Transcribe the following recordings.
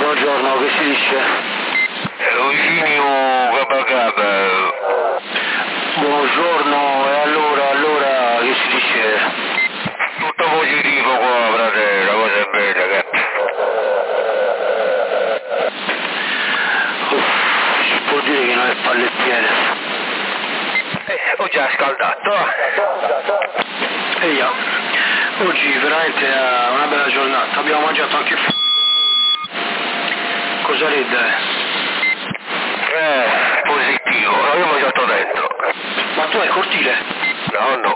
buongiorno, che si dice? Eugenio Capacapa. Buongiorno, e allora, che si dice? Tutto positivo qua, frate, la cosa è bella, capo. Si può dire che non è pallettiere. Ho già scaldato, Eia, oggi veramente è una bella giornata, abbiamo mangiato anche Cosa ride? positivo, io ho mangiato dentro. Ma tu hai cortile? No.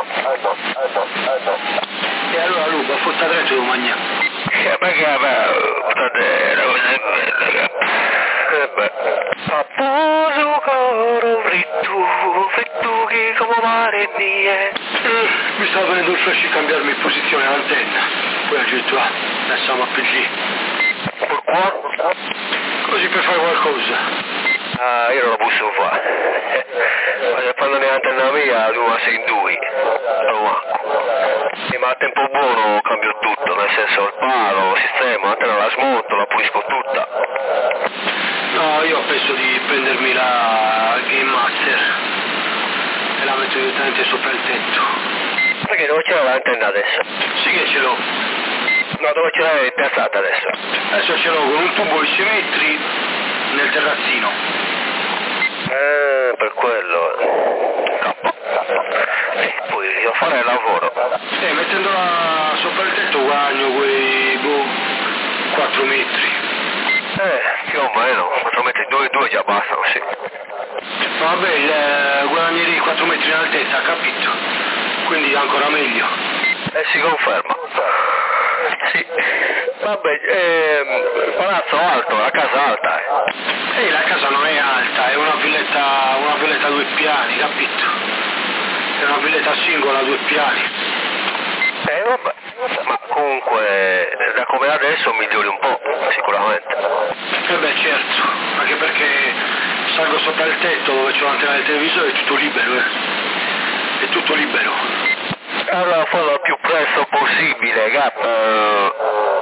E allora Luba, fotta dentro devo mangiare. Capacapa, frate, la cosa è bella, capo. Apposo coro fritto che come mare nie. Mi stava venendo il flash di cambiarmi in posizione l'antenna. Poi aggiunto adesso a PG. Qua? Così per fare qualcosa. Ah, io non lo posso fare. Ma se fanno l'antenna mia, tu sei in due. Lo manco. Ma a tempo buono cambio tutto, nel senso il palo, il sistema, l'antenna la smonto, la pulisco tutta. No, io ho penso di prendermi la Game Master e la metto direttamente sopra il tetto. Perché dove c'è l'antenna adesso? Sì che ce l'ho. No, dove ce l'hai piazzata adesso? Adesso ce l'ho con un tubo di 6 metri nel terrazzino. Per quello. Capo. Poi devo fare il lavoro. Mettendola sopra il tetto guadagno quei 4 metri. Più o meno, 4 metri, 2 già bastano, sì. Vabbè, guadagnerei 4 metri in altezza, capito? Quindi ancora meglio. Si conferma. Sì. Vabbè, palazzo alto, la casa alta, La casa non è alta, è una villetta a 2 piani, capito? È una villetta singola a 2 piani. Vabbè. Ma comunque, da come adesso migliori un po', sicuramente. Beh certo, anche perché salgo sopra il tetto dove c'è l'antenna del televisore, è tutto libero, È tutto libero. Allora farlo il più presto possibile, capo.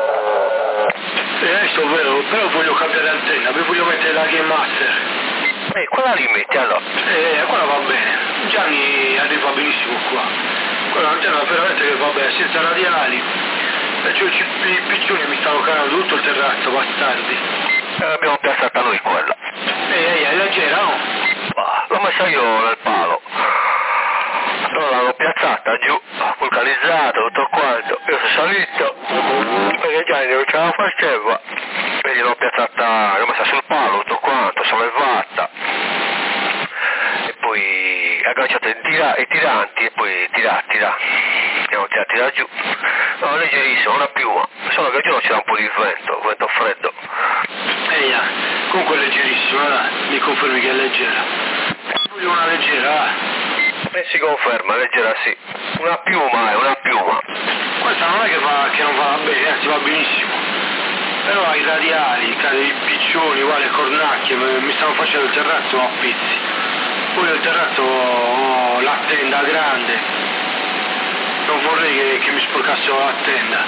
Adesso vero, però voglio cambiare antenna, vi voglio mettere la Game Master. Quella li metti allora? Quella va bene, Gianni arriva benissimo qua. Quella è un'antenna veramente che va bene, senza radiali. I piccioni mi stanno calando tutto il terrazzo, bastardi. L'abbiamo piazzata noi quella. È leggera, no? L'ho messa io nel palo. Allora l'ho piazzata giù, vulcanizzato, tutto quanto. Io sono salito, perché Gianni non ce la faceva. E gliel'ho piazzata, l'ho messa sul palo, tutto quanto, sollevata. E poi agganciato i tiranti e poi tira. Andiamo a tirare giù. No, leggerissimo, una piuma. Solo che giù c'era un po' di vento freddo. Comunque è leggerissima, dai, mi confermi che è leggera. Voglio una leggera, Si conferma, leggera sì. Una piuma. Questa non è che non va bene, anzi va benissimo. Però i radiali, i piccioni, le cornacchie, mi stanno facendo il terrazzo a pezzi. Poi il terrazzo ho la tenda grande. Non vorrei che mi sporcassero la tenda.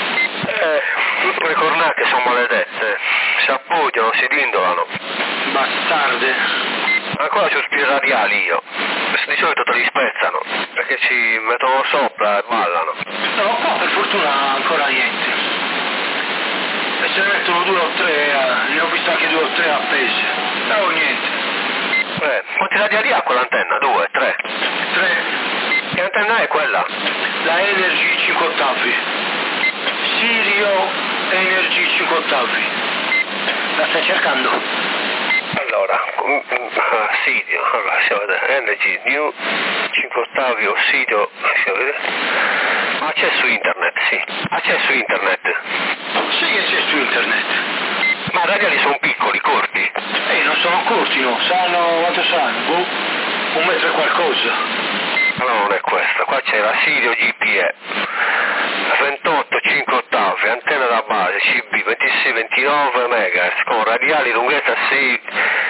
Le cornacchie sono maledette. Si appoggiano, si rindolano. Bastarde. Ancora ci ho i radiali io. Di solito te li spezzano, perché ci mettono sopra e ballano. No, qua per fortuna ancora niente. E se ne mettono 2 o 3, ne ho visto anche 2 o 3 appese. Però niente. Quanti radiali ha quell'antenna? 2, 3? 3. Che antenna è quella? La Energy 5 ottavi. Sirio Energy 5 ottavi. La stai cercando? Allora, Sirio, allora si vede, Energy New 5 ottavi o Sirio, accesso internet, sì, accesso internet. Sì che c'è su internet. Ma i radiali sono piccoli, corti? Non sono corti, no, sanno quanto sanno, 1 metro e qualcosa. No, non è questa, qua c'è la Sirio GPE, 28 5 ottavi, antenna da base, CB 26-29 MHz, con radiali lunghezza 6,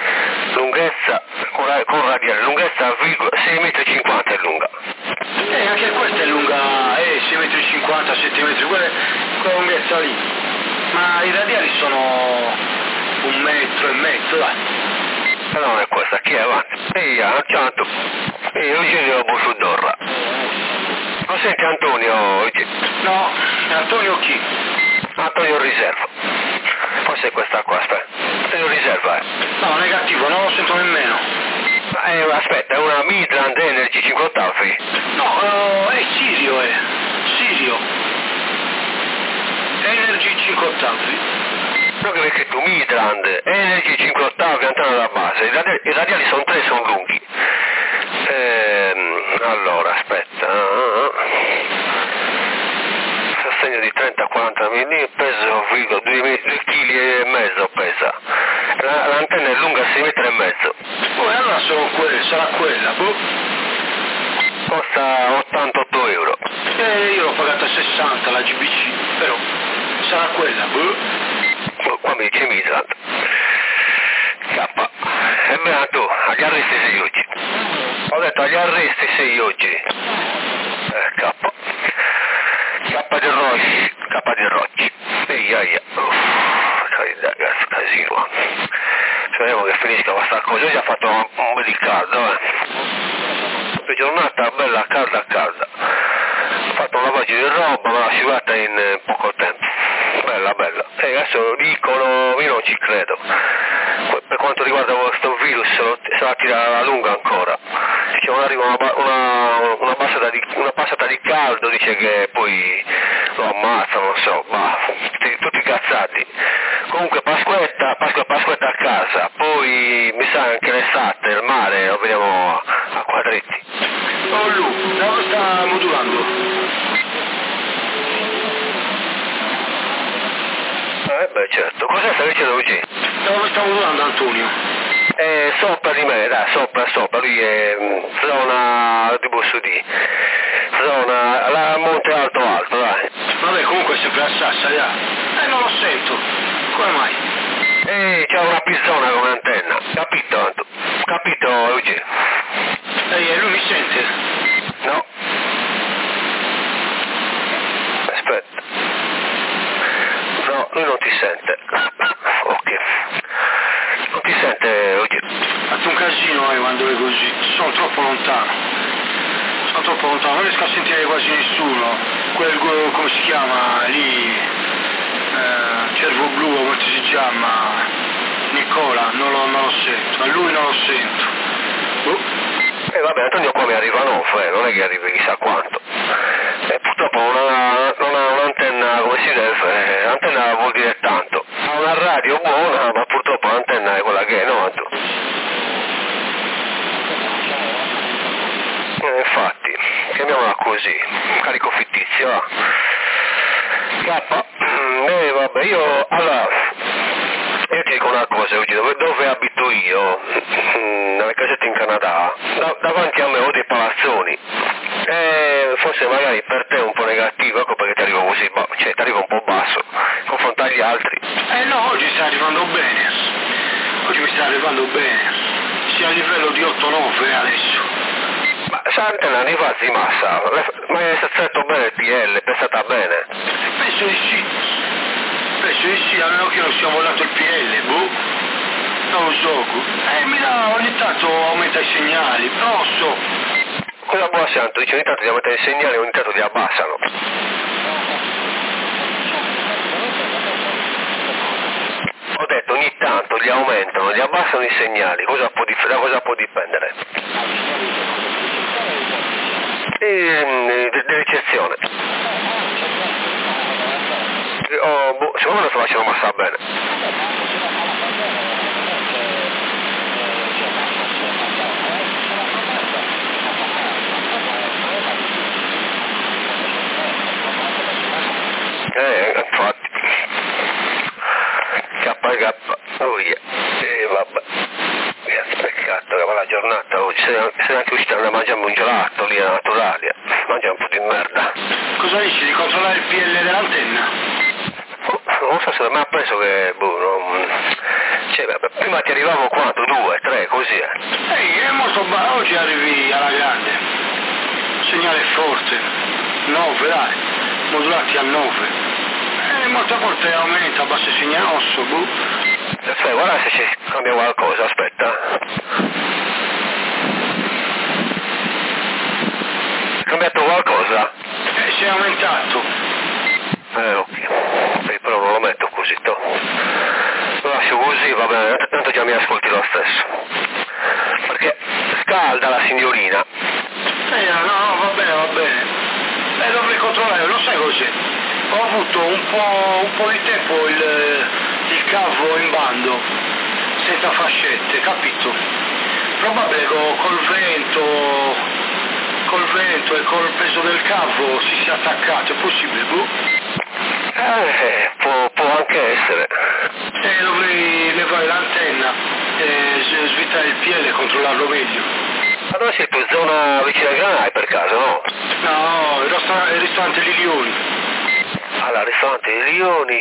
con radiali lunghezza 6,50 m è lunga. Anche questa è lunga, 6,50 m, 7 metri, quella lunghezza lì. Ma i radiali sono 1,5 metri, dai. Non è questa, chi è avanti? Eia, ciao, Eugenio Busudorra. Ma senti Antonio oggi? No, Antonio chi? Antonio Riserva. Forse è questa qua, aspetta. Antonio Riserva, No, negativo, non lo sento nemmeno. Aspetta, è una Midland Energy 5 ottavi? No, è Sirio, Sirio. Energy 5 ottavi. Non che avete scritto Midland Energy 5 ottavi, antena alla base. I radiali sono 3, sono lunghi. Allora, aspetta. Sostegno di 30-40 mm, peso 2,5 kg pesa. L'antenna è lunga 6,5 metri. Allora sarà quella, boh. Costa 88 euro. Io l'ho pagata a 60 la GBC, però sarà quella, boh. Qua mi dice Midland. K. E beh, tu, agli arresti sei oggi. Ho detto agli arresti sei oggi. K. K di Rocci. K di Rocci. Eia. Casino. Speriamo che finisca questa cosa. Oggi ha fatto un po' di caldo, La giornata bella calda. Ho fatto un lavaggio di roba, ma l'ho asciugata in poco tempo. Bella. E adesso dicono, io non ci credo. Per quanto riguarda questo virus, se la tira alla lunga ancora. Diciamo, arriva una passata di caldo, dice che poi lo ammazza, non so, tutti cazzati. Comunque Pasquetta a casa, poi mi sa anche l'estate, il mare, lo vediamo a quadretti. Oh Lu, da dove sta modulando? Beh certo, cos'è sta dicendo oggi? Da dove sta modulando Antonio? Sopra di me, dai, sopra, lui è zona di Bossudì, zona, la monte alto, dai. Vabbè, comunque è sempre a Sassari, non lo sento, come mai? C'è una pizzona come antenna, capito Eugenio? E lui mi sente? No. Aspetta. No, lui non ti sente. Ok. Non ti sente Eugenio? Fatto un casino quando è così, sono troppo lontano, non riesco a sentire quasi nessuno. Quel, come si chiama lì, Cervo Blu, come si chiama, Nicola, non lo sento, a lui non lo sento. Vabbè, Antonio qua mi arriva 9, non è che arrivi chissà quanto. Purtroppo non ha un'antenna, come si deve, l'antenna vuol dire tanto. Ha una radio buona, ma purtroppo l'antenna è quella che è, no? Infatti, chiamiamola così, carico fittizio, va. Vabbè, io ti dico una cosa, dove abito io, nelle casette in Canada, davanti a me ho dei palazzoni, forse magari per te è un po' negativo, ecco perché ti arrivo così, ti arrivo un po' basso, confronto agli altri. No, oggi sta arrivando bene, mi sta arrivando bene, sia a livello di 8-9 adesso. Ma l'antenna arriva di massa, ma è stato bene il PL, è pensata bene? Penso di sì, almeno che non sia mollato il PL, boh, non lo so, mi dà, ogni tanto aumenta i segnali, però non so. Cosa buona santo, dice ogni tanto ti aumentano i segnali, ogni tanto ti abbassano. Ho detto ogni tanto li aumentano, li abbassano i segnali, da cosa può dipendere? Dell'eccezione. Secondo me non sto facendo massa bene. Infatti. KK, vabbè. Peccato che la giornata oggi, se anche uscita a mangiare un gelato lì a Naturalia, mangia un po' di merda. Cosa dici, di controllare il PL dell'antenna? Non so se mi ha preso che, prima ti arrivavo quanto? 2, 3, così è molto basso, oggi arrivi alla grande, segnale forte, 9 dai, modulati a 9, molte volte aumenta, basta segnarosso, boh. Aspetta, guarda se ci cambia qualcosa, aspetta. È cambiato qualcosa? Si è aumentato. Ok, però non lo metto così, to. Lo lascio così, va bene, tanto già mi ascolti lo stesso. Perché scalda la signorina. No, va bene. Dovrei controllare, lo sai cos'è? Ho avuto un po' di tempo il cavo in bando, senza fascette, capito? Probabile col vento e col peso del cavo si sia attaccato, è possibile, boh? Può anche essere. Dovrei levare l'antenna e svitare il PL e controllarlo meglio. Ma dove sei tu? Zona vicino ai Granai per caso, no? No, il ristorante Lilioni. Allora, ristorante Lilioni.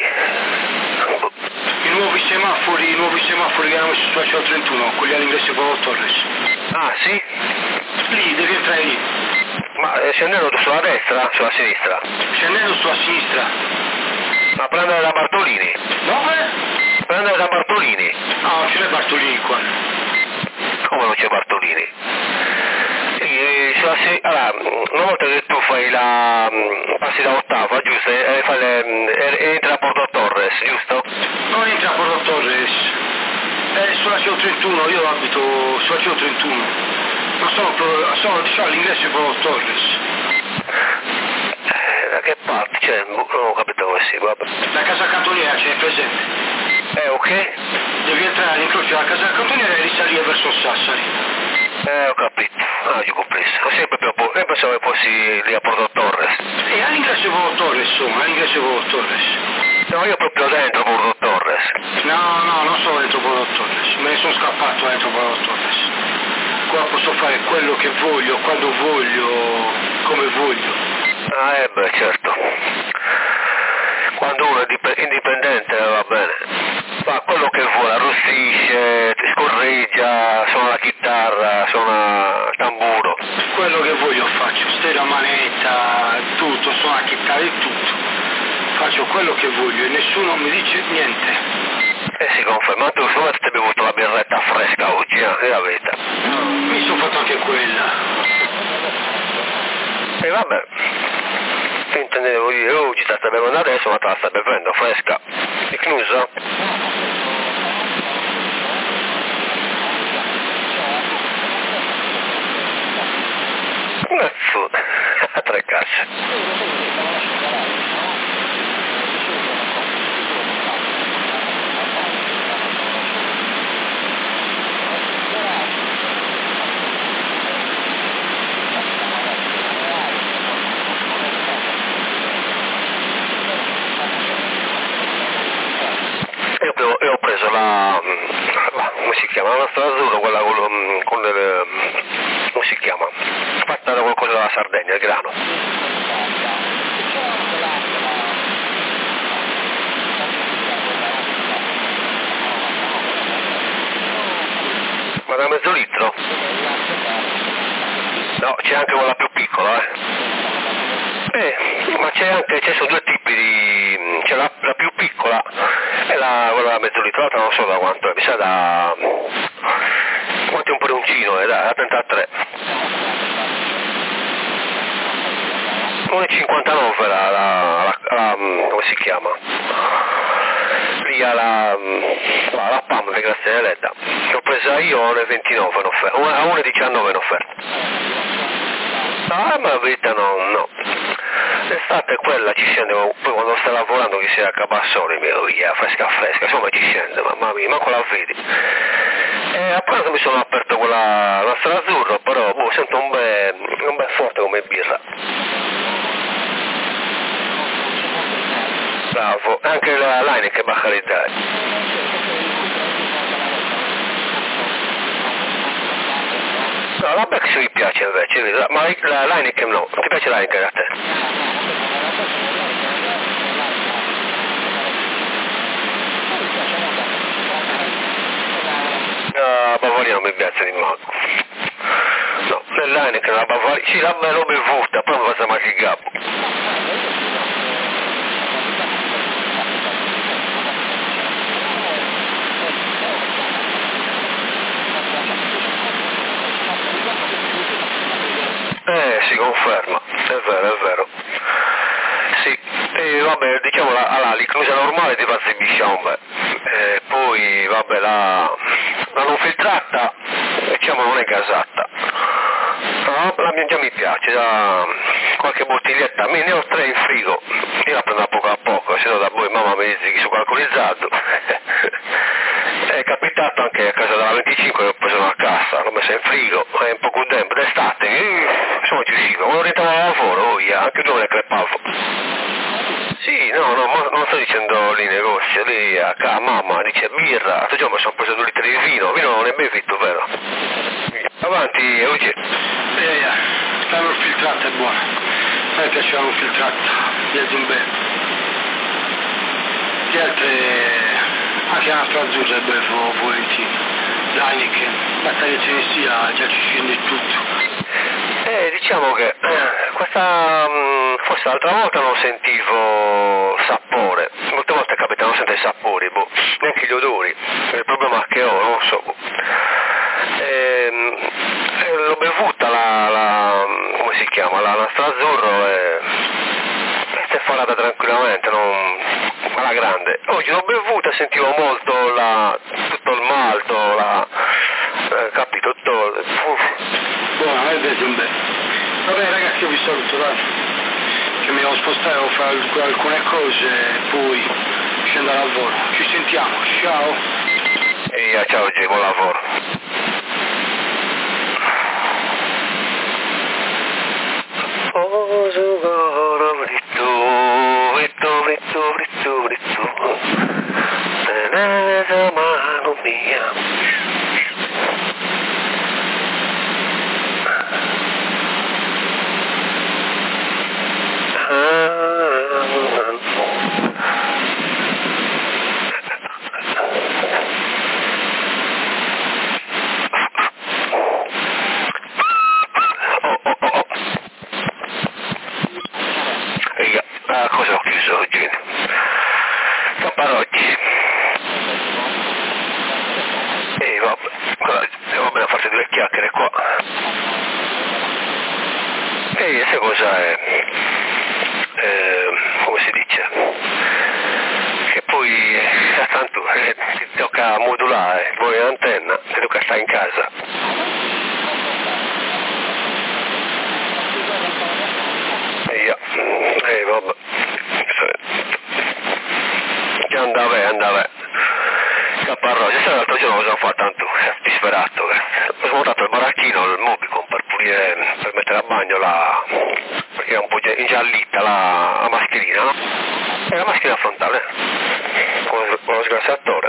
I nuovi semafori che hanno messo sulla CEO 31, quelli all'ingresso Paolo Torres. Ah, sì? Lì, devi entrare lì. Ma scendendo sulla destra, sulla sinistra? Scendendo sulla sinistra. Ma prendere da Bartolini? Dove? Prendere da Bartolini? No, non ce n'è Bartolini qua. Come non c'è Bartolini? Allora, una volta che tu passi da Ottava, giusto? Entri a Porto Torres, giusto? Non entra a Porto Torres. È sulla CEO 31, io abito sulla CEO 31. Ma sono diciamo all'ingresso di Porto Torres. Da che parte? Cioè, non ho capito come si, vabbè. La casa cantoniera c'è presente? Ok? Devi entrare all'incrocio della casa cantoniera e risalire verso Sassari. Ho capito. Ah, io ho compreso. Io pensavo che fossi lì a Porto Torres. All'ingresso di Porto Torres, insomma, all'ingresso di Porto Torres. No, io proprio dentro Porto Torres. No, non sono dentro Porto Torres, me ne sono scappato dentro Porto Torres. Qua posso fare quello che voglio, quando voglio, come voglio. Ah, beh, certo. Quando uno è indipendente va bene. Fa quello che vuole, arrossisce, scorreggia, suona la chitarra, suona il tamburo. Quello che voglio faccio, stella manetta, tutto, suona la chitarra e tutto. Faccio quello che voglio e nessuno mi dice niente. Si conferma, tu secondo te hai bevuto la birretta fresca oggi, è la verità. Mi sono fatto anche quella. E vabbè, che intendevo dire, oggi te la stai bevendo adesso, ma te la stai bevendo fresca. È chiusa? Cazzo, a 3 casse. Io ho preso come si chiama? La nostra azzurra, quella con le, come si chiama? Fatta da qualcosa della Sardegna, il grano. Ma da mezzo litro? No, c'è anche quella più piccola, ma ci sono due tipi di... c'è la più piccola e quella da mezzo litro, l'altra non so da quanto è, mi sa da... quanto è un peroncino, da 33. 1,59 come si chiama? Lì alla PAM di Castelletta. L'ho presa io a 1,29 in offerta, a 1,19 in offerta. Ma la verità no. L'estate è quella, ci scende, poi quando stai lavorando che sei a Cabassoli, via, fresca, insomma ci scende, mamma mia, manco la vedi. E a pranzo mi sono aperto quella nostra azzurra, però sento un bel forte come birra. Bravo, anche la Line che Baccaridad. No, la Bex mi piace invece, ma la Heineken no, ti piace la Heineken a te? La Bavaria non mi piace di manco. No, l'Heineken, la Bavaria, sì, l'ho bevuta, poi mi faccio mal il capo. si conferma, è vero. Sì, e vabbè, diciamo l'inclusa normale ti fa esibiscione, poi vabbè la non filtrata, diciamo non è gasata. La mia già mi piace, da qualche bottiglietta, me ne ho 3 in frigo, io la prendo a poco, se no da voi mamma mi dice che sono alcolizzato. È capitato anche a casa della 25 che ho preso una cassa, l'ho messa in frigo, è un po' di tempo, d'estate, insomma ci usciva, quando ritornavo fuori, anche dove ne crepavo. Sì, no, non sto dicendo lì negozio, lì a mamma dice birra, l'altro giorno mi sono preso 2 litri di vino non è bevito, vero? Avanti, Eugenio. La non filtrata è buona, a me piace la non filtrata, di Zumbè. Le altre, anche la nostra azzurra è bella, poverino, l'Heineken, battaglia Tunisia, già ci scende tutto. Diciamo che questa, forse l'altra volta non sentivo sapore, molte volte capita non sentire i sapori, neanche gli odori, il problema è che ho, non so. L'ho bevuta come si chiama, la nostra azzurro e si è farata tranquillamente, alla grande. Oggi l'ho bevuta e sentivo molto tutto il malto, capito, tutto. Buona, è vero, un bel. Vabbè ragazzi, io vi saluto, dai. Che mi devo spostare, devo fare alcune cose e poi scendo al lavoro. Ci sentiamo, ciao. Ciao G, buon lavoro. Mano mia. Cosa ho chiuso oggi? Capparocci. Vabbè, a farsi 2 chiacchiere qua. Sai cosa è? Come si dice? Che poi tanto ti tocca modulare, vuoi l'antenna, ti tocca stare in casa. Vabbè. Che andava. Capparroce, sai l'altro giorno cosa ho fatto tanto? Disperato. Ho smontato il baracchino, il Mobicon per pulire, per mettere a bagno perché è un po' ingiallita la mascherina, no? È la mascherina frontale, con lo sgrassatore.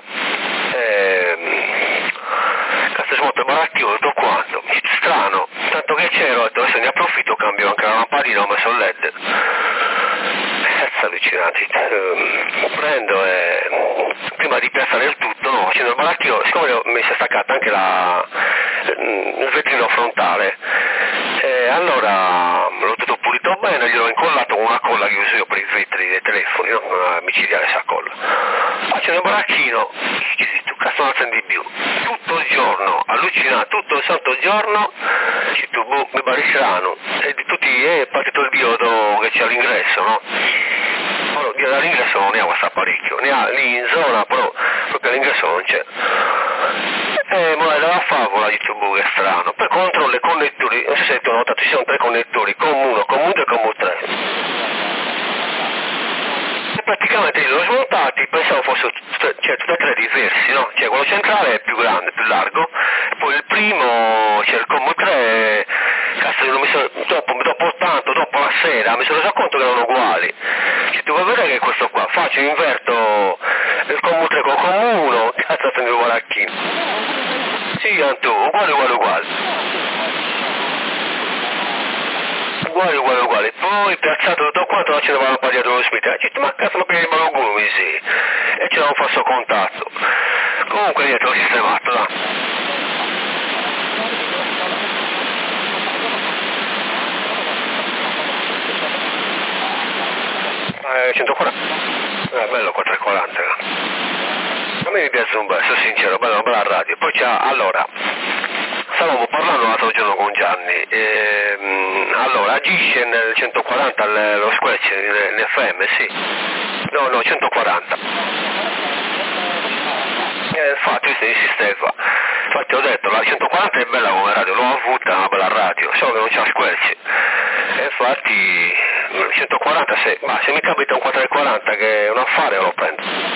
Cazzo, smonto il baracchino, tutto quanto. Strano, tanto che c'ero, adesso ne approfitto, cambio anche la lampadina, ho messo il LED. Allucinati, prendo e prima di piazzare il tutto, no, accendo il baracchino, siccome mi si è staccata anche il vetrino frontale, allora l'ho tutto pulito bene, gliel'ho incollato con una colla che uso io per i vetri dei telefoni, no? Una micidiale esa colla. Accendo il baracchino, tu cazzo non accendi più, tutto il giorno, allucinato, tutto il santo giorno, mi barisciano, e di tutti è partito il diodo che c'è all'ingresso, no? All'ingresso non ne ha questo apparecchio, ne ha lì in zona, però proprio all'ingresso non c'è. Ma la favola di YouTube che è strano. Poi controllo i connettori, non so se tu hai notato, ci sono 3 connettori, COM1, COM2 e COM3. E praticamente li ho smontati, pensavo fossero tutti e 3 diversi, no? Cioè quello centrale è più grande, più largo, poi il primo, c'è il COM3, cazzo, dopo la sera mi sono reso conto che erano uguali. Cioè, tu vuoi vedere che questo qua, inverto il COM3 con COM1, cazzo prendi il baracchino. Sì, Antu, uguali. Uguali. Poi piazzato tutto quanto, ce l'avevano pagato l'ospite. Dice, ma cazzo lo prendi il malogumi, sì. E c'era un falso contatto. Comunque niente, l'ho sistemato, là. 140. Bello 440. A me mi piace un bel, sono sincero, bella radio. Poi c'ha, allora, stavamo parlando l'altro giorno con Gianni, allora agisce nel 140 lo squelch in FM, sì, no 140, infatti insiste qua, infatti ho detto la 140 è bella come radio, l'ho avuta una bella radio, solo che non c'ha squelch, e infatti il 140 ma se mi capita un 440 che è un affare lo prendo.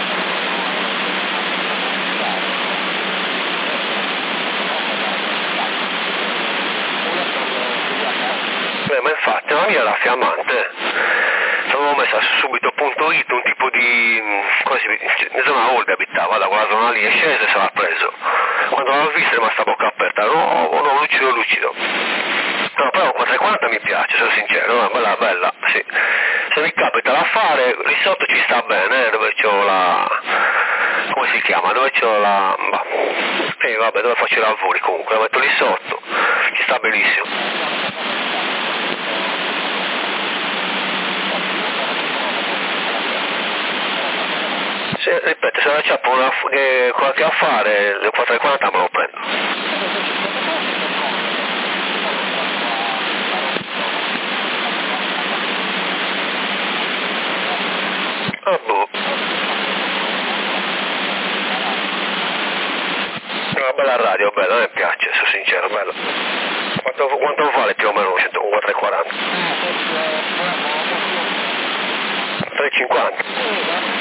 Ma infatti la mia era fiammante, avevo messo subito .it, un tipo di, in zona Olbia abitava, da quella zona lì, è sceso e se l'ha preso, quando l'ho vista è rimasta a bocca aperta, no, lucido, no, però 440 mi piace, sono sincero, è bella, sì, se mi capita da fare, lì sotto ci sta bene, dove c'ho la, come si chiama, dove c'ho la, vabbè, dove faccio i lavori comunque, la metto lì sotto, ci sta benissimo. Ripeto, se non c'è qualche affare, il 440 me lo prendo. Boh. Una bella radio, bella, mi piace, sono sincero, bella. Quanto vale più o meno un 440? 350.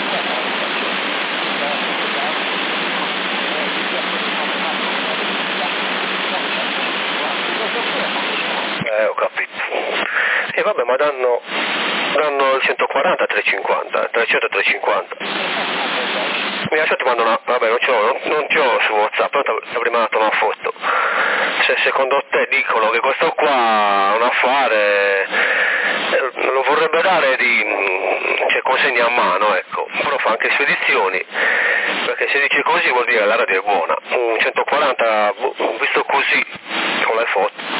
Ho capito. E vabbè, ma danno il 140 a 350, 300 a 350. Mi lasciate mandare vabbè, non ce l'ho su WhatsApp, però ti avrei mandato una foto. Se secondo te dicono che questo qua è un affare, lo vorrebbe dare cioè consegna a mano, ecco, però fa anche spedizioni, perché se dice così vuol dire che la radio è buona. Un 140 visto così con le foto.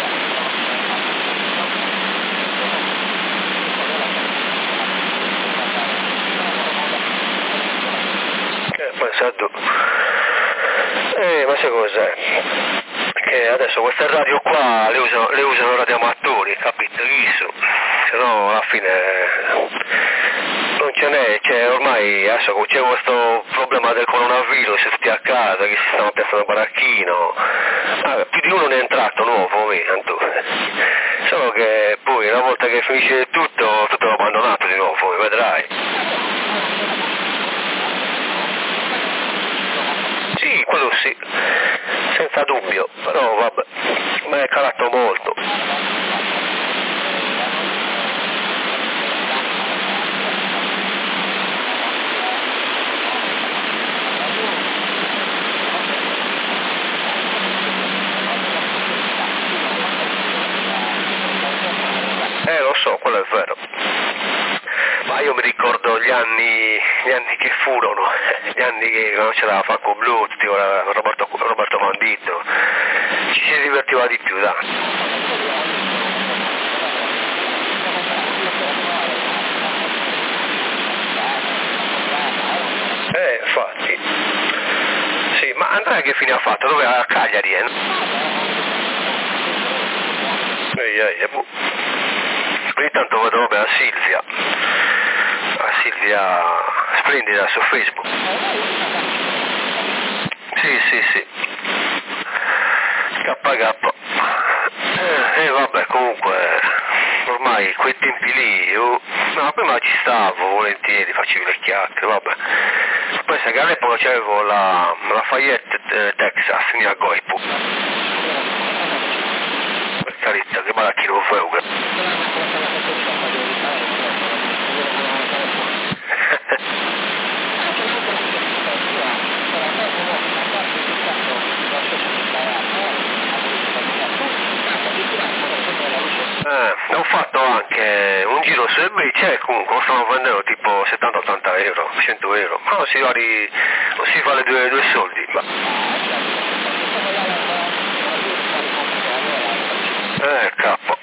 Pensato, ma sai cos'è? Che adesso queste radio qua le usano radioamatori, capito? Se no alla fine non ce n'è, cioè ormai adesso c'è questo problema del coronavirus, tutti a casa che si stanno piazzando il baracchino, più di uno ne è entrato nuovo, solo che poi una volta che finisce tutto l'ho abbandonato di nuovo, vedrai. Sì, quello sì, senza dubbio, però vabbè, mi è calato molto. Lo so, quello è vero. Ma io mi ricordo gli anni che furono, gli anni che non c'era Franco Blu, Roberto Mandito, ci si divertiva di più, dai. Infatti. Sì, ma Andrea che fine ha fatto? Dove? A Cagliari, Ogni tanto vedo vabbè, a Silvia Splendida su Facebook. Sì. KK. Vabbè, comunque ormai quei tempi lì no, prima ci stavo volentieri, facevi le chiacchiere, vabbè. Pensa che all'epoca c'avevo la Lafayette Texas in Agoipo. Per carità, che malacchino fai. Ho fatto anche un giro su eBay, comunque lo stanno vendendo tipo 70-80 euro, 100 euro, ma non si vale due soldi. Ma... capo.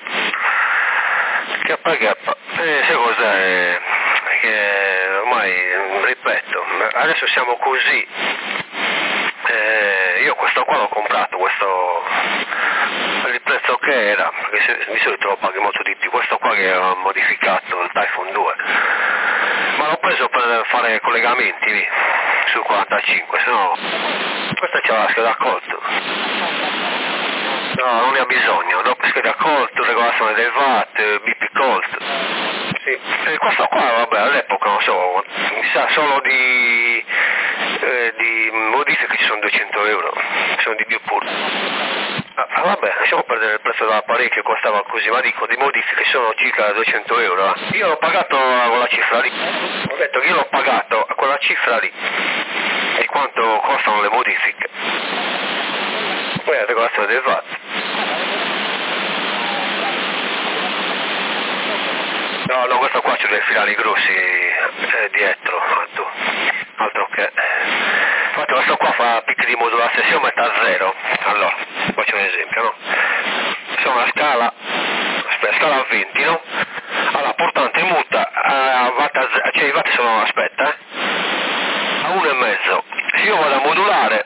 Sai cos'è? Che ormai, ripeto, adesso siamo così. io questo qua l'ho comprato, questo per il prezzo che era, perché di solito lo paghi molto di più, questo qua che ho modificato, il Typhoon 2, ma l'ho preso per fare collegamenti lì, sul 45, se no questa c'è la scheda accolto. No, non ne ha bisogno, dopo scheda accolto, regolazione del watt, BP colt. Sì. E questo qua, vabbè, all'epoca non so, mi sa solo di modifiche ci sono 200 euro, sono di più pure. Vabbè, lasciamo perdere il prezzo dell'apparecchio, costava così, ma dico, di modifiche sono circa 200 euro. Io l'ho pagato a quella cifra lì, ho detto che io l'ho pagato a quella cifra lì, e quanto costano le modifiche. Poi la regolazione del watt. No, questo qua c'è dei filari grossi dietro, altro che. Infatti questo qua fa picchi di modulazione, se io metto a 0, allora, faccio un esempio, no? Se ho una scala a 20, no? Allora, portante muta, cioè i watt sono, aspetta, a 1,5. Se io vado a modulare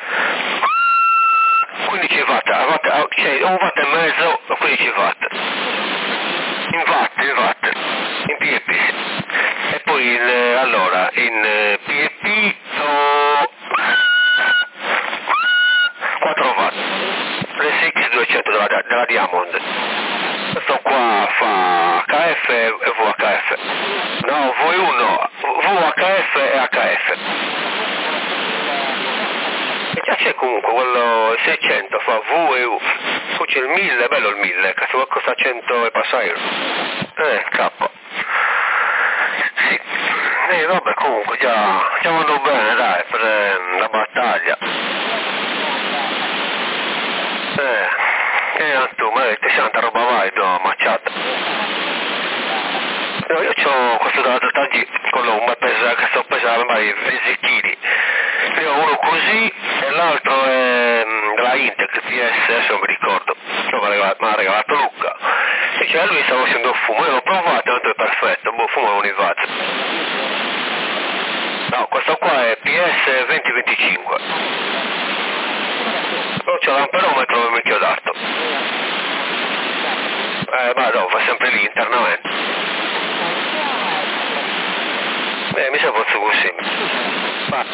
15 watt, cioè 1 watt e mezzo, 15 watt. In watt, in PEP. E poi in PEP ho 4 watt. Le 200 della Diamond. Questo qua fa HF e VHF. No, V1, VHF e HF. E già c'è comunque quello 600, fa V e U. Poi c'è il 1000, bello il 1000, cazzo costa 100 e passa euro. K. Sì. Vabbè, comunque già vanno bene, dai, per la battaglia. Tu, ma avete tanta roba valido, macciata. No, io c'ho questo da G, quello un bel peso, che sto pesando ormai 20 kg. Io ho uno così e l'altro è della Intec, PS, adesso non mi ricordo. Me l'ha regalato Luca. E cioè lui stava facendo fumo, io l'ho provato, tanto è perfetto, fumo è un'invazio. No, questo qua è PS 2025. Però c'è l'amperometro mi chiodato. Ma no, fa sempre lì internamente. Mi sa forse così. Ma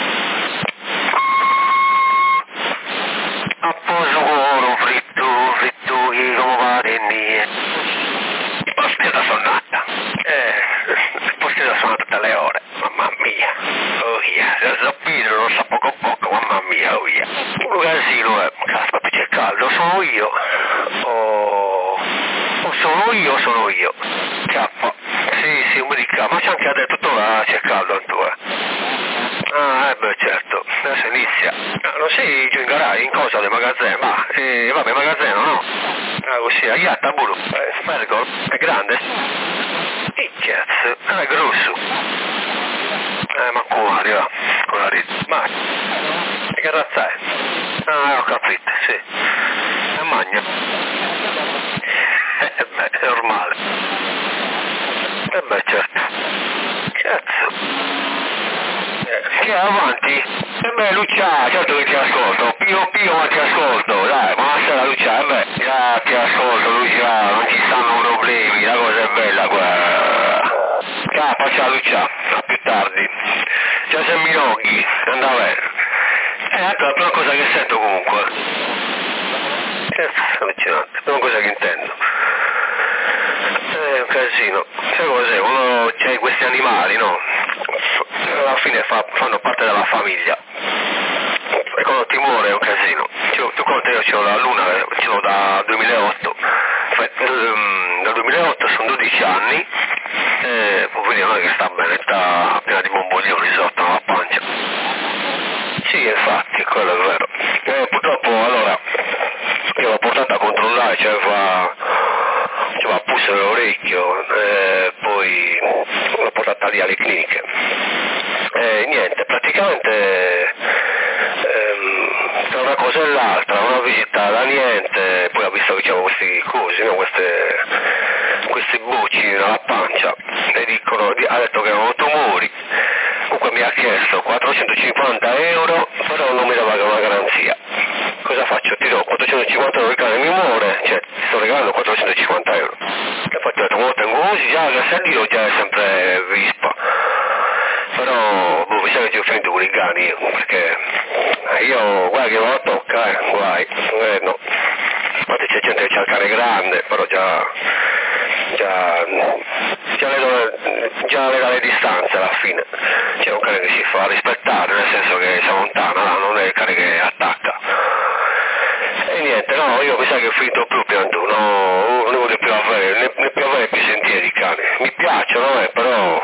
a poso fritto, come va di nie. I posti da sonata. I posti da sonata tutte le ore. Mamma mia. Oh yeah. Se zappino non sa poco, mamma mia, oh yeah. Un casino, caspita, c'è caldo, sono io. Sono io. Chiappa. Sì, un medica, ma c'è anche detto tuttora c'è caldo ancora. Beh certo, adesso inizia. Non sei giù in garage, in cosa del magazzino? Ma, vabbè, magazzino no? Così, a Iatta, bulu. Spergol, è grande? Che cazzo, è grosso. Ma come arriva? Con la rete. Ma, che razza è? Ho capito, sì. È magna. Beh, è normale. Beh, certo. Cazzo. Che è avanti? Beh, Lucia, certo che ti ascolto. Pio, ma ti ascolto. Dai, buonasera Lucia. Già ti ascolto, Lucia. Non ci stanno problemi. La cosa è bella qua. Ciao, Lucia. A più tardi. Ciao, se mi roghi. Andava bene. Ecco, la prima cosa che sento comunque. Cazzo, allucinante. La prima cosa che intendo. È un casino. Sai cos'è? Uno c'è questi animali, no? Alla fine fanno parte della famiglia. E quando ti muore è un casino. Tu conta, io c'ho la luna, ce l'ho da 2008. Dal 2008 sono 12 anni. Poverino non è che sta bene, sta piena di bomboglioni sotto la pancia. Sì, infatti, quello è vero. Purtroppo allora io l'ho portata a controllare, c'aveva pus nell'orecchio, poi l'ho portata lì alle cliniche. Niente, praticamente tra una cosa e l'altra, una visita da niente, poi ha visto che c'erano questi cosi, no? questi buci nella pancia, e ha detto che erano tumori. Comunque mi ha chiesto 450 euro, però non mi dava una garanzia. consumatore il cane mi muore, cioè ti sto regalando 450 euro. E poi ti ho detto, mo tengo così, già che salito già è sempre vispa. Però mi sa che ti ho finito con i cani io, perché io guarda che non lo tocca, guai, no. Infatti c'è gente che c'ha il cane grande, però già vedo le distanze alla fine. C'è un cane che si fa rispettare, nel senso che si allontana, non è il cane che attacca. E niente, no, io mi sa che ho finito più pianto, no, non voglio più avere, né più avere più sentire di cani. Mi piacciono, però...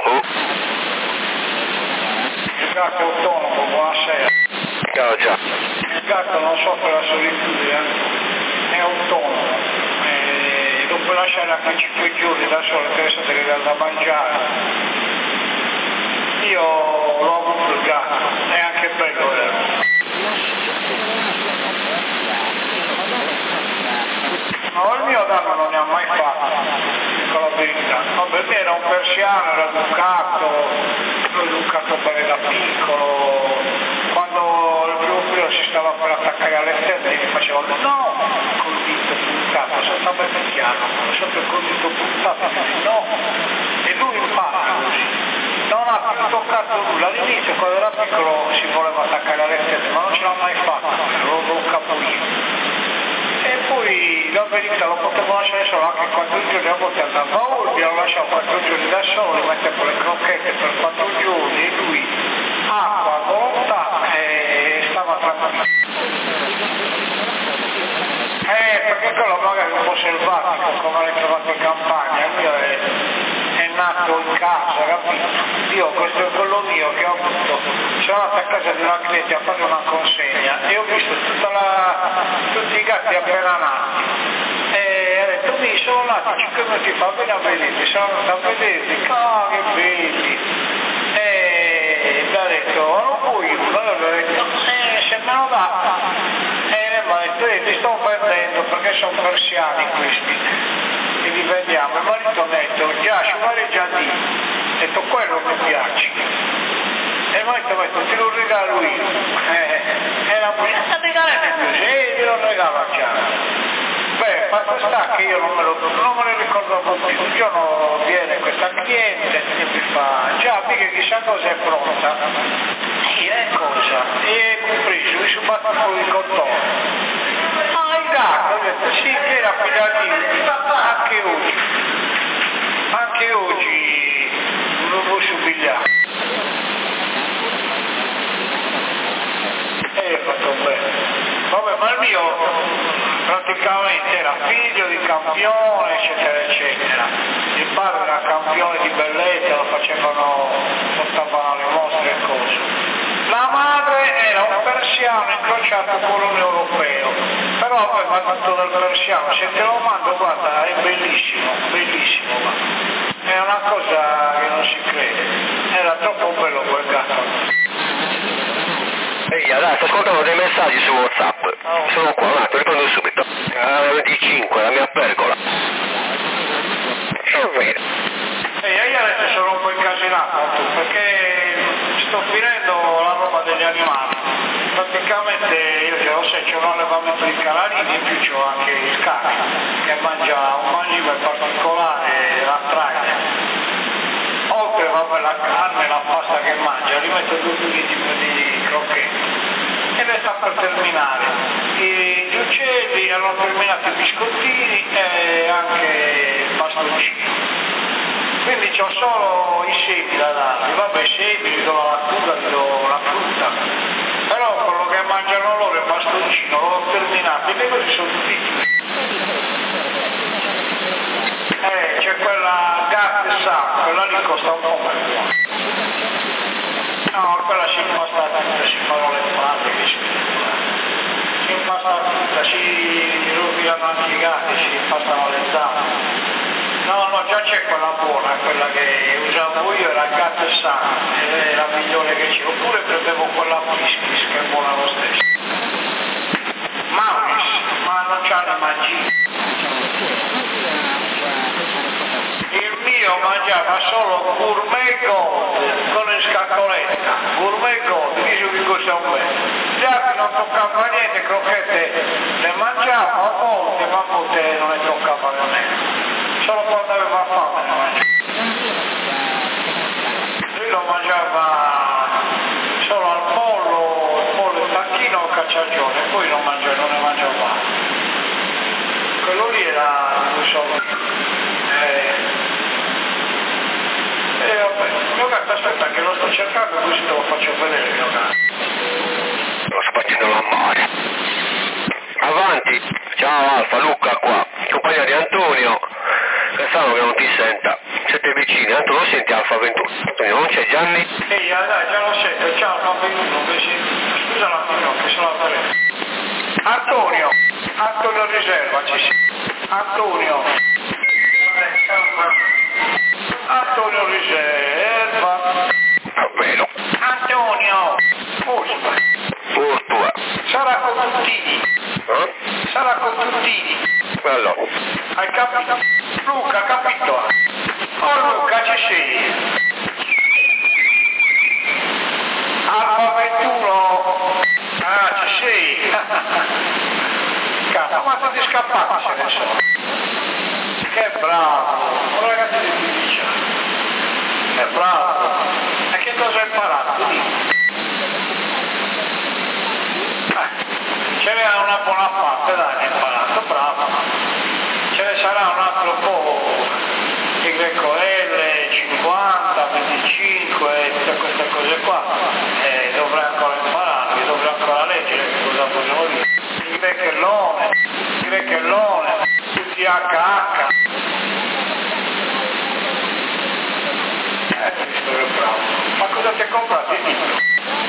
Il gatto è autonomo, buonasera. Ciao, già. Il gatto non soffre la solitudine, è autonomo. Lo puoi lasciare anche 5 giorni da solo, adesso te le dà da mangiare. Io l'ho avuto il gatto, è anche bello No, il mio danno non ne ha mai fatto, con la verità. No, per me era un persiano, era educato, l'ho educato bene da piccolo. Quando il primo periodo si stava per attaccare alle tende mi faceva no, col dito puntato, senza picchiarlo, sempre col dito puntato, no. E lui impara così. Non ha più toccato nulla, all'inizio quando era piccolo si voleva attaccare alle tende, ma non ce l'ha mai fatto, lo capisco. E poi la verità lo potevo lasciare solo anche 4 giorni, a volte andava a Olbia, lo lasciavo 4 giorni da solo, lo mettevo le crocchette per 4 giorni e lui acqua, volontà e stava tranquillo. Perché quello magari è un po' selvatico, come l'hai trovato in campagna, il mio è nato in casa, capito? Io questo è quello mio che ho avuto, sono andato a casa di una cliente a fare una consegna e ho visto tutti i gatti appena nati e ha detto mi sono nati 5 minuti fa, appena vedete, sono andato a vederli, che belli, e mi ha detto non vuoi uno, e ho detto se me lo dà, e mi ha detto ti sto perdendo perché sono persiani questi e li vendiamo. Il marito mi ha detto già ci vuole già di, ho detto quello mi piace e il marito mi ha detto ti lo regalo io e la moglie regalami più, sì glielo regalo già. Beh, fatto sta che io non me lo ricordo più, un giorno viene questa cliente e mi fa già mica chissà cosa è pronta e cosa? E compreso, mi sono battuto il cottone. Hai dato? Ho detto sì, che era figliolino, anche oggi non lo subigliamo. E ho fatto bene. Vabbè, ma il mio praticamente era figlio di campione, eccetera, eccetera. Il padre era campione di bellezza, lo portavano alle mostre e cose. La madre era un persiano incrociato con un europeo, però aveva tutto del persiano, se te lo mando guarda è bellissimo, bellissimo, è una cosa che non si crede, era troppo bello quel gatto. Ehi, dai, sto ascoltando dei messaggi su WhatsApp, sono qua, un attimo, riprendo subito. 25, la mia pergola. È vero. Io adesso sono un po' incasinato perché sto finendo la roba degli animali. Praticamente io c'ho un allevamento di canari, in più c'ho anche il cane che mangia un mangime particolare, la traglia. Oltre vabbè, la carne, la pasta che mangia, li metto 2 kg di crocchette. E ne sta per terminare. Gli uccelli hanno terminato i biscottini e anche il bastoncino. Quindi c'ho solo i semi da dargli, vabbè semi, gli do la lattuga, gli do la frutta, però quello che mangiano loro il bastoncino l'ho terminato, e questi sono tutti. C'è quella Gatsa, quella lì costa un po' per buono. No, quella si impasta tutta, si fanno le pratiche, si impasta tutta, si rovinano anche i gatti, si impastano le zampe. No, già c'è quella buona, quella che usavo io, era Gatsa, è la migliore che c'è, oppure prendevo quella Piskis, che è buona lo stesso. Mauris, ma non c'ha le mangine. Il mio mangiava solo gourmet gold con le scatoletta, gourmet gold, dice che cosa vuoi. Gli altri non toccavano niente, crocchette le mangiavo, a volte non ne tocca fare a me, solo quando aveva fame ne mangiava. Lui lo mangiava solo al pollo, il tacchino o il cacciagione, poi non ne mangiava mai. Quello lì era un solo. Vabbè, mio gatto aspetta che lo sto cercando così te lo faccio vedere mio gatto. Lo sto facendo l'amore. Avanti, ciao Alfa, Luca qua, compagno di Antonio, pensavo che non ti senta, siete vicini, Antonio lo senti Alfa 21, Antonio non c'è Gianni? Dai, già lo sento, ciao Alfa 21, scusa un attimo che sono a vedere. Antonio riservaci, Antonio riserva. Vero. Antonio, Urtua. sarà con tutti. Sarà con tutti. Allora. Hai capito? Luca, capito? Oh Luca, ci sei? Alfa 21. Ah, ci sei? Cazzo, ma ti scappati se ne so. Che bravo, un ragazzo di 15 anni. Che bravo. E che cosa hai imparato? Ce n'è una buona parte, dai, hai imparato, bravo. Ce ne sarà un altro po', YL, 50, 25, tutte queste cose qua. Dovrei ancora imparare, dovrei ancora leggere che cosa vogliono dire. Grecellone, tutti HH. Questo è bravo. Ma cosa ti hai comprato il libro?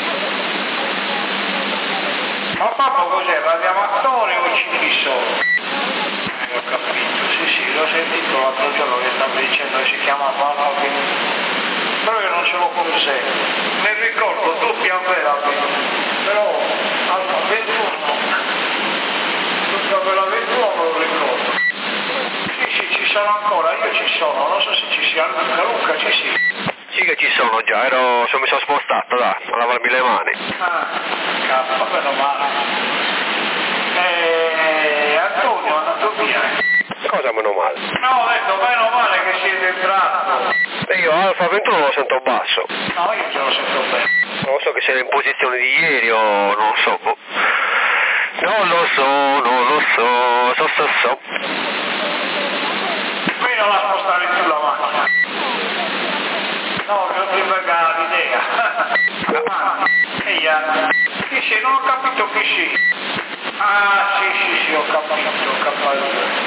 Ma papà cos'era? Radioamatori o CD solo? Ho capito, sì, l'ho sentito l'altro giorno che stavo dicendo che si chiamava Alfa 21. Però io non ce l'ho con sé. Mi ricordo doppia vela, però Alfa 21 doppia vela 21 me lo ricordo. Sì, ci sono ancora, io ci sono, non so se ci sia Luca ci sia. Sì che ci sono già, mi sono spostato là, a lavarmi le mani. Ah, cazzo, meno male. Antonio è andato via. Cosa meno male? No, ho detto meno male che siete entrato. E io Alfa 21 lo sento basso. No, io ce lo sento bene. Non so che sia in posizione di ieri o non so. Non lo so. Qui non la spostare più la macchina. No, che ho prima l'idea. Sì, non ho capito chi sei. Ah, sì, ho capito.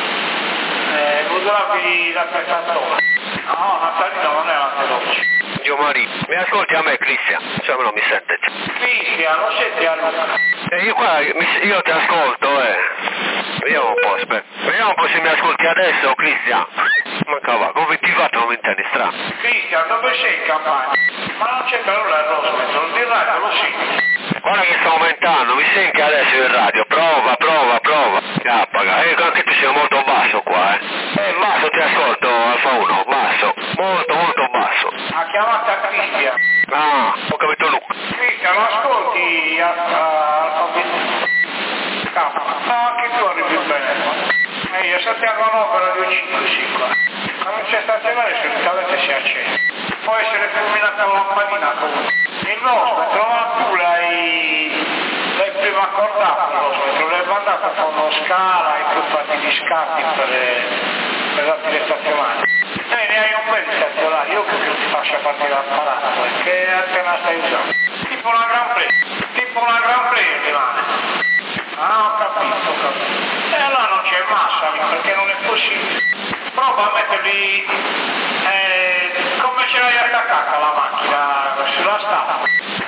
Buduravi la pettatore. No, Natalino non è la veloce. Dio Maria, mi ascolti a me Cristian, se no mi sente. Cristian, lo senti a Luca? Io qua, io ti ascolto, Vediamo un po', aspetta. Vediamo un po' se mi ascolti adesso, Cristian. Ma cavolo, come ti va, non mi intendi strano? Cristian, dove sei in campagna? Ma non c'è per ora il rosmetro, il radio lo senti. Guarda che sta aumentando, mi senti adesso il radio? Prova. Cappaga, anche tu sei molto basso qua, basso ti ascolto, Alfa 1, basso. Molto basso. Ha chiamato a Cristian. Ah, ho capito Luca. Cristian, lo ascolti Alfa 21? No, anche tu arrivi bene. Io Santiago un'opera di 5. Ma non c'è stazionale, solitamente si accende. Può essere illuminata la lampadina comunque. Il nostro, ma tu l'hai prima accordato, il nostro, l'hai mandato con uno scala e tu fatti gli scatti per darti le stazionali. Ne hai un bel stazionale, io che ti faccia partire l'apparato, che antena stai usando? Tipo una Gran Prix rimane. Ah, ho capito. E allora non c'è massa lì, perché non è possibile. Prova a metterli come ce l'hai attaccata la macchina sulla stampa.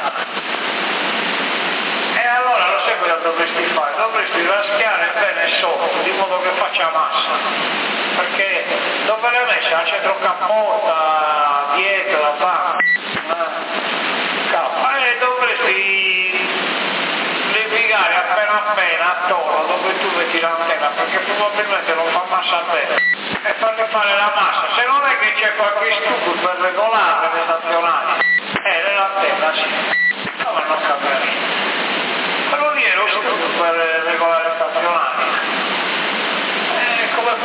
E allora lo sai cosa dovresti fare? Dovresti raschiare bene sotto, di modo che faccia massa. Perché dove l'hai messa? A centro cappota, dietro, la parte. Dovresti levigare appena attorno dove tu metti l'antenna, perché probabilmente non fa massa bene, e fargli fare la massa. Se non è che c'è qualche stupido per regolare le stazionali, nell'antenna sì, no, ma non cambia niente. Quello lì è lo stupido per regolare le stazionali.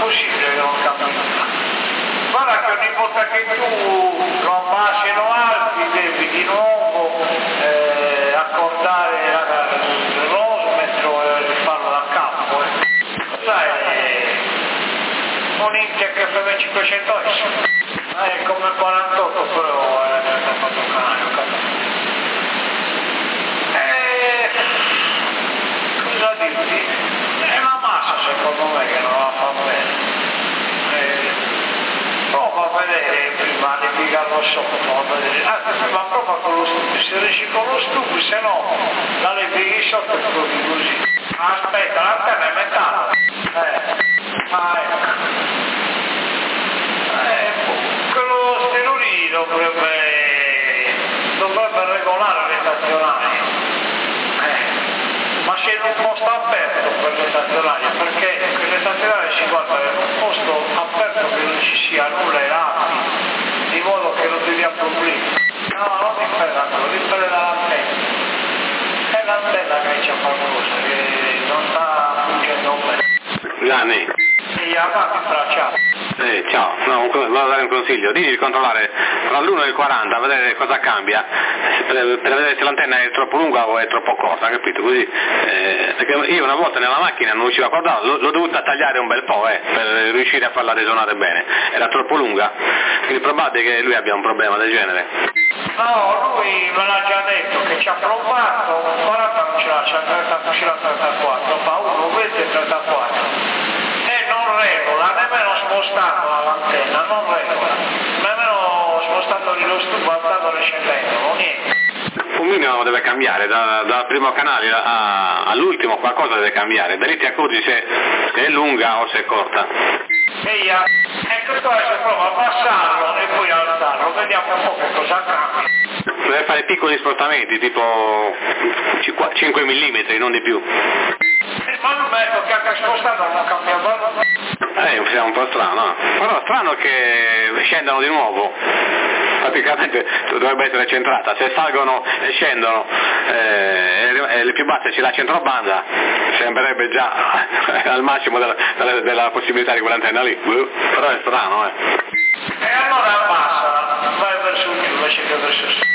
impossibile che non cambi nulla. Guarda che ogni volta che tu lo abbassi lo alzi devi di nuovo accordare il rosmetro e rifarlo da capo. Sai, un Inter che fa 500S, è come 48 però è fatto un canale. Cosa dirti? È la massa secondo me che non la fa bene. Prova a vedere prima di piegarlo sotto, prima prova con lo stupido, se riesci con lo stupido, se no la le pieghi sotto e così. Aspetta, l'antenna è metallo. Quello stilo lì dovrebbe regolare le stazionarie. Ma se in un posto aperto per le stazionarie, perché le stazionarie si guardano in un posto aperto che non ci sia nulla ai lati, di modo che non devi problemi. No, non dipende da quello, dipende dall'antenna. È l'antenna che c'è qualcosa, che non sta fungendo bene. Gianni. E gli avanti bracciati. Ciao, no, volevo dare un consiglio, digli di controllare tra l'1 e il 40, vedere cosa cambia, per vedere se l'antenna è troppo lunga o è troppo corta, capito? Così, perché io una volta nella macchina non riuscivo a guardare, l'ho dovuta tagliare un bel po', per riuscire a farla risuonare bene, era troppo lunga, quindi è probabile che lui abbia un problema del genere. No, lui me l'ha già detto che ci ha provato, 40 non ce l'ha, c'ha 34, fa 1, 20 e 34. Non regola, nemmeno spostando l'antenna, non regola, nemmeno spostando lo stupo, alzando e scendendo, niente. Un minimo deve cambiare, dal primo canale all'ultimo qualcosa deve cambiare, da lì ti accorgi se è lunga o se è corta. Via, ecco tu adesso prova a passarlo e poi alzarlo, vediamo un po' che cosa cambia. Deve fare piccoli spostamenti, tipo 5 mm, non di più. Ma non vedo che anche spostato non cambia valore. È un po' strano, però strano che scendano di nuovo, praticamente dovrebbe essere centrata, se salgono e scendono e le più basse c'è la centrobanda, sembrerebbe già al massimo della possibilità di quell'antenna lì, però è strano. E allora abbassa, vai verso giù invece che verso su.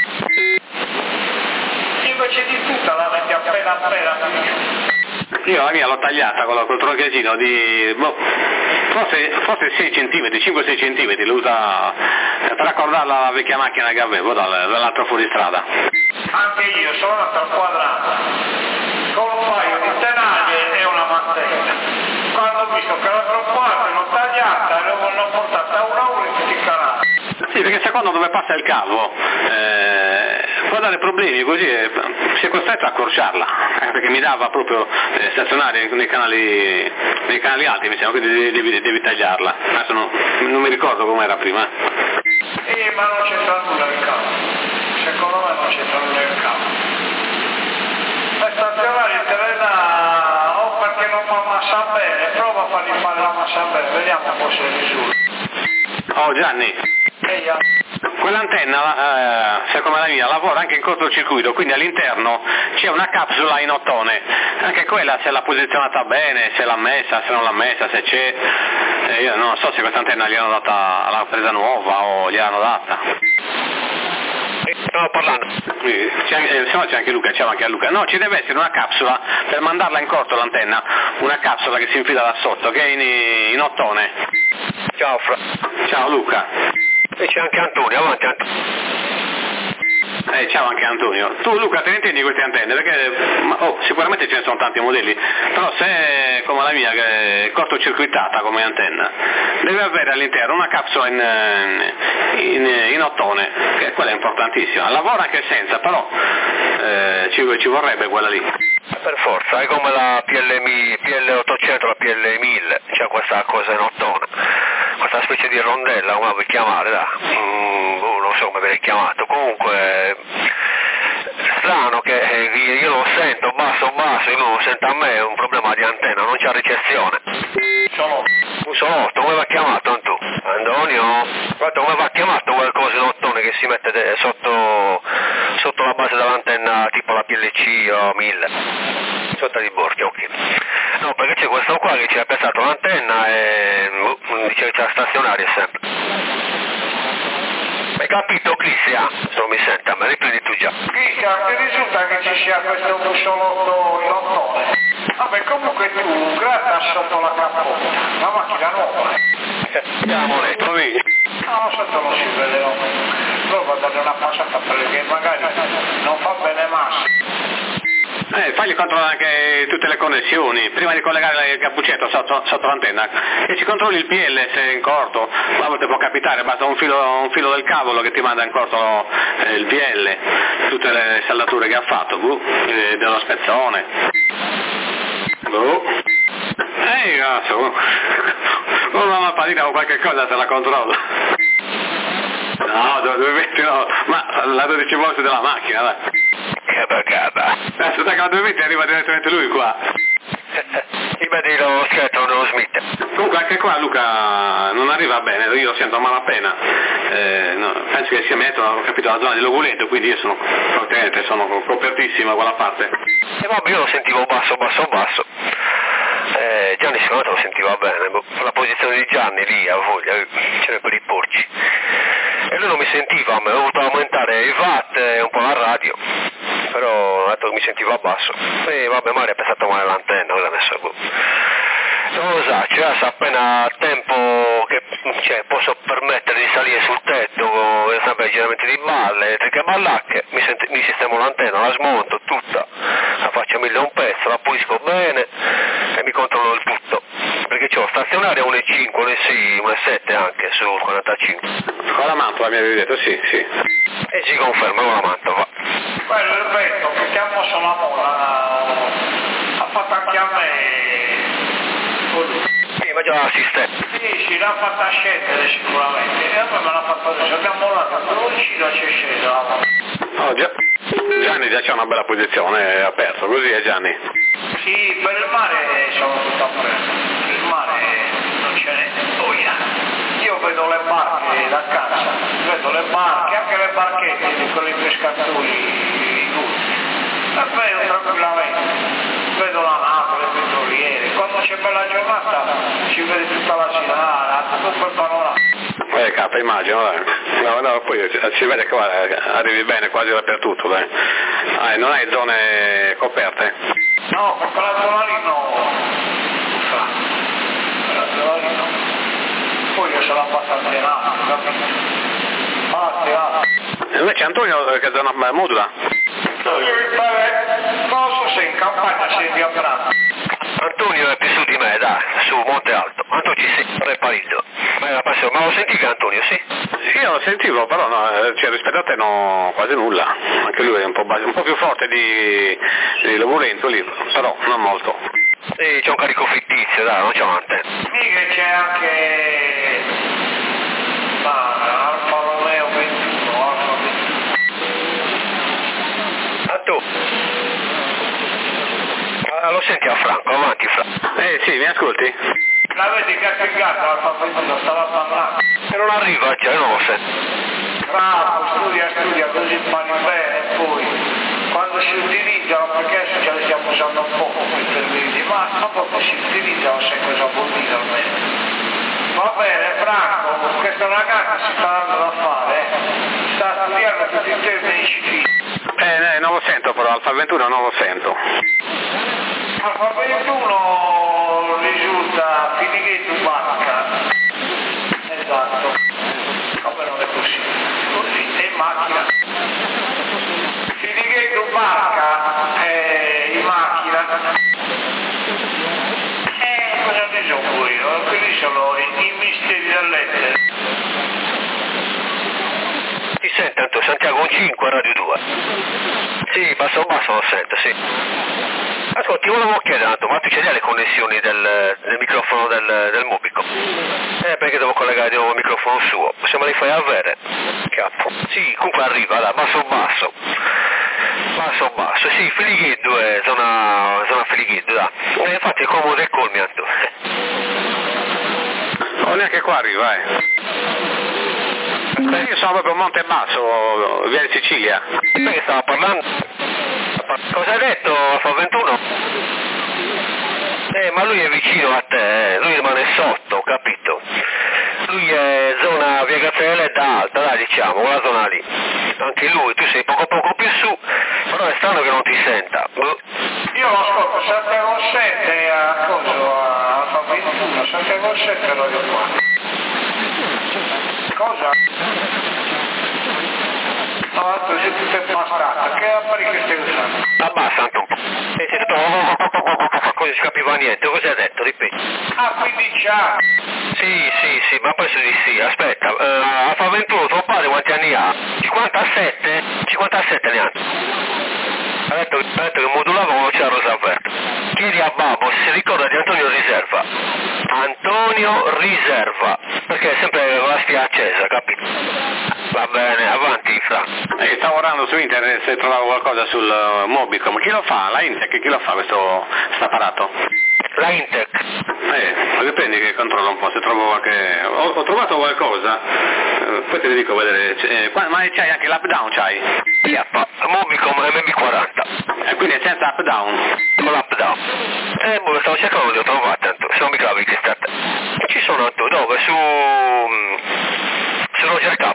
Invece di tutta la metti appena giù. Io la mia l'ho tagliata col tronchettino di forse 6 cm, 5-6 cm, l'ho usata per accordarla alla vecchia macchina che avevo dall'altro fuoristrada. Anche io sono andato al quadrato con un paio di tenaglie e una mantenna. Quando ho visto che era troppo alta l'ho tagliata e l'ho portata a uno in tutti i canali. Sì, perché secondo dove passa il cavo può dare problemi, così si è costretto a accorciarla, perché mi dava proprio stazionare nei canali alti, mi sembra, quindi devi tagliarla. Adesso non mi ricordo com'era prima. Ma non c'entra nulla il cavo, secondo me non c'entra nulla il cavo. Per stazionare te ne dà o perché non fa massa bene, prova a fargli fare la massa bene, vediamo un po' se risulta. Oh Gianni. Quell'antenna, come la mia, lavora anche in cortocircuito, quindi all'interno c'è una capsula in ottone, anche quella se l'ha posizionata bene, se l'ha messa, se non l'ha messa, se c'è, io non so se questa antenna gli hanno data alla presa nuova o gli hanno data. Stavo parlando. Se no c'è anche Luca, ciao anche a Luca. No, ci deve essere una capsula per mandarla in corto l'antenna, una capsula che si infila da sotto, che è in ottone. Ciao Fra. Ciao Luca. E c'è anche Antonio, avanti Antonio. Ciao anche Antonio. Tu Luca te ne intendi queste antenne? Perché sicuramente ce ne sono tanti modelli, però se è come la mia che è cortocircuitata come antenna, deve avere all'interno una capsula in ottone, che quella è importantissima. Lavora anche senza, però ci vorrebbe quella lì. Per forza, è come la PL800, la PL1000, c'è questa cosa in ottone, questa specie di rondella, come la puoi chiamare, non so come viene chiamato, comunque strano che io lo sento basso, io non lo sento a me, è un problema di antenna, non c'è ricezione. Un solotto, come va chiamato tu? Antonio? Guarda come va chiamato qualcosa in ottone che si mette sotto la base dell'antenna tipo la PLC o 1000, sotto di borchio, ok. No, perché c'è questo qua che ci ha piazzato l'antenna e dice che c'è la stazionaria sempre. Hai capito, Cristian? Se non mi sente, a me riprendi tu già. Cristian, ti risulta che ci sia questo bussolotto in ottone? Vabbè, comunque tu gratta sotto la cappota, la macchina nuova. Andiamo, letto lì. No, sotto non si vede, no. Prova a dare una passata perché magari non fa bene massa. Fagli controllare anche tutte le connessioni, prima di collegare il cappuccetto sotto l'antenna, e ci controlli il PL se è in corto, a volte può capitare, basta un filo del cavolo che ti manda in corto il PL, tutte le saldature che ha fatto, dello spezzone. Cazzo, una mappadina o qualche cosa se la controllo. No, 220 no, ma la 12 volt della macchina, dai. Che bagata. Aspetta che la 220 arriva direttamente lui qua. Ti vedi lo scheletro dello Smith. Comunque anche qua Luca non arriva bene, io lo sento a malapena. No, penso che sia metro, ho capito, la zona di Logulento, quindi io sono copertissima quella parte. E vabbè, io lo sentivo basso. Gianni secondo me lo sentiva bene, la posizione di Gianni lì a voglia, c'era per i porci. E lui non mi sentiva, mi ho dovuto aumentare i watt e un po' la radio, però ho detto che mi sentiva basso. E vabbè, magari ha pensato male l'antenna, l'ha messo non lo so, cioè se appena tempo che posso permettere di salire sul tetto, sempre ai giramenti di balle, elettriche ballacche, mi sistemo l'antenna, la smonto tutta, la faccio 1000 un pezzo, la pulisco bene e mi controllo il tutto, perché ho stazionaria 1,5, 1,6, 1,7 anche su 45. Con la mantola mi avevi detto, sì. E si conferma con la mantola. Quello è il vento che ti ha mosso la mola, ha fatto anche a me. Sì, ma già l'assistente. Sì, l'ha fatta scendere sicuramente, e a me me l'ha fatto adesso, abbiamo mollato il dolcino e c'è sceso. Oh, Gianni già c'ha una bella posizione, è aperto, così è Gianni. Sì, per il mare sono tutto aperto, per il mare non ce n'è. Io vedo le barche da casa, vedo le barche, anche le barchette di quei pescatori tutti, e vedo tranquillamente. Vedo la nave, le petroliere, quando c'è bella giornata si vede tutta la Silana, tutto quel panorama. Capa, immagino, dai. No, poi si vede che arrivi bene quasi dappertutto, dai. Non hai zone coperte? No, per quella zona lì no. Quella zona lì no. Poi io sono abbastanza in alto, capito? Alto. Invece Antonio che zona modula? Non so se in campagna sei a Brano. Antonio è più su di me, dai, su Monte Alto. Antonio ci sei, Reparito. Ma lo sentivi Antonio, sì? Sì, io lo sentivo, però no, rispetto a te no, quasi nulla. Anche lui è un po' più forte di Logulento lì, però non molto. Sì, c'è un carico fittizio, dai, non c'è un'antenna. Sì, che c'è anche Alfa Romeo 21, Alfa 21. A tu? Lo senti a Franco, avanti Franco. Sì, mi ascolti? L'avete caricata Alfa 21, stava parlando. E non arriva, già, non lo sento. Bravo, studia, così impari bene, e poi quando si utilizzano, perché adesso ce le stiamo usando un po' quei servizi, ma dopo si utilizzano sai cosa vuol dire almeno. Va bene, Franco, questo ragazzo si sta dando da fare, sta studiando tutti i termini civili. Non lo sento però, Alfa 21 non lo sento. Alfa 21 risulta Filighetto Barca. Esatto. Come non è possibile? Così, è in macchina. Filighetto Barca è in macchina. Cosa ne so pure io? Quelli sono i misteri dell'etere. Ti sento, Santiago 5, Radio 2. Sì, basso lo sento, sì. Ascolta, ti volevo chiedere, ma tu ce le connessioni del microfono del Mobico? Perché devo collegare di nuovo il microfono suo, se me li fai avere. Capo. Sì, comunque arriva, dai, basso. Sì, Filighetto è zona Filighetto, dai. Infatti è comodo e colmianto. Oh, neanche qua arriva, Io sono proprio a Monte Basso, via di Sicilia. Perché stava parlando? Cosa hai detto, Alfa 21? Ma lui è vicino a te, lui rimane sotto, capito? Lui è zona via Gazzella ed Alta, dai, diciamo, quella zona lì. Anche lui, tu sei poco più su, però è strano che non ti senta. Io lo ascolto Santiago 7 a Alfa 21, Santiago 7 Radio 4. Cosa? No, altro c'è tutto il bastardo, che apparecchio stai usando? Abbassa un po'. E sei tutto così si capiva niente, cosa hai detto? Ripeti. Ah, 15 anni. Sì, ma penso di sì, aspetta, Alfa 21, tuo padre quanti anni ha? 57? 57 ne ha. Ha detto che modulava quando c'era Rosa Aperta. Chiedi a Babbo se si ricorda di Antonio Riserva. Antonio Riserva, perché è sempre con la spia accesa, capito? Va bene, avanti Fra. Stavo guardando su internet se trovavo qualcosa sul Mobicom. Chi lo fa? La Intec, chi lo fa questo apparato? La Intec. Dipende che controllo un po', se trovo qualche... Ho trovato qualcosa, poi te ne dico a vedere, ma c'hai anche l'up down, c'hai? Mobicom MB40. Quindi è senza up down? Con l'up down. Stavo cercando di ho trovato, tanto, se non mi cavi che state. Ci sono dove? Su Roger K.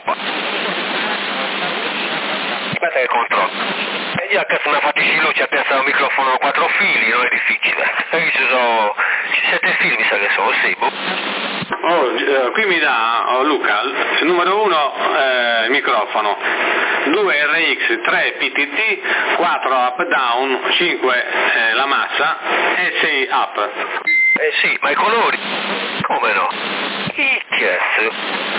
Aspetta che controllo. E io a cazzo una fatisci luce a piazzare un microfono a 4 fili, non è difficile. Io ci sono 7 fili, mi sa che sono, sì, qui mi dà Luca, numero 1 il microfono, 2 RX, 3 PTT, 4 up down, 5 la massa e 6 up. Sì, ma i colori? Come no? Yes.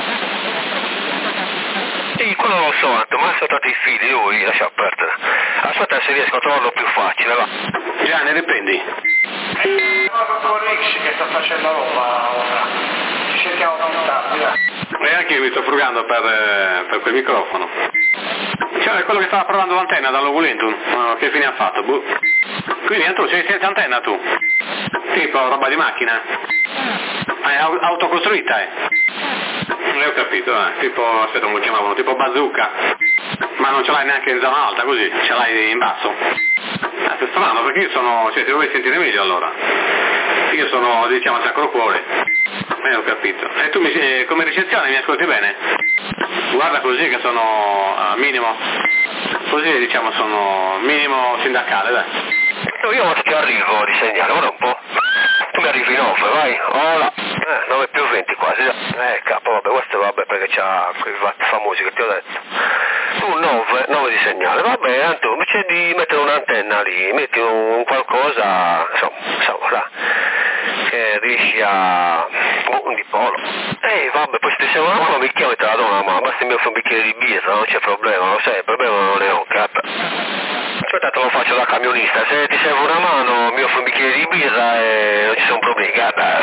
Sì, quello lo so, ma sono stati i fili, lui lascia perdere. Aspetta se riesco a trovarlo più facile, va. Già, ne riprendi? È il nuovo Rix che sta facendo roba ora. Ci sentiamo più tardi, E anche io mi sto frugando per quel microfono. Cioè, quello che stava provando l'antenna dall'Ovulentum, che fine ha fatto? Quindi tu sei senza antenna tu? Tipo roba di macchina? È autocostruita, ho capito, tipo, aspetta come lo chiamavano, tipo bazooka, ma non ce l'hai neanche in zona alta così, ce l'hai in basso. È strano perché io sono, ti dovevi sentire meglio allora, io sono diciamo a sacro cuore, ho capito. E tu come ricezione mi ascolti bene? Guarda così che sono minimo, così diciamo sono minimo sindacale, dai. Io ti arrivo di segnale, ora un po'. Tu mi arrivi in off, vai, ora. 9 più 20 quasi, capo, vabbè, questo vabbè perché c'ha quei famosi che ti ho detto. Tu 9 di segnale, vabbè, Anto, invece di mettere un'antenna lì, metti un qualcosa, insomma, là, che riesci a... un dipolo. Vabbè, poi se ti serve una mano mi chiami e te la do una mano, basta mi offri un bicchiere di birra, non c'è problema, lo sai, il problema non è un capo. Aspetta, te lo faccio da camionista, se ti serve una mano mi offri un bicchiere di birra e non ci sono problemi, guarda.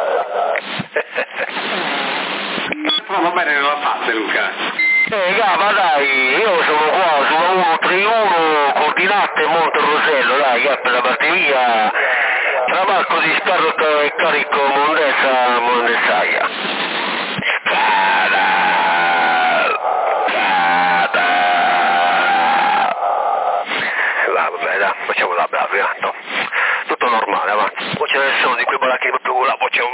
Va bene, non la fate Luca. Ma dai, io sono qua sulla 131, coordinate Monte Rosello, dai, per la parte mia, trabalco di scarto e carico Mondessaia. Vabbè, dai, facciamo la bravi, no? Tutto normale, avanti. Poi ce ne sono di quei baracchi di più là, poi c'è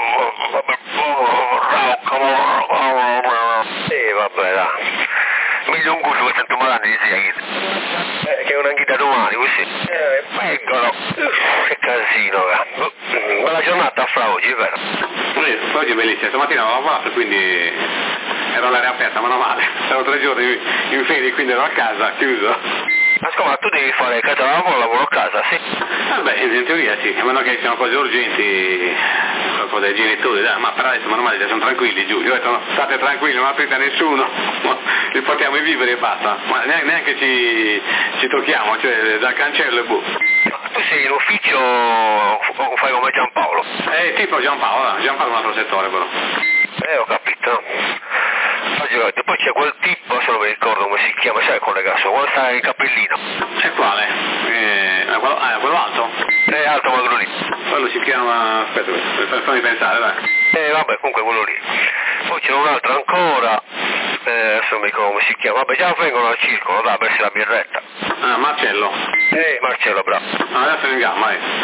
vabbè, dai. Meglio un gusto che sento male di che è una ghida domani, così. Eccolo. Che casino, bella giornata fra oggi, vero? Oggi è bellissima, stamattina ho lavorato, quindi ero all'aria aperta, ma non male. Stavo 3 giorni in ferie, quindi ero a casa, chiuso. Ma tu devi fare casa lavoro a casa, sì? Vabbè, in teoria sì, a meno che siano cose urgenti, qualcosa dei genitori, dai, ma per adesso meno male, sono tranquilli giù, io ho detto state tranquilli, non aprite a nessuno, li portiamo i viveri e basta, ma neanche ci tocchiamo, cioè dal cancello e boh. Tu sei in ufficio o fai come Giampaolo? Tipo Giampaolo è un altro settore però. Ho capito. Poi c'è quel tipo, adesso non mi ricordo come si chiama, sai collegato, quando sta il cappellino. E quale? Quello alto? Alto quello lì. Quello si chiama, aspetta, fammi pensare, dai. Vabbè, comunque quello lì. Poi c'è un altro ancora, adesso non mi ricordo come si chiama, vabbè già vengono al circolo, da bersi la birretta. Marcello. Marcello, bravo. Adesso è in gamma,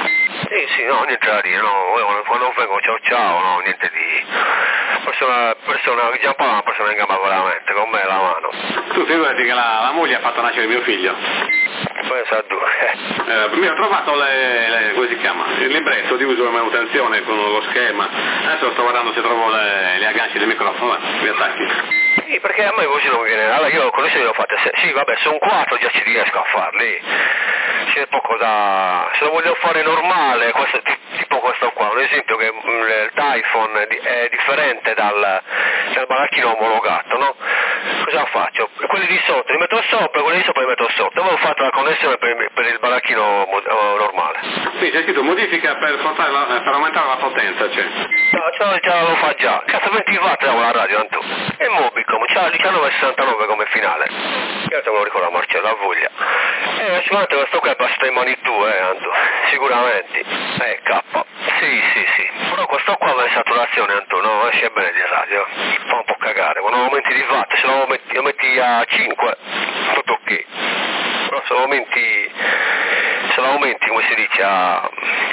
Sì, no, niente da dire, no, io quando vengo ciao, no, niente di... persona che già parla, una persona in gamba veramente, con me la mano. Tu figurati che la moglie ha fatto nascere mio figlio. Pensa a due. Mi ho trovato come si chiama? Il libretto di uso e manutenzione con lo schema. Adesso sto guardando se trovo gli agganci del microfono, gli attacchi. Sì, perché a me così non mi viene. Allora io con le ho fatte sì, vabbè, sono 4, già ci riesco a farli. C'è poco da... Se lo voglio fare normale, tipo questo qua, un esempio che l'iPhone è differente dal baracchino omologato, no? Cosa faccio? Quelli di sotto li metto sopra, quelli di sopra li metto sotto. Avevo fatto la connessione per il baracchino normale. Sì, c'è scritto modifica per aumentare la potenza, cioè. No, già lo fa già. Cazzo, 20 watt la radio, Antu. E Mobicom, c'ha 19,69 come finale. Certo me lo ricordo a Marcello, a voglia. Sicuramente questo qua è basta in mani tue, Antu. Sicuramente. K. Sì. Però questo qua va in saturazione, Antu, no? Esce bene di radio. Fa un po' cagare. Quando aumenti di watt, se lo metti a 5, tutto ok. Però se lo aumenti, come si dice, a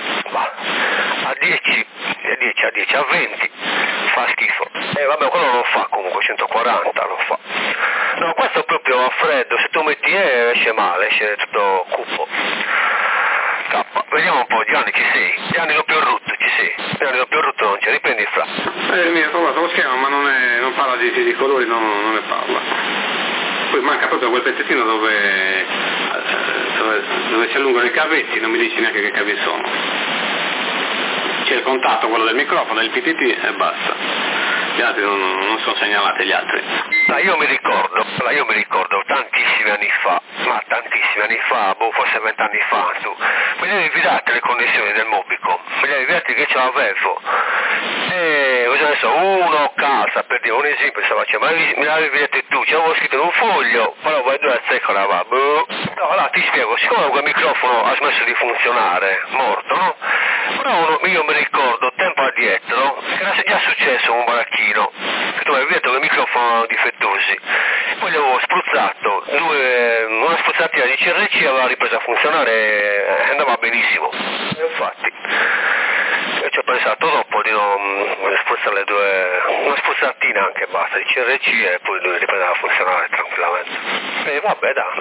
10, a 20, fa schifo. Vabbè, quello lo fa comunque, 140 lo fa. No, questo proprio a freddo, se tu metti esce male, esce tutto cupo. K. Vediamo un po', Gianni, ci sei? Gianni lo più rutto, ci sei? Gianni lo più rutto non c'è, riprendi fra. Mi ha trovato lo schema, ma non parla di colori, non ne parla. Poi manca proprio quel pezzettino dove si allungano i cavetti, non mi dici neanche che cavi sono. C'è il contatto, quello del microfono, del PTT e basta. Gli altri non sono segnalati, gli altri. Io mi ricordo tantissimi anni fa, forse 20 anni fa, tu, mi devi fidare le connessioni del Mobicom, mi devi fidare che ce l'avevo. E cosa ne so, uno casa, per dire un esempio, stava dicendo, ma me l'avevi detto tu, ci avevo scritto in un foglio, però vai due a secco la va, No, allora ti spiego, siccome quel microfono ha smesso di funzionare, morto, no? Però io mi ricordo, tempo addietro, che era già successo un baracchino, che tu avevi detto che i microfoni erano difettosi, poi gli avevo spruzzato, una spruzzatina di CRC aveva ripreso a funzionare e andava benissimo. E infatti, io ci ho pensato dopo di non spruzzare una spruzzatina anche basta di CRC e poi lui riprendeva a funzionare tranquillamente. E vabbè dai,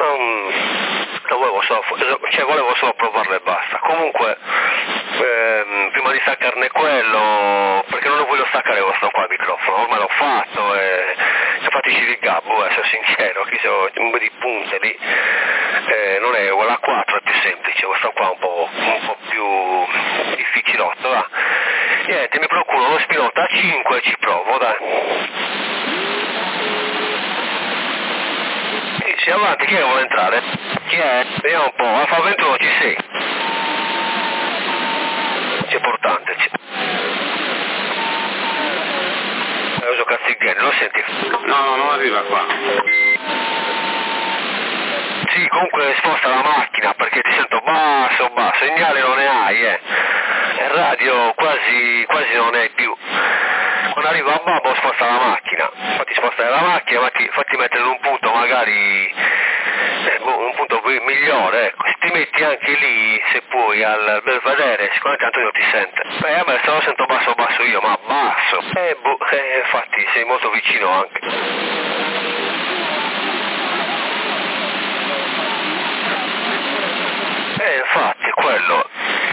volevo solo provarlo e basta. Comunque, prima di staccarne quello, perché non lo voglio staccare questo qua il microfono, ormai l'ho fatto e infatti ci rigabbo, sono sincero, qui c'ho un po' di punte lì, non è quella 4, è più semplice, questo qua è un po' più difficilotto, va. Niente, mi procuro lo spinotto a 5 e ci provo, dai. Sì, avanti, chi è che vuole entrare? Chi è? Vediamo un po', Alfa 21 ci sei? C'è portante, uso Castiglione, lo senti? No, non arriva qua. Sì, comunque sposta la macchina perché ti sento basso, segnale non ne hai, e radio quasi non ne hai più. Quando arriva a babbo sposta la macchina, fatti spostare la macchina, fatti mettere in un punto magari, un punto migliore, ecco. Se ti metti anche lì, se puoi, al Belvedere, sicuramente Antonio ti sente. A me se lo sento basso io, ma basso. Infatti sei molto vicino anche. Infatti, è quello,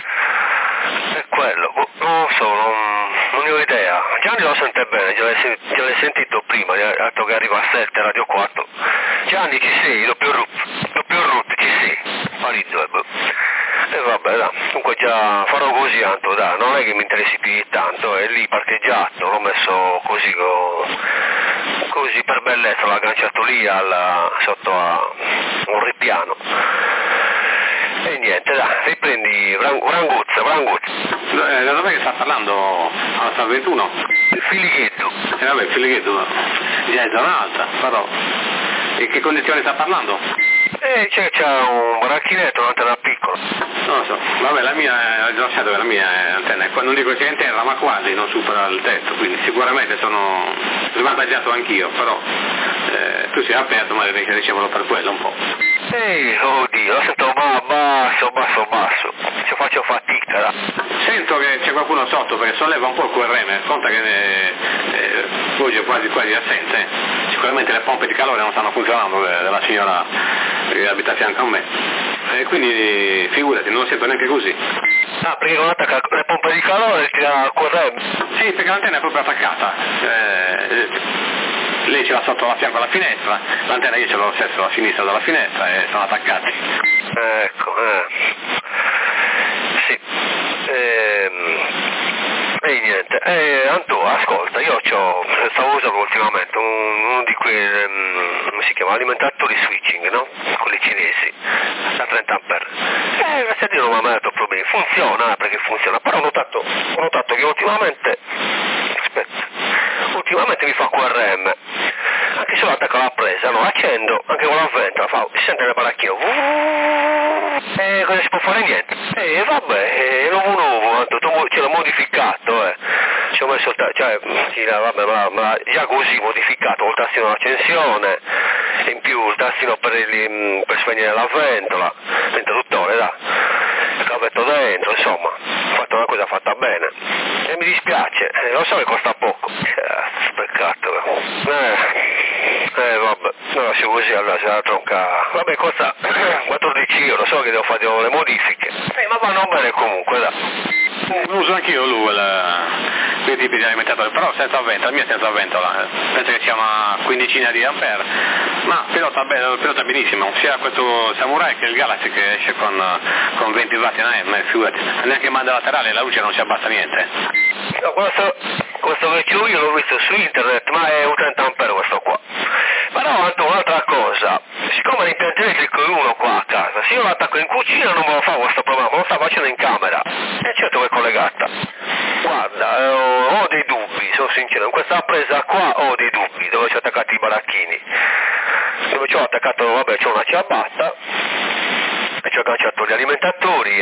non so, non ne ho idea. Gianni lo sente bene, già l'hai sentito prima, ha detto che arriva a 7, Radio 4. Gianni ci sei, doppio root, ci sei, palizzo, e vabbè, dai, comunque già farò così, Anto, dai, non è che mi interessi più di tanto, è lì parcheggiato, l'ho messo così per bellezza, l'ho agganciato lì sotto a un ripiano. E niente, dai, riprendi Vranguzza. Da dov'è che sta parlando? Alfa 21? Filighetto. Vabbè, Filighetto, già è zona alta, però. E che condizioni sta parlando? C'è un baracchinetto, un'antenna piccola. Non lo so, vabbè, la mia, hai lasciato che la mia è antenna, non dico che è in terra, ma quasi, non supera il tetto, quindi sicuramente sono svantaggiato anch'io, però tu sei aperto, ma ricevono per quello un po'. Oddio, lo sento basso, ci faccio fatica, là. Sento che c'è qualcuno sotto perché solleva un po' il QRM, conta che oggi è quasi assente. Sicuramente le pompe di calore non stanno funzionando della signora che abita a fianco a me. E quindi figurati, non lo sento neanche così. Ah, perché non attacca le pompe di calore tira il QRM? Sì, perché l'antenna è proprio attaccata. Lei ce l'ha sotto a fianco alla finestra, l'antenna io ce l'ho stesso a sinistra dalla finestra e sono attaccati. Ecco, sì. E niente, Anto, ascolta, io stavo usando ultimamente uno di quei, come si chiama, alimentatori switching, no? Quelli cinesi, da 30 ampere. Se Dio non mi ha mai dato problemi, funziona, perché funziona, però ho notato che ultimamente mi fa QRM, anche se lo attacco alla presa, no? Accendo, anche con la ventola, si sente nel baracchino, e cosa si può fare? Niente. E vabbè, nuovo, ce l'ho modificato, ci ho messo già così modificato, il tastino d'accensione, in più il tastino per spegnere la ventola, l'interruttore, il cavetto dentro, insomma, ho fatto una cosa fatta bene. E mi dispiace, lo so che costa poco. Peccato. Vabbè, no, se così allora se la tronca. Vabbè, costa 14 euro, so che devo fare le modifiche. Ma vanno bene comunque, dai. Uso anch'io quei tipi di alimentatori, però senza ventola, il mio è senza ventola, penso che sia una quindicina di ampere, ma pilota benissimo, sia questo Samurai che il Galaxy che esce con 20 watt in AM, figurati, neanche in banda laterale la luce non si abbassa niente. No, questo vecchio io l'ho visto su internet, ma è un 30 ampere questo qua. Però Anto, un'altra cosa, siccome l'impianto elettrico è uno qua a casa, se io lo attacco in cucina non me lo fa questo problema, me lo sta facendo in camera, e certo che è collegata. Guarda, ho dei dubbi, sono sincero, in questa presa qua ho dei dubbi, dove ci ho attaccato i baracchini, dove ci ho attaccato, vabbè, c'ho una ciabatta, e ci ho agganciato gli alimentatori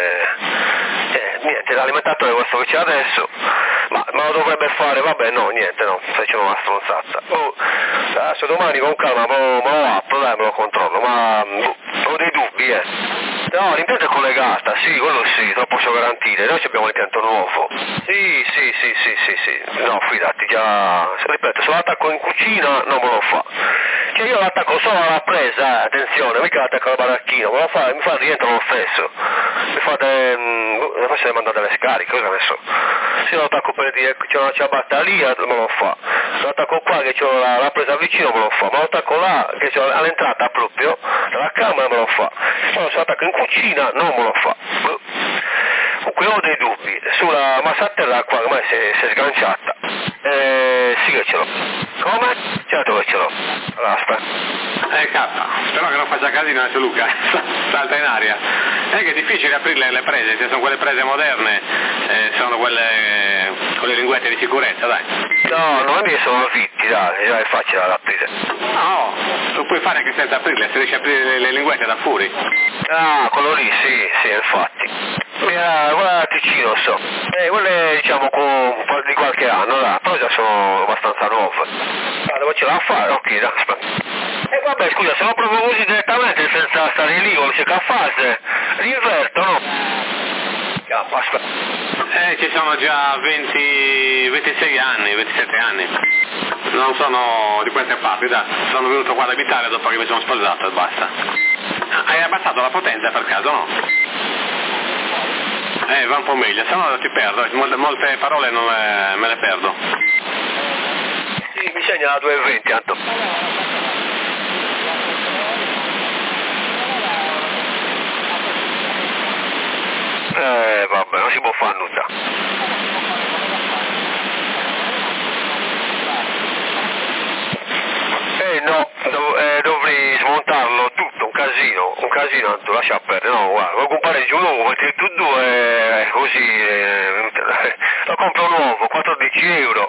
niente, l'alimentatore è questo che c'è adesso, ma lo dovrebbe fare, vabbè, no, niente, no, facciamo una stronzata. Adesso domani con calma me lo apro, dai, me lo controllo, ma ho dei dubbi, No, l'impianto è collegata, sì, quello sì, te lo posso garantire, noi abbiamo l'impianto nuovo. Sì, no, fidati, già, ripeto, se lo attacco in cucina non me lo fa. Cioè io l'attacco solo alla presa, attenzione, mica l'attacco al baracchino, mi fa rientro lo stesso. Forse devo mandare delle scariche, cosa ne so. Se lo attacco per dire che c'è una ciabatta lì, me lo fa. Lo attacco qua che c'ho la presa vicino, me lo fa. Ma lo attacco là, che c'ho all'entrata proprio, dalla camera me lo fa. Però se lo attacco in cucina, non me lo fa. Comunque ho dei dubbi. Sulla massatella qua, ormai si è sganciata. Sì che ce l'ho. Come? Certo che ce l'ho. Allora, aspetta. K, spero che non faccia casino adesso Luca, salta in aria. È che è difficile aprire le prese, se sono quelle prese moderne, sono quelle con le linguette di sicurezza, dai. No, le mie sono fitti, dai, è facile da aprire. No, lo puoi fare anche senza aprirle, se riesci a aprire le linguette da fuori. Ah, quello lì, sì, infatti. Guarda Ticino, so. Quelle diciamo di qualche anno, là, però già sono abbastanza nuove. Dove ce la fa fare? Ok, dai, aspetta. Vabbè, scusa, se lo provo così direttamente senza stare lì con le fase, rinverto, no? Aspetta. Ci sono già 26 anni, 27 anni. Non sono di queste parti, dai. Sono venuto qua ad abitare dopo che mi sono sposato e basta. Hai abbassato la potenza per caso, no? Va un po' meglio, se no ti perdo, molte parole non me le perdo. Sì, mi segna la 220, Anto. Vabbè, non si può fare nulla. No, dovrei smontarlo tutto, un casino, Anto, lascia perdere, no, guarda, vuoi comprare giù nuovo, metti tu due, così, lo compro nuovo, 14 euro.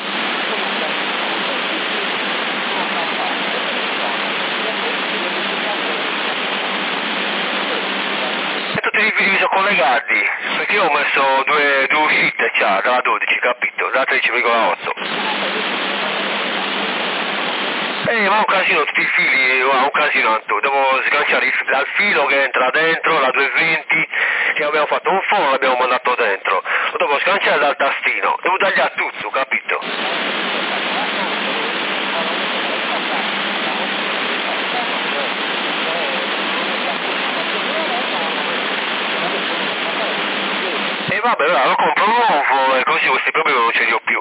Tutti i fili sono collegati, perché io ho messo due uscite dalla 12, capito? Da 13,8. Ma un casino tutti i fili, un casino Anto, devo sganciare dal filo che entra dentro, la 220, che abbiamo fatto un foro, l'abbiamo mandato dentro, lo devo sganciare dal tastino, devo tagliare tutto, capito? E vabbè, allora lo compro nuovo e così questi problemi non ce li ho più.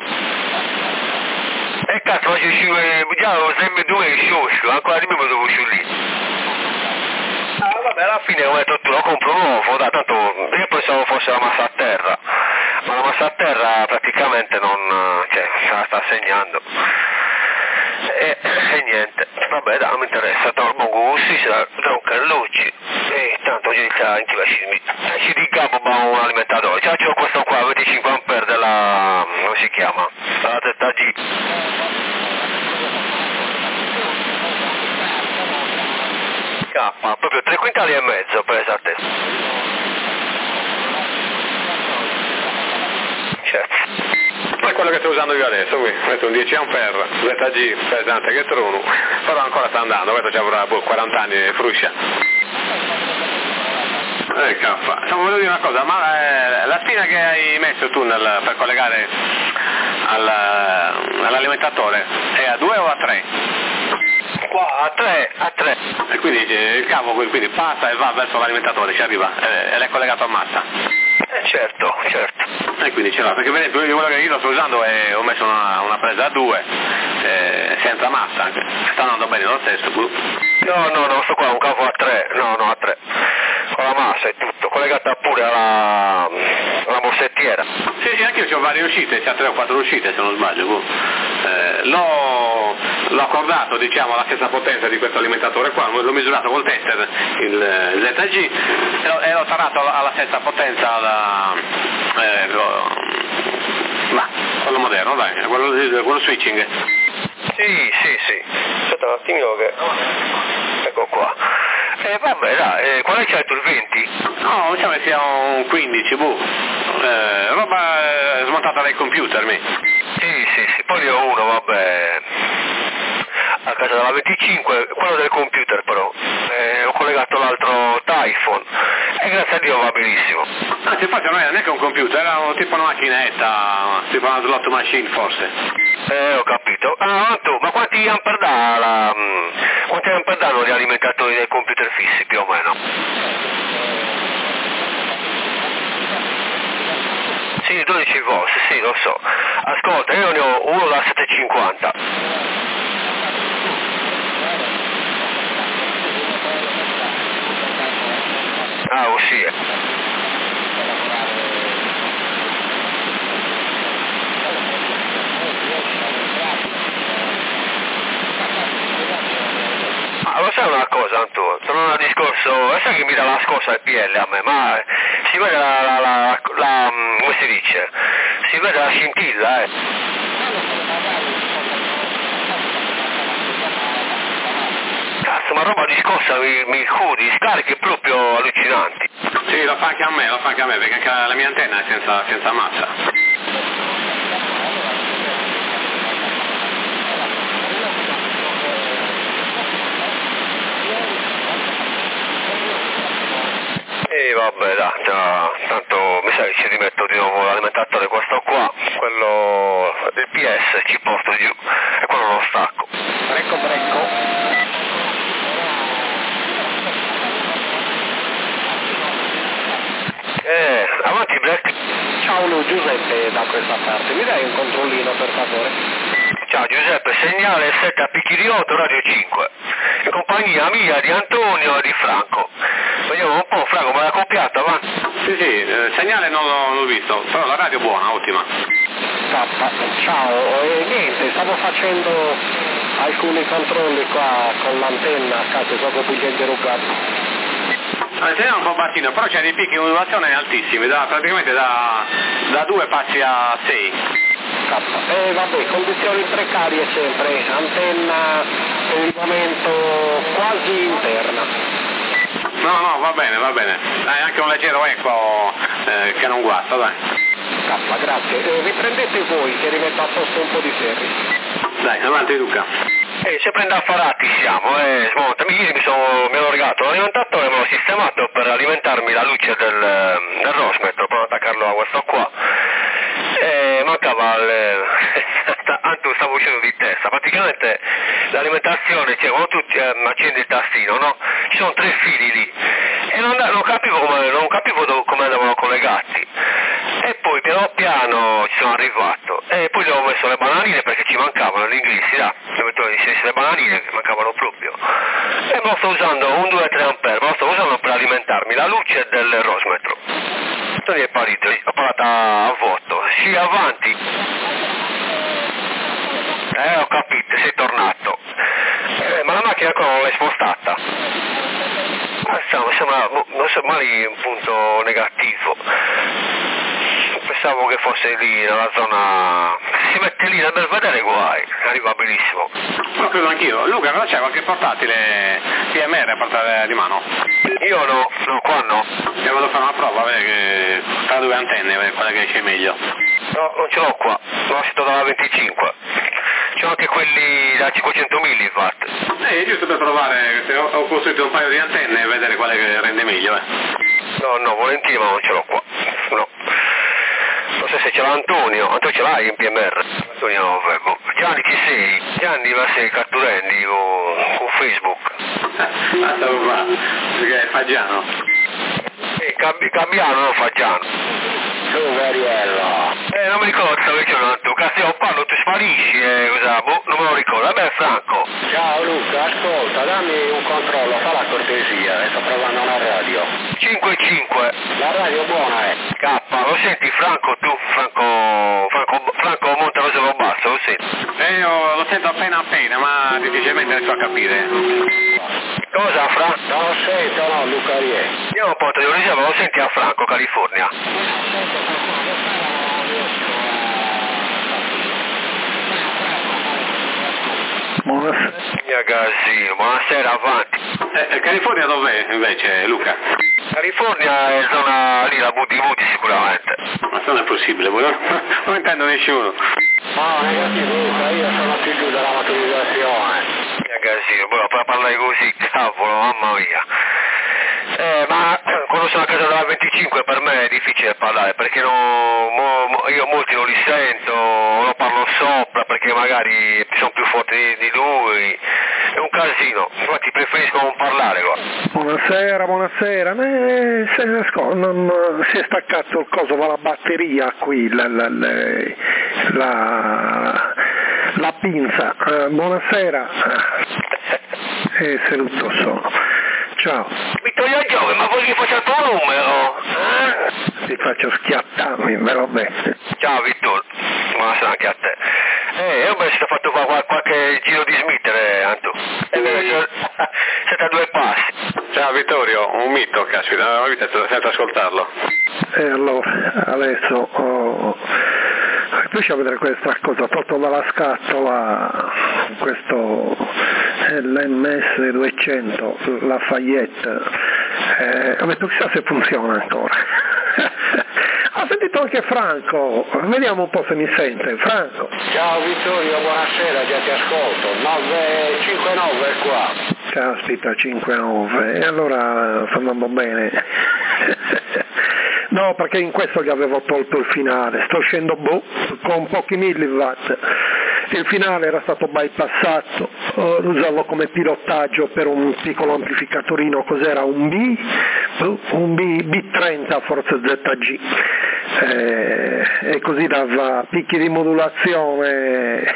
E cazzo, ma già sempre due scioscio, ancora di me lo devo lì. Vabbè, alla fine come hai detto tu lo compro nuovo, tanto io pensavo fosse la massa a terra, ma la massa a terra praticamente non, cioè, se la sta segnando. E niente, vabbè dai, non mi interessa, torno così, se la tronca luci, e tanto ci digamo un alimentatore, già c'ho questo qua, 25 ampere della, come si chiama, della ZG. Proprio 3 quintali e mezzo per esattezza. Certo. È quello che sto usando io adesso, qui, metto un 10 ampere, ZG pesante che trono, però ancora sta andando, questo ci avrà 40 anni e fruscia. Caffa, volevo dire una cosa, ma la spina che hai messo tu per collegare all'alimentatore è a 2 o a 3? Qua a 3. E quindi il cavo quindi passa e va verso l'alimentatore, ci arriva, ed è collegato a massa. Certo. E quindi ce l'ha, perché per esempio quello che io lo sto usando ho messo una presa a 2, senza massa, sta andando bene lo stesso. No, sto qua un cavo a 3, a 3. Con la massa e tutto, collegata pure alla borsettiera. Sì, anche io ho varie uscite, c'ha 3 o 4 uscite se non sbaglio. L'ho accordato, diciamo, alla stessa potenza di questo alimentatore qua, l'ho misurato col tester, il ZG, e l'ho tarato alla stessa potenza quello moderno, dai, quello switching. Sì. Aspetta un attimino che... Ecco qua. Vabbè dai, quale c'hai tu, il 20? No, diciamo che sia un 15, roba smontata dai computer, Sì, poi ne ho uno, vabbè, a casa della 25, quello del computer però, ho collegato l'altro iPhone e grazie a Dio va benissimo. Anzi, infatti non era neanche un computer, era tipo una macchinetta, tipo una slot machine forse. Ho capito. Ma quanti ampere danno gli alimentatori dei computer fissi più o meno? Sì, 12 volt, sì, lo so. Ascolta, io ne ho uno da 750. Sì. Lo sai una cosa, Antonio, tornando al discorso, sai che mi dà la scossa il PL a me, ma si vede come si dice, si vede la scintilla, Cazzo, ma roba di scossa mi cudi, scarichi proprio allucinanti. Sì, lo fa anche a me, perché anche la mia antenna è senza massa. Vabbè dai, tanto mi sa che ci rimetto di nuovo l'alimentatore questo qua, quello del PS ci porto giù e quello lo stacco. Brecco. Avanti Black. Ciao Giuseppe da questa parte, mi dai un controllino per favore? Ciao Giuseppe, segnale 7 a picchi di 8, radio 5, in compagnia mia, di Antonio e di Franco. Vediamo un po', Franco, me l'ha copiata, va? Sì, segnale non l'ho visto, però la radio è buona, ottima. Ciao, niente, stavo facendo alcuni controlli qua con l'antenna a caso proprio pigliando rugato. L'antenna è un po' bassino, però c'è dei picchi di modulazione altissimi, praticamente da 2 passi a 6. Vabbè, condizioni precarie sempre, antenna per il momento quasi interna. No, va bene. Hai anche un leggero eco che non guasta, dai. Grazie. Riprendete voi che rimetto a posto un po' di ferri. Dai, avanti Luca. Sempre indaffarati siamo, smonta. Ieri mi hanno regalato l'alimentatore, me l'ho sistemato per alimentarmi la luce del Rosmetro, per attaccarlo a questo qua. Mancava tanto stavo uscendo di testa, praticamente l'alimentazione, cioè quando tu accendi il tastino, no? Ci sono 3 fili lì e non capivo come andavano collegati. E poi piano piano ci sono arrivato e poi avevo messo le bananine perché ci mancavano gli inglesi, là, ho messo le bananine che mancavano proprio. E me lo sto usando un 2-3 ampere, me lo sto usando per alimentarmi la luce del Rosmetro. Non è parito, ho parlato a vuoto, sì avanti. Ho capito, sei tornato. Ma la macchina ancora non l'hai spostata. Non sembra lì un punto negativo. Pensavo che fosse lì nella zona. Si mette lì nel Belvedere guai, arriva benissimo. Lo credo anch'io. Luca, cosa c'è? Qualche portatile PMR a portare di mano? Io no, qua no. Io vado a fare una prova, a vedere che tra 2 antenne, vedere quella che esce meglio. No, non ce l'ho qua, l'ho sito dalla 25. C'ho anche quelli da 500 mW. Giusto per provare, ho costruito un paio di antenne e vedere quale che rende meglio, No, volentieri, ma non ce l'ho qua. No. Non so se ce l'ha Antonio ce l'hai in PMR? Antonio non avevo. Gianni ci sei? Gianni va sei catturandi con Facebook. Basta qua, perché è Faggiano. Cambiano, non Faggiano. Tu Veriello. Non mi ricordo se avevi tu, Castiamo parlo, tu sparisci, non me lo ricordo. Vabbè Franco. Ciao Luca, ascolta, dammi un controllo, fa la cortesia, sto provando una radio. 5-5. La radio buona è. K, lo senti Franco tu? Franco Monterosa lo basso, lo senti? Io lo sento appena, ma difficilmente riesco a capire. Cosa Fra? Non lo sento, no, Luca Rie. Io un po' di riserva, lo senti a Franco, California. Buonasera, avanti. California dov'è invece, Luca? California è zona lì, la Butti sicuramente. Ma non è possibile, non intendo nessuno. No, negativo Luca, io sono più giù della motorizzazione. Casino, per parlare così, cavolo, mamma mia. Ma quando sono a casa della 25 per me è difficile parlare perché io molti non li sento, lo parlo sopra perché magari sono più forti di lui, è un casino, infatti preferisco non parlare qua. Buonasera, si è staccato il coso dalla batteria qui, la pinza, buonasera, seduto sono. Ciao. Vittorio Giove, ma vuoi che faccia il tuo numero? Ti faccio schiattarmi, va bene. Ciao Vittorio, buonasera anche a te. Io mi sono fatto qualche giro di smittere, Anto. Siete a 2 passi. Ciao Vittorio, un mito, caspita, non mi sento ascoltarlo. E allora, adesso riesci a vedere questa cosa, tolto dalla scatola, questo l'MS 200, la Fayette, ho detto chissà se funziona ancora. Ho sentito anche Franco, vediamo un po' se mi sente. Franco. Ciao Vittorio, buonasera, già ti ascolto, 959 qua. Caspita, 5-9, e allora sta andando bene. No, perché in questo gli avevo tolto il finale, sto scendendo con pochi milliwatt, il finale era stato bypassato, usarlo come pilotaggio per un piccolo amplificatorino, cos'era? Un B30 forse ZG, e così dava picchi di modulazione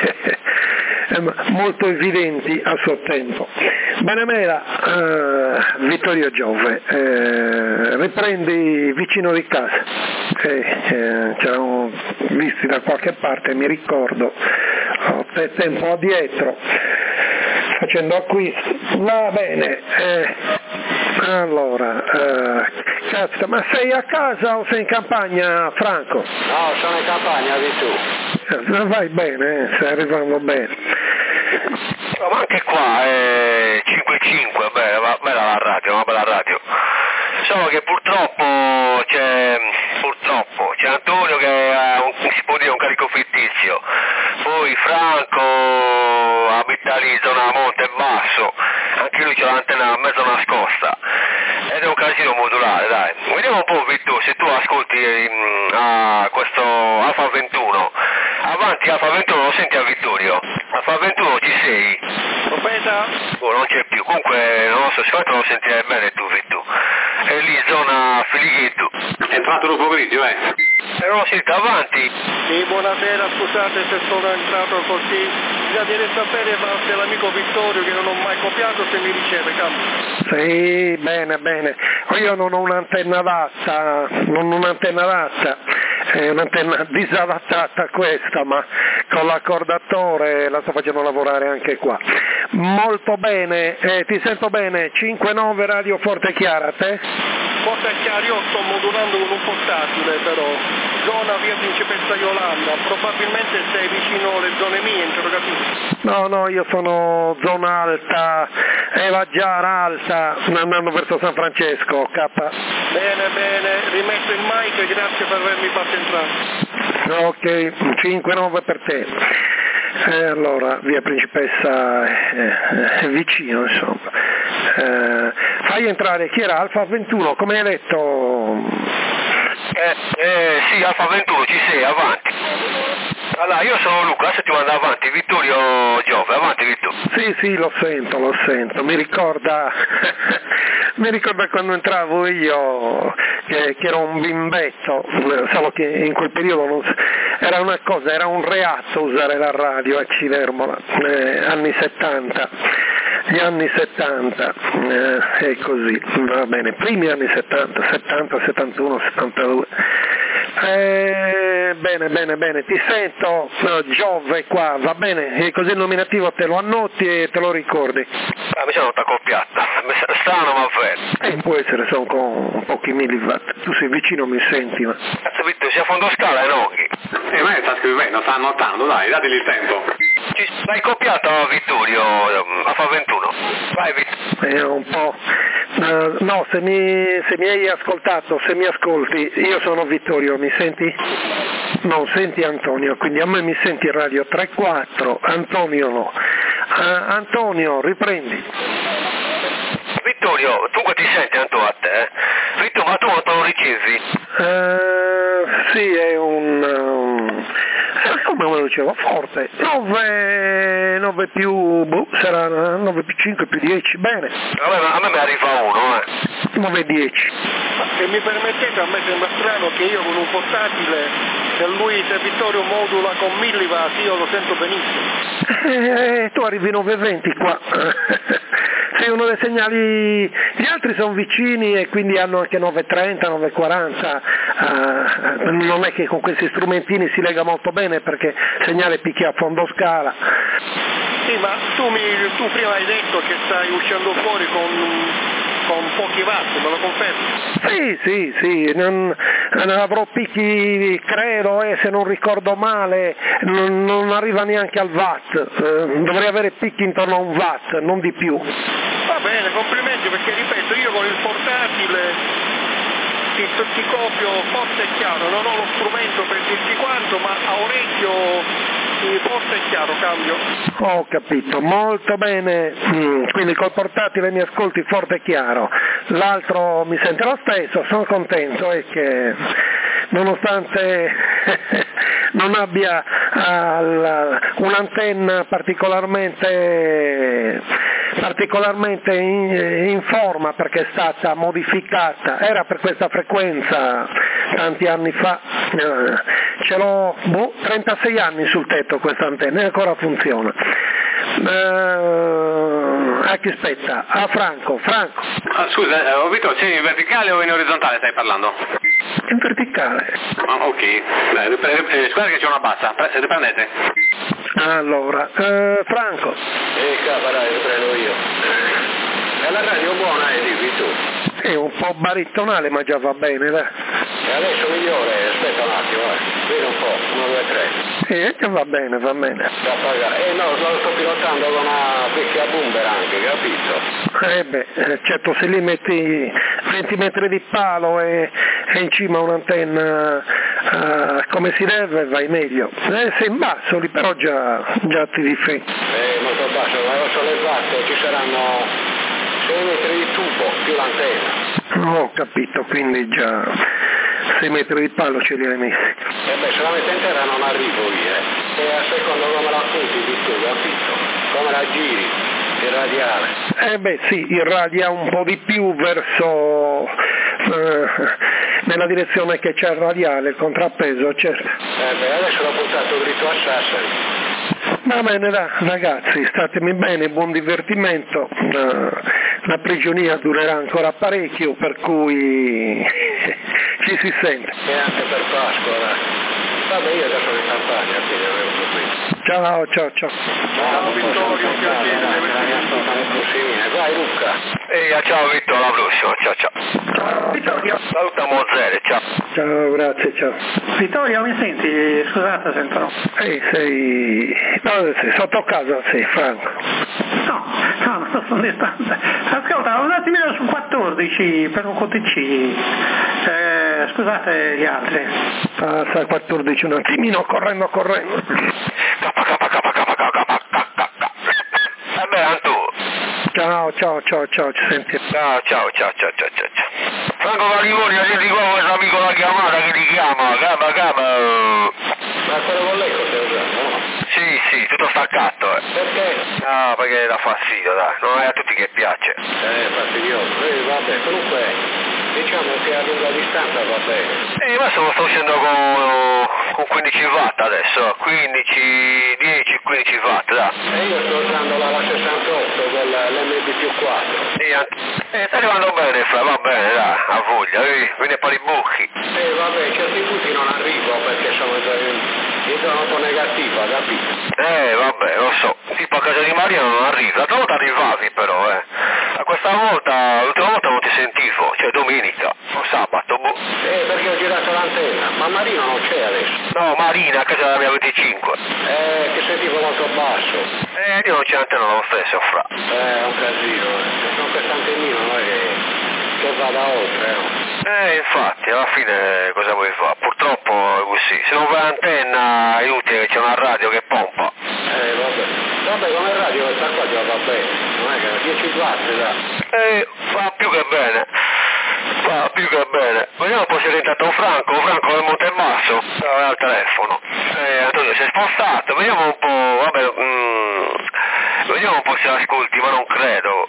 molto evidenti a suo tempo. Bene Mela, Vittorio Giove, riprendi vicino di casa, ci eravamo visti da qualche parte, mi ricordo, tempo addietro, facendo acquisti, va bene, allora, cazzo, ma sei a casa o sei in campagna, Franco? No, sono in campagna, di tu. Vai bene, stai arrivando bene. No, ma anche qua è 5-5, bella la radio, una bella radio. Solo che purtroppo c'è Antonio che si può dire un carico fittizio, poi Franco abita sta lì zona monte e basso, anche lui c'ha l'antenna mezzo nascosta ed è un casino modulare, dai. Vediamo un po' Vittorio, se tu ascolti questo Alfa 21, avanti Alfa 21 lo senti a Vittorio, Alfa 21 ci sei? Aspetta. Oh, non c'è più, comunque il nostro ascolto lo sentirai bene tu Vittorio, è lì zona Filighetto. È entrato dopo grigio, Però siete avanti. Sì, buonasera, scusate se sono entrato così. Bisogna dire sapere se l'amico Vittorio, che non ho mai copiato, se mi riceve, cambio. Sì, bene, bene. Io non ho un'antenna adatta, è un'antenna disadattata questa, ma con l'accordatore la sto facendo lavorare anche qua. Molto bene, ti sento bene, 5-9 radio forte e chiara, te? Forte e chiaro, io sto modulando con un portatile però, zona via Principessa Yolanda, probabilmente sei vicino alle zone mie, interrogativo. No, io sono zona alta, Eva Giara alta, andando verso San Francesco, K. Bene, rimetto il mic, grazie per avermi fatto entrare. Ok, 5-9 per te. Allora, via Principessa è vicino, insomma. Fai entrare, chi era? Alfa 21, come hai detto? Sì, Alfa 21, ci sei, avanti. Allora, io sono Luca, adesso ti mando avanti, Vittorio Giove, avanti Vittorio. Sì, lo sento, mi ricorda quando entravo io, che ero un bimbetto, solo che in quel periodo era una cosa, era un reato usare la radio a Civermola, anni 70. Gli anni 70, è così, va bene, primi anni 70, 71, 72. Bene, ti sento, Giove qua, va bene, e così il nominativo te lo annoti e te lo ricordi. Mi sono accoppiata, strano ma vero. Può essere, sono con pochi milliwatt, tu sei vicino, mi senti, ma... Cazzo Vittorio, sei a fondo scala, Noghi. Ma sta scrivendo, sta annotando, dai, dategli il tempo. Ci stai copiato Vittorio, Alfa 21? Vai Vittorio. Un po'... no, se mi hai ascoltato, se mi ascolti, io sono Vittorio, mi senti? Non senti Antonio, quindi a me mi senti in radio 3-4, Antonio no. Antonio, riprendi. Vittorio, tu ti senti Antonio a te? Vittorio, ma tu non te lo ricevi? Sì, è come me lo dicevo, forte, 9 più, sarà 9 più 5 più 10, bene. A me arriva uno, 9-10. Se mi permettete, a me sembra strano che io con un portatile, se Vittorio modula con milliwatt, io lo sento benissimo. Tu arrivi 9-20 qua. Sei uno dei segnali, gli altri sono vicini e quindi hanno anche 9.30, 9.40, non è che con questi strumentini si lega molto bene perché il segnale picchia a fondo scala. Sì, ma tu prima hai detto che stai uscendo fuori con pochi watt, me lo confermi? Sì, non avrò picchi, credo, se non ricordo male, non arriva neanche al watt, dovrei avere picchi intorno a 1 watt, non di più. Va bene, complimenti, perché ripeto, io con il portatile ti copio forte e chiaro, non ho lo strumento per dirti quanto, ma a orecchio forte e chiaro, cambio. Ho capito, molto bene, quindi col portatile mi ascolti forte e chiaro, l'altro mi sente lo stesso, sono contento che nonostante non abbia un'antenna particolarmente in forma perché è stata modificata, era per questa frequenza tanti anni fa, ce l'ho 36 anni sul tetto questa antenna e ancora funziona. A chi spetta? A Franco. Scusa, ho visto, sei in verticale o in orizzontale stai parlando? In verticale. Ok, scusa che c'è una bassa, riprendete. Allora, Franco. Dai, riprendo io. È la radio buona, dici tu? È un po' barittonale, ma già va bene, dai. E adesso migliore, aspetta un attimo, vedi un po', 1, 2, 3. Va bene. Da pagare. No, lo sto pilotando con una vecchia boomer anche, capito? Certo, se lì metti 20 metri di palo e in cima un'antenna come si deve vai meglio. Se in basso lì però già ti difendi. Molto basso, l'avevo sollevato, ci saranno 6 metri di tubo più l'antenna. Ho capito, quindi già 6 metri di palo ce li hai messi. Se la metto in terra non arrivo io, e a secondo come la punti di tu, capito? Come la giri, il radiale. Sì, irradia un po' di più verso nella direzione che c'è il radiale, il contrappeso, certo. Adesso l'ho buttato dritto a Sassari. Va bene, ragazzi, statemi bene, buon divertimento. La prigionia durerà ancora parecchio, per cui ci si sente. E anche per Pasqua, vabbè, io adesso sono in campagna, quindi avevo qui. Ciao. Ciao Vittorio, un piacere. Vai Luca. Ciao Vittorio, alla prossima, ciao. Ciao Vittorio. Saluta Mozzere, ciao. Ciao, grazie, ciao. Vittorio, mi senti? Scusate se no. Sei sotto casa, sei Franco. No, non sono distante. Ascolta, un attimino su 14 per un QTC. Scusate gli altri. Passa 14 un attimino, correndo. Ciao, ci sentiamo. Ciao. Franco Calimoni, senti qua questo amico la chiamata che ti chiama, capa. Ma quello con lei cosa usando, no? Sì, tutto staccato, Perché? No, perché dà fastidio, dai, non è a tutti che piace. Fastidioso. Vabbè, comunque, diciamo che a lunga distanza va bene. Ma sto uscendo con 15 watt adesso, 10-15 watt, dai. E io sto usando la 68, quella l'MB più 4. Sta arrivando bene, va bene, dai, a voglia, viene per i buchi. Vabbè, certi punti non arrivo perché sono in zona un po' negativa, capito? Vabbè, lo so, tipo a casa di Maria non arriva, l'altra volta arrivavi però, l'ultima volta non ti sentivo, cioè domenica o sabato, boh. Perché ho girato l'antenna, ma Marino non c'è adesso. No, Marina, a casa della mia 25. Che sentivo molto basso. Io non c'è antenna lo stesso, fra. È un casino, con questa antennina non è che vada oltre, Infatti, alla fine cosa vuoi fare? Purtroppo è così, se non vai l'antenna è inutile che c'è una radio che pompa. Vabbè, come radio questa qua già va bene, non è che 10 watt da. Va più che bene. Vediamo poi se è diventato Franco del Montebasso, al telefono. Antonio si è spostato, vediamo un po', vediamo un po' se ascolti, ma non credo.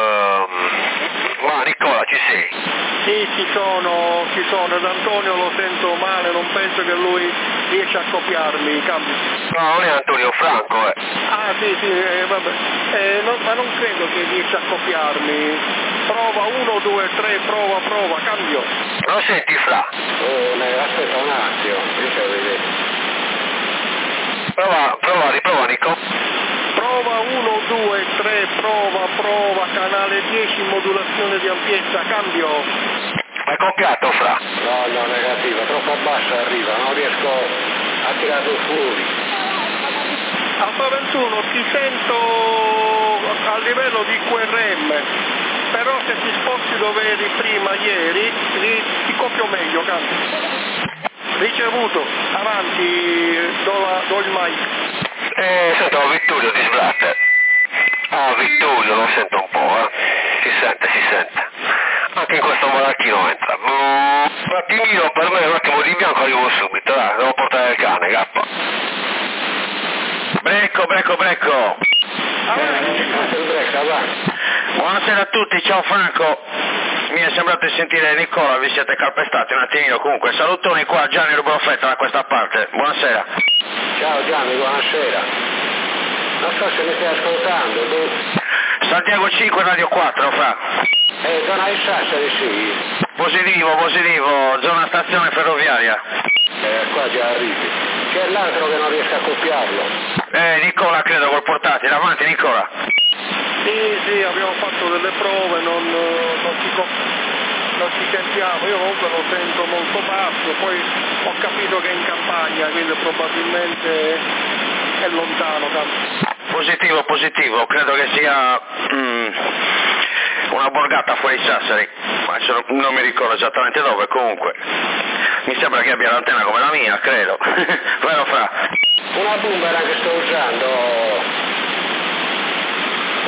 Ma Nicola, ci sei? Sì, ci sono, ed Antonio lo sento male, non penso che lui riesca a copiarmi, cambio. No, non è Antonio, Franco, Ah, sì, vabbè. Ma non credo che riesca a copiarmi. Prova 1, 2, 3, prova, cambio. Lo senti, Fra? Aspetta un attimo, Riprova, Nico. Prova 1, 2, 3, prova, canale 10, modulazione di ampiezza, cambio. Hai copiato, Fra? No, negativa, troppo bassa arriva, non riesco a tirarlo fuori. Alfa 21, ti sento a livello di QRM, però se ti sposti dove eri prima ieri, ti copio meglio, cambio. Ricevuto, avanti, do il mic. Sento Vittorio di Sbratter. Vittorio, lo sento un po', si sente. Anche in questo monarchino entra. Un attimino, per me un attimo di bianco arrivo subito, devo portare il cane, cappa. Brecco. Buonasera a tutti, ciao Franco. Mi è sembrato di sentire Nicola, vi siete calpestati un attimino, comunque salutoni qua, Gianni Rubrofetta da questa parte, buonasera. Ciao Gianni, buonasera. Non so se mi stai ascoltando, tu? Santiago 5, Radio 4, Fra. Zona di Sassari, sì. Positivo, zona stazione ferroviaria. Qua già arrivi. C'è l'altro che non riesce a copiarlo. Nicola credo col portatile, avanti Nicola. Sì, abbiamo fatto delle prove, non si sentiamo, io comunque lo sento molto basso, poi ho capito che è in campagna, quindi probabilmente è lontano. Positivo, credo che sia una borgata fuori Sassari, ma adesso non mi ricordo esattamente dove, comunque mi sembra che abbia l'antenna come la mia, credo. Vero Fra? Una boomerang che sto usando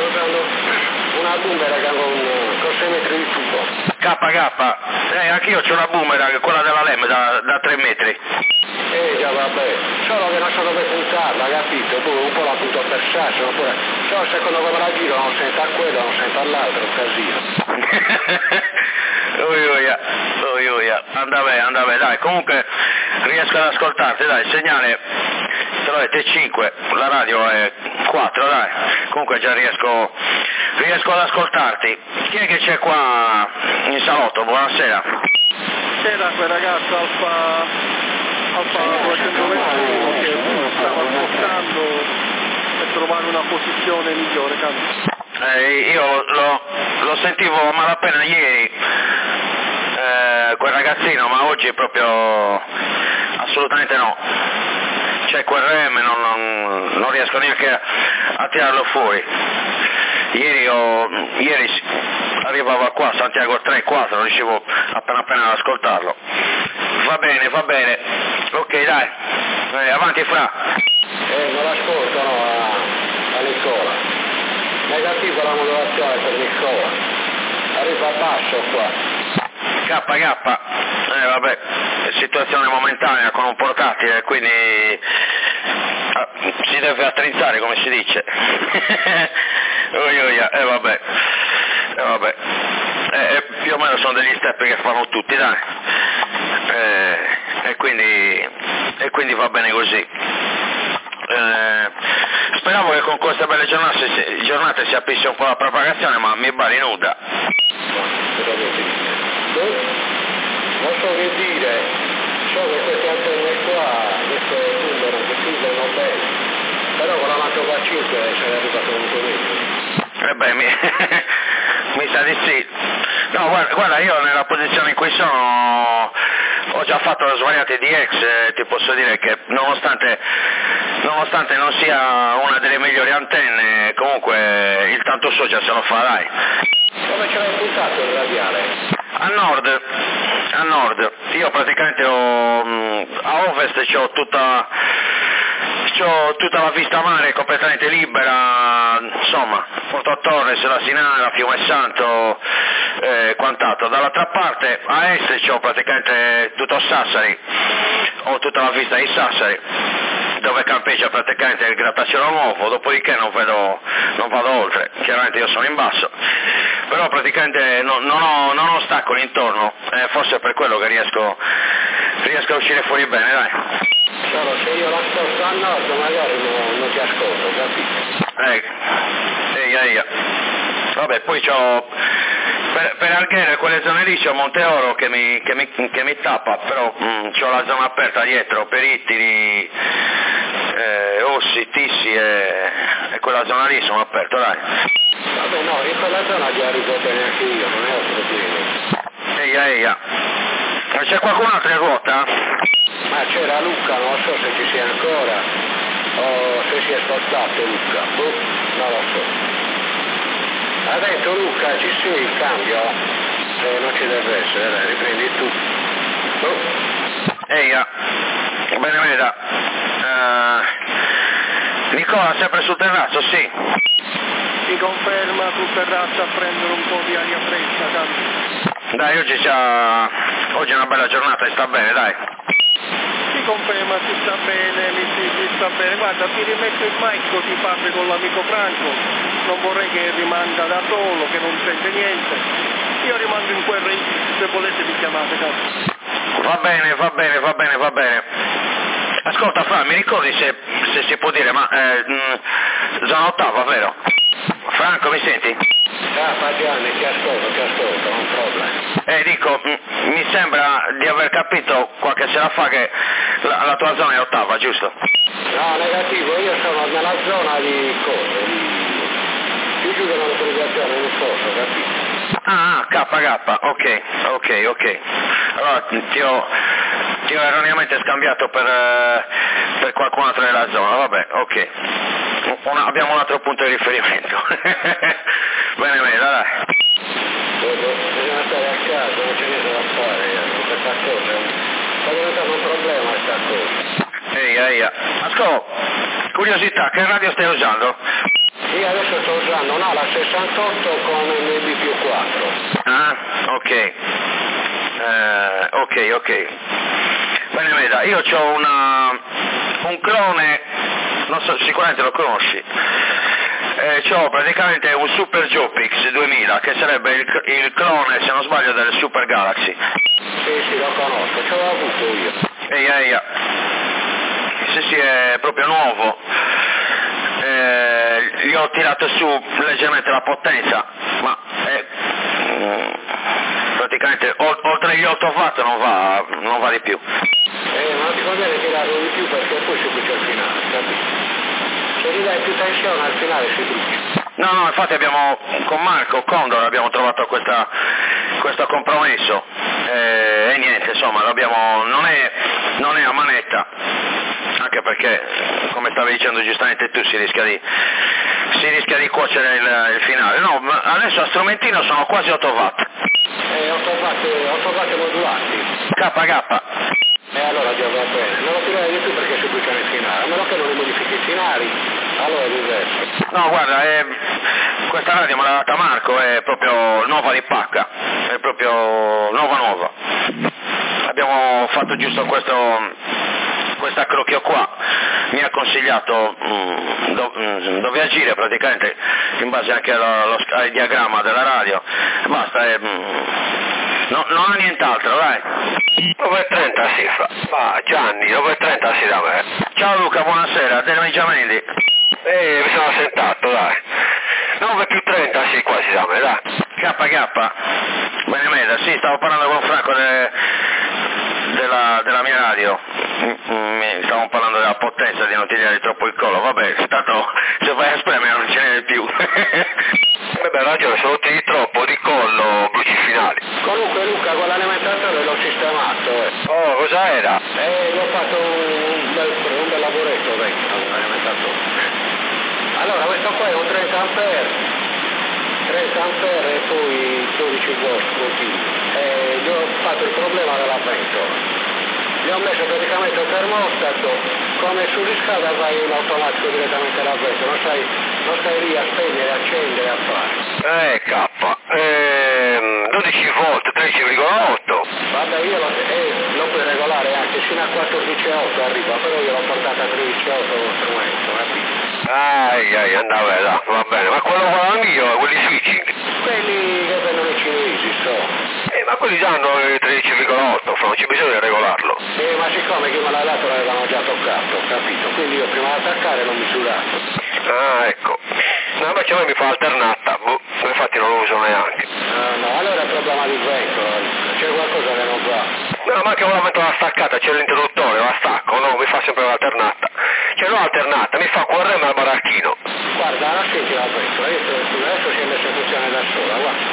sto usando una boomerang con 6 metri di tubo. KK, anch'io c'ho una boomerang, quella della Lem da 3 metri. Già vabbè, solo che non so dove puntarla, capito? Tu un po' la punto per sasso, oppure solo secondo come la giro non sento a quello, non sento all'altro, un casino. Andava, dai, comunque riesco ad ascoltarti, dai, il segnale te l'ho detto è 5, la radio è 4, dai, comunque già riesco ad ascoltarti. Chi è che c'è qua in salotto? Buonasera. C'era quel ragazzo Alfa 221 che stava ascoltando per trovare una posizione migliore, io lo sentivo a malapena ieri, quel ragazzino, ma oggi proprio assolutamente no. C'è quel rem, non riesco neanche a tirarlo fuori. Ieri arrivava qua a Santiago 3-4, non riuscivo appena ad ascoltarlo. Va bene, ok, dai, avanti Fra. Non l'ascoltano a Nicola. Negativo la modulazione per Nicola. Arriva a basso qua. KK, vabbè, situazione momentanea con un portatile, quindi si deve attrezzare, come si dice. Vabbè. Più o meno sono degli step che fanno tutti, dai. E quindi va bene così. Speravo che con queste belle giornate si aprisse un po' la propagazione, ma mi bari nuda. Non so che dire, so che queste antenne qua, queste chiudono bene, però con la Macro 5 se ne è arrivato comunque meglio. Mi sa di sì. No, guarda, io nella posizione in cui sono ho già fatto svariate DX, ti posso dire che nonostante non sia una delle migliori antenne, comunque il tanto so già se lo fa, dai. Come ce l'hai puntato il radiale? A nord, io praticamente a ovest c'ho tutta la vista mare completamente libera, insomma, Porto Torres, la Sinara, Fiume Santo, quant'altro. Dall'altra parte, a est c'ho praticamente tutto Sassari, ho tutta la vista di Sassari, dove campeggia praticamente il grattacielo nuovo, dopodiché non vado oltre, chiaramente io sono in basso, però praticamente non ho ostacoli intorno, forse è per quello che riesco a uscire fuori bene, dai. Solo se io l'ascolto a nord magari non ti ascolto, capito? Eia. Vabbè, poi c'ho per Alghero e quelle zone lì c'ho Monteoro che mi tappa, però c'ho la zona aperta dietro, Perittini, Ossi, Tissi e quella zona lì sono aperto, dai. Vabbè no, in quella zona già arrivo bene anche io, non è un problema. Eia. Ma c'è qualcun altro in ruota? Ma c'era Luca, non so se ci sia ancora, o se si è spostato Luca, non lo so. Ha detto Luca, ci sei il cambio? Non ci deve essere, dai, riprendi tu. Eia, bene, dai. Nicola, sempre sul terrazzo, sì. Si conferma sul terrazzo a prendere un po' di aria fresca, tanto. Dai, oggi è una bella giornata e sta bene, dai. Si conferma, si sta bene, si sta bene. Guarda, ti rimetto il mic così parli con l'amico Franco, non vorrei che rimanga da solo, che non sente niente. Io rimango in quel registro, se volete mi chiamate, cazzo. Va bene. Ascolta Fra, mi ricordi se si può dire, ma zona ottava, vero? Franco, mi senti? Gianni, ti ascolto, non problema. Dico, mi sembra di aver capito qualche sera fa che la tua zona è ottava, giusto? No, negativo, io sono nella zona di cose, più giù dell'autorizzazione in corso, capito? KK, ok. Allora ti ho erroneamente scambiato per qualcun altro della zona, vabbè, ok. Abbiamo un altro punto di riferimento. Bene, dai. Bisogna stare a casa, non c'è niente da fare, questa cosa. Sta diventando un problema questa cosa. Eia. Ascolta, curiosità, che radio stai usando? Io adesso sto usando un'ala 68 con MB più 4. Ah, ok. Ok. Bene, veda, io ho un clone, non so, sicuramente lo conosci. C'ho praticamente un Super Jopix 2000 che sarebbe il clone, se non sbaglio, del Super Galaxy. Sì, lo conosco, ce l'ho avuto io. Eia. Sì, è proprio nuovo. Gli ho tirato su leggermente la potenza, ma praticamente oltre gli 8 watt non va di più. Ma non ti conviene tirarlo di più perché poi si brucia al finale, capito? Se gli dai più tensione al finale si brucia. No, infatti con Marco Condor abbiamo trovato questo compromesso e niente, insomma, non è a manetta, anche perché, come stavi dicendo giustamente tu, si rischia di cuocere il finale. No, ma adesso a strumentino sono quasi 8 watt. 8 watt modulati. KK. Allora già va bene, non lo tirare di più perché si bruciano il finale, a meno che non li modifichi i finali, allora è diverso. No, guarda, questa radio me l'ha data Marco, è proprio nuova di pacca, è proprio nuova. Abbiamo fatto giusto questo accrocchio qua, mi ha consigliato dove agire praticamente in base anche al diagramma della radio, basta, non ha nient'altro, dai. 9.30 si fa. Gianni, 9.30 si da me. Ciao Luca, buonasera, Giamendi. Mi sono assentato, dai. 9 più 30 sì, quasi da me, dai. KK. Bene, Meda, sì, stavo parlando con Franco della mia radio. Stavamo parlando della potenza, di non tirare troppo il collo. Vabbè, tanto se vai a spremere non ce n'è più. Beh, ragione, se lo tiri troppo di collo bruci i finali. Comunque Luca, con l'alimentatore l'ho sistemato. Oh, cosa era? Gli ho fatto un bel lavoretto vecchio con l'alimentatore. Allora, questo qua è un 30 ampere e poi 12 volt continui. Gli ho fatto il problema della pentola. Gli ho messo praticamente un termostato, come su riscalda vai in automatico direttamente alla pentola, non stai lì a spegnere, accendere, a fare. K. 12 volt, 13,8. Vabbè, io lo puoi regolare anche fino a 14,8 arriva, però io l'ho portata a 13,8 lo strumento, capito? Andava là, va bene, ma quello mio, quelli switching. Quelli che vendono i cinesi, ma quelli danno il 13,8, non c'è bisogno di regolarlo. Ma siccome chi me l'ha dato l'avevano già toccato, capito? Quindi io prima di attaccare l'ho misurato. Ecco. No, invece a me mi fa alternata, infatti non lo uso neanche. No, allora è problema di vento, c'è qualcosa che non va. No, ma anche quando metto la staccata c'è l'interruttore, la stacco, no, mi fa sempre l'alternata. L'ho alternata, mi fa QRM al baracchino. Guarda, non senti la pentola, adesso si è messa in funzione da sola, guarda.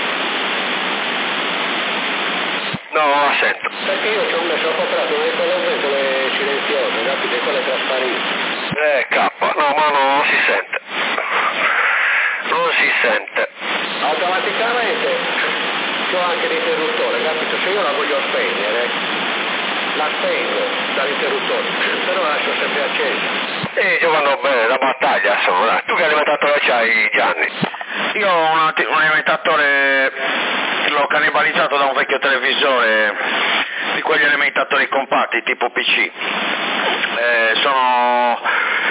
No, non la sento. Perché io ci ho comprato una di quelle ventole silenziose, capite, quelle trasparenti. K, no, ma non si sente. Non si sente. Automaticamente c'ho anche l'interruttore, capito? Se io la voglio spegnere, la spengo dall'interruttore, però la lascio sempre accesa. Giocano bene, la battaglia sono, dai. Tu che alimentatore c'hai, Gianni? Io ho un alimentatore, l'ho cannibalizzato da un vecchio televisore, di quegli alimentatori compatti tipo PC. Sono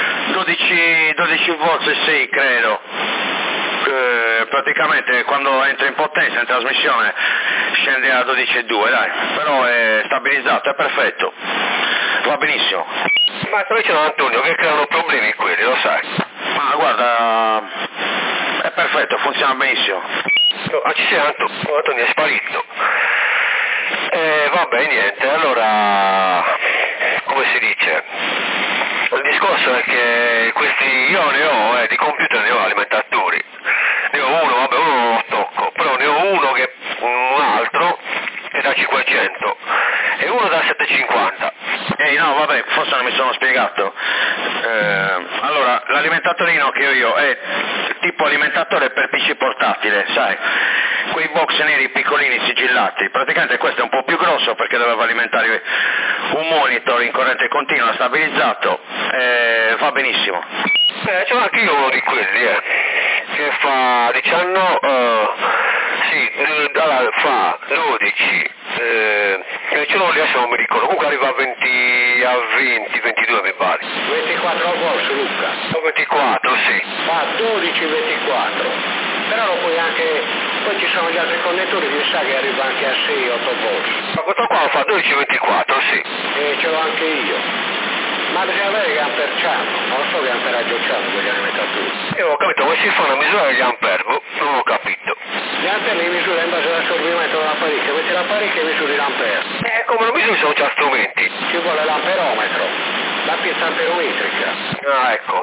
12 volt e 6 credo. Praticamente quando entra in potenza in trasmissione scende a 12,2, dai, però è stabilizzato, è perfetto, va benissimo. Ma poi c'è Antonio che creano problemi quelli, lo sai. Ma guarda, è perfetto, funziona benissimo. No, ci sei Antonio è sparito. Vabbè, niente, allora, come si dice? Il discorso è che io ne ho, di computer ne ho alimentatori. Ne ho uno, vabbè, uno non lo tocco, però ne ho uno che un altro è da 500 e uno da 750. No, vabbè, forse non mi sono spiegato. Allora, l'alimentatore che ho io è tipo alimentatore per PC portatile, sai? Quei box neri piccolini sigillati. Praticamente questo è un po' più grosso perché doveva alimentare un monitor in corrente continua stabilizzato, va benissimo. C'ho anche io uno di quelli, che fa 19, allora fa 12, ce l'ho lì adesso non mi ricordo, comunque arriva a 20, 22 mi pare. 24 volt Luca. O 24, sì. Fa 12-24, però lo puoi anche, poi ci sono gli altri connettori, mi sa che arriva anche a 6-8 volt. Ma questo qua fa 12-24, sì. E ce l'ho anche io. Ma bisogna avere che ampere c'hanno, non so che amperaggio c'hanno quegli alimentatori. Io ho capito, come si fa una misura degli ampere? Non ho capito. Gli ampere li misura in base all'assorbimento dell'apparecchio, metti l'apparecchio e misuri l'ampere. Come lo misuri sono già strumenti. Ci vuole l'amperometro, la pista amperometrica. Ah, ecco.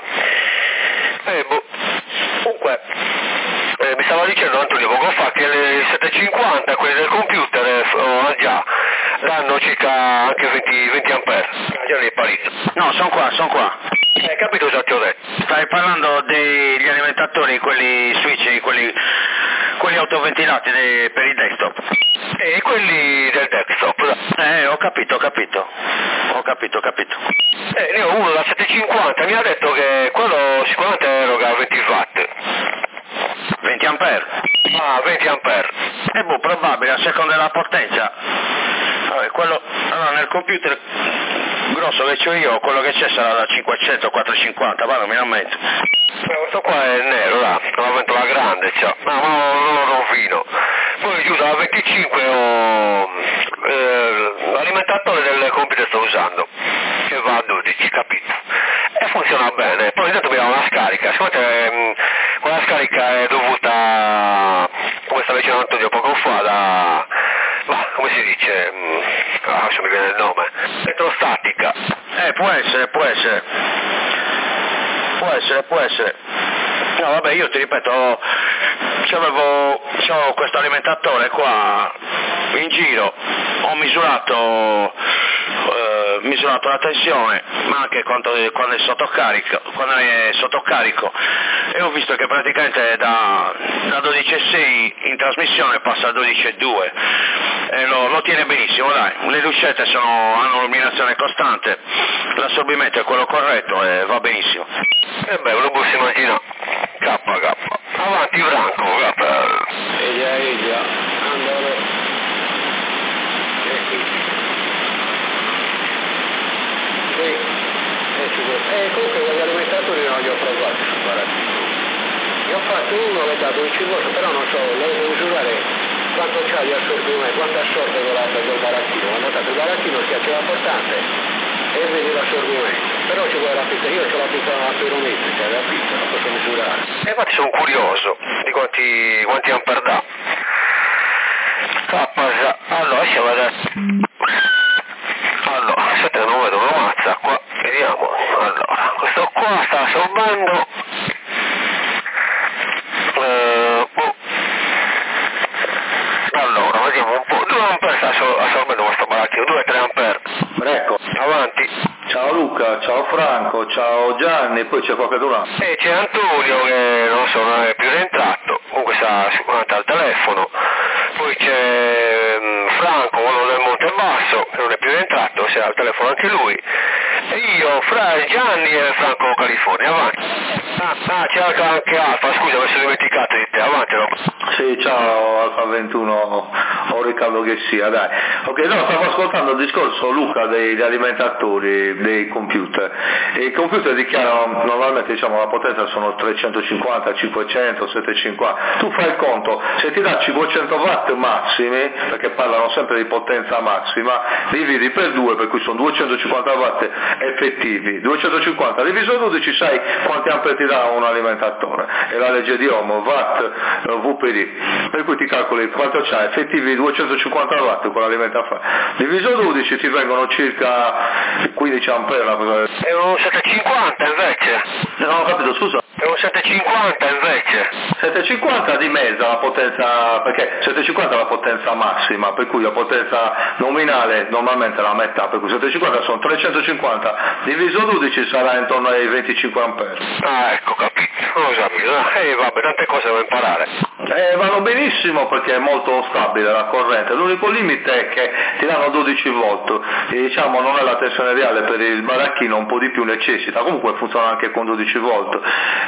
Comunque, mi stava dicendo Antonio poco fa che le 750, quelle del computer, già danno circa anche 20 ampere. Già ne è parito. No, sono qua. Capito cosa ti ho detto? Stai parlando degli alimentatori, quelli switch, quelli autoventilati per il desktop. E quelli del desktop. Ho capito. Ne ho uno da 750, mi ha detto che quello sicuramente eroga 20 watt. 20 ampere? Ah, 20 ampere. Probabile, a seconda della potenza. Allora nel computer grosso che c'ho io, quello che c'è sarà da 500 a 450, ma non mi lamento. Questo qua è nero, là, una ventola grande, cioè. No, non lo rovino. Poi giù dalla 25 ho l'alimentatore del computer sto usando, che va a 12, capito? E funziona bene. Poi intanto mi dà una scarica, secondo te quella scarica è dovuta, come stava dicendo Antonio poco fa, come si dice? Adesso mi viene il nome. Elettrostatica. Può essere. No, vabbè, io ti ripeto, c'avevo questo alimentatore qua in giro, ho misurato la tensione, ma anche quando è sottocarico, e ho visto che praticamente da 12,6 in trasmissione passa a 12,2 e lo tiene benissimo, dai, le lucette hanno illuminazione costante, l'assorbimento è quello corretto e va benissimo. Uno può si immaginare. K. Avanti Franco, Eglia, andalo. E qui. Comunque quegli alimentatori non li ho provati sul barattino. Ne ho fatto uno che da 12 volt, però non so, lo devo misurare quanto c'ha di assorbimento, quanto assorbe quel barattino. Quando dato il barattino schiaccia la portante e vedi l'assorbimento. Però ci vuole la pizza, io ho la pizza amperometrica, la pizza, la posso misurare. Infatti sono curioso di quanti ampere dà. Allora, ci vado. Allora, aspetta, non vedo una mazza qua, vediamo. Allora, questo qua sta assorbendo. Allora, vediamo un po'. 2 ampere sta assorbendo questo barattino, 2-3 ampere. Ecco. Avanti. Ciao Luca, ciao Franco, ciao Gianni, poi c'è qualcuno altro. E c'è Antonio che non so, non è più rientrato, comunque sta sicuramente al telefono. Poi c'è Franco, quello del Montebasso, che non è più rientrato, sia al telefono anche lui. E io, Gianni e Franco California, avanti. C'è anche Alfa, scusa, mi sono dimenticato di te, avanti. No? Sì, ciao Alfa 21 o Riccardo che sia, dai. Ok, no, stavo ascoltando il discorso Luca degli alimentatori, dei computer. E i computer dichiarano normalmente, diciamo, la potenza sono 350, 500, 750. Tu fai il conto, se ti dà 500 watt massimi, perché parlano sempre di potenza massima, dividi per 2, per cui sono 250 watt effettivi. 250 diviso 12 sai quanti ampere ti dà un alimentatore. È la legge di Ohm, watt, VPD. Per cui ti calcoli quanto c'ha effettivi 250 watt con l'alimentatore. Diviso 12 ti vengono circa 15 ampere. È un 750 invece. Non ho capito, scusa. È un 750 invece. 750 di mezza la potenza, perché 750 è la potenza massima, per cui la potenza nominale normalmente è la metà, per cui 750 sono 350, diviso 12 sarà intorno ai 25 ampere. Ah, ecco, capito. Non lo sapevo. Vabbè, tante cose da imparare. Vanno benissimo perché è molto stabile la corrente, l'unico limite è che ti danno 12 volt e diciamo non è la tensione reale per il baracchino, un po' di più necessita, comunque funziona anche con 12 volt.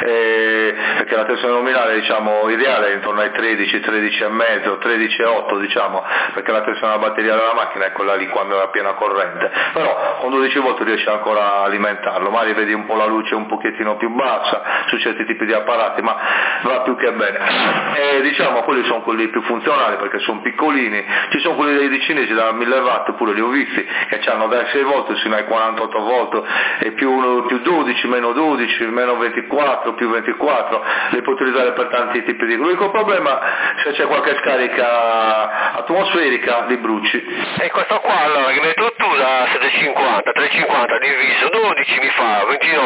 perché la tensione nominale diciamo ideale è intorno ai 13, 13,5, 13,8 diciamo, perché la tensione della batteria della macchina è quella lì quando è a piena corrente, però con 12 volt riesci ancora a alimentarlo, magari vedi un po' la luce un pochettino più bassa su certi tipi di apparati, ma va più che bene. E diciamo quelli sono quelli più funzionali perché sono piccolini, ci sono quelli dei cinesi da 1000 watt, pure li ho visti, che hanno dai 6 volt fino ai 48 volt e più 12, meno 12, meno 24, più 24, li puoi utilizzare per tanti tipi di... L'unico problema, se c'è qualche scarica atmosferica, li bruci. E questo qua allora che metto tu da 750, 350 diviso 12 mi fa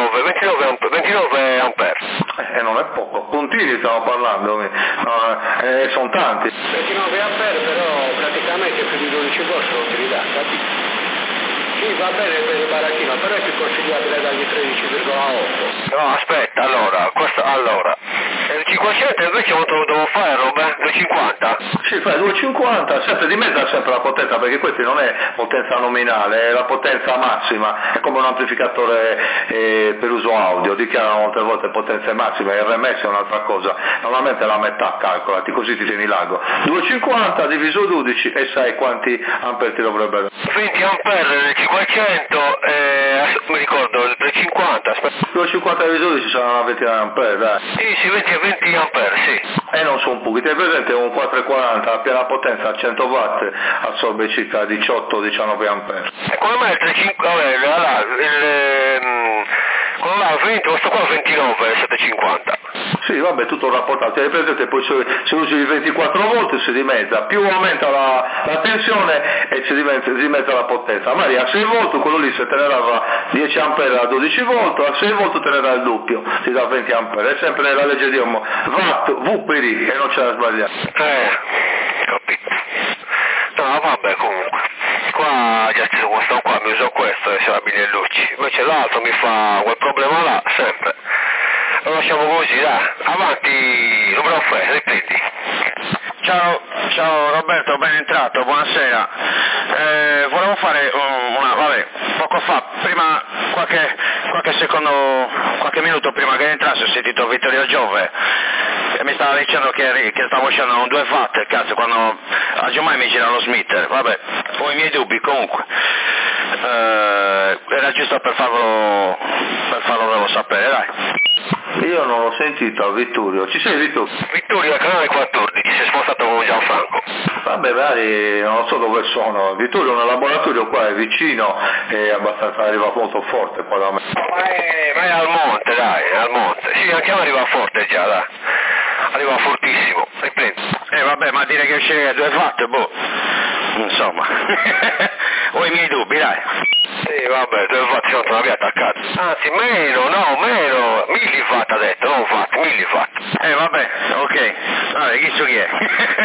29 ampere. E non è poco, puntini stiamo parlando, sono tanti. 29 ampere però praticamente più di 12 volt non ti ridà, capito? Sì, va bene per il baracchino, però è più consigliabile dargli 13,8. No, aspetta, allora, il 500 invece quanto devo fare, Robert? 250? Sì, fai 250, sempre di mezzo sempre la potenza, perché questa non è potenza nominale, è la potenza massima, è come un amplificatore per uso audio, dichiarano molte volte potenze massime, il RMS è un'altra cosa, normalmente la metà calcolati, così ti tieni largo. 250 diviso 12 e sai quanti ampere ti dovrebbe dare. 20 ampere nel 500, mi ricordo, il 350, aspetta. 250 diviso 12 saranno 20 ampere, dai. Sì, 20 ampere, sì. E non sono pochi, ti presente un 440 a piena potenza a 100 watt assorbe circa 18-19 ampere. E come mai il 350, come mai questo qua 29 750? Sì, vabbè, tutto rapportato, ti presente, poi se usi il 24 volt si dimezza, più aumenta la tensione e si dimezza la potenza, magari a 6 volt quello lì se te ne dava 10 ampere a 12 volt, a 6 volt te ne dà il doppio, ti dà 20 ampere, è sempre nella legge di Ohm, watt, V per I, e non c'è da sbagliare. Capito. No, vabbè, comunque, qua già questo qua mi uso questo e sono abili e luci, invece l'altro mi fa quel problema là, sempre. Lo lasciamo così, dai, avanti, numero 3, riprendi. Ciao Roberto, ben entrato, buonasera. Volevo fare poco fa, prima qualche minuto prima che entrasse ho sentito Vittorio Giove e mi stava dicendo che stavo uscendo un 2 watt, cazzo, quando a Giummai mi gira lo Smith, vabbè, ho i miei dubbi comunque. Era giusto per farlo volevo sapere, dai. Io non l'ho sentito, Vittorio. Ci sei, Vittorio? Vittorio, al canale 14, si è spostato con Gianfranco. Vabbè, magari non so dove sono. Vittorio, un laboratorio qua è vicino e abbastanza arriva molto forte qua da me. Vai al monte, dai, al monte. Sì, anche a me arriva forte già, dai. Arriva fortissimo, riprendi. Vabbè, ma dire che uscire a 2 watt, boh. Insomma. Ho i miei dubbi, dai. Sì, vabbè, 2 watt sono tornati attaccati. Anzi, meno, milliwatt ha detto, non watt, milliwatt. Vabbè, ok. Vabbè, chi so chi è?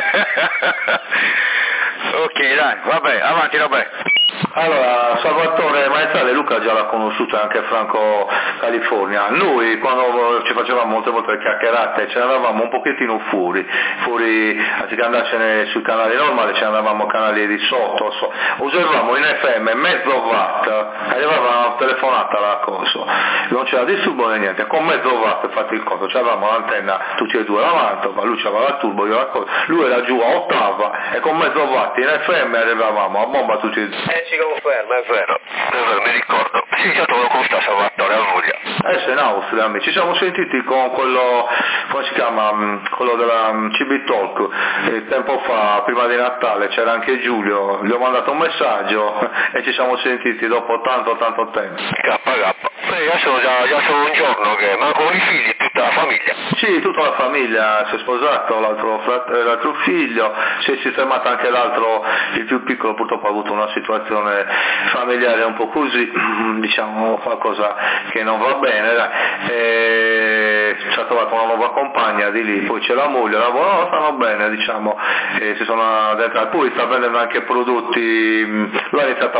Ok, dai, vabbè, avanti, vabbè. Allora, Salvatore Maestrale Luca già l'ha conosciuto, anche Franco California. Noi quando ci facevamo molte volte le chiacchierate ce ne andavamo un pochettino fuori, anziché andarcene sui canali normali ce ne andavamo a canali di sotto, osservavamo in FM mezzo watt, arrivava una telefonata alla cosa, non c'era disturbo né niente, con mezzo watt fate il conto, c'avevamo l'antenna tutti e due davanti, ma lui c'aveva la turbo, io la cosa, lui era giù a ottava e con mezzo watt in FM arrivavamo a bomba tutti e due. Si conferma, è vero, mi ricordo. Sì, certo lo conosco Salvatore, a voglia. Sei in Austria, ci siamo sentiti con quello, come si chiama, quello della CB Talk, tempo fa, prima di Natale, c'era anche Giulio, gli ho mandato un messaggio e ci siamo sentiti dopo tanto tempo. Già sono un giorno ma con i figli, tutta la famiglia? Sì, tutta la famiglia, si è sposato l'altro figlio, si è sistemato anche l'altro, il più piccolo purtroppo ha avuto una situazione familiare un po' così, diciamo qualcosa che non va bene, ci ha trovato una nuova compagna di lì, poi c'è la moglie, lavorano, stanno bene, diciamo, si sono addentrati, poi sta vendendo anche prodotti, lui ha iniziato a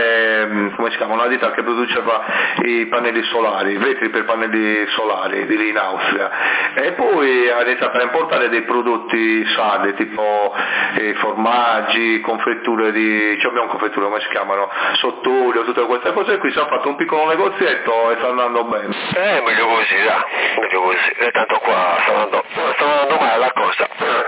lavorare, come si chiama, una ditta che produceva i pannelli solari, vetri per pannelli solari, di lì in Austria, e poi ha iniziato a importare dei prodotti sardi, tipo formaggi, confetture abbiamo confetture, come si chiamano, sottolio, tutte queste cose qui. Si è fatto un piccolo negozietto e sta andando bene. Meglio così, dai, meglio così, e tanto qua sta andando male la cosa.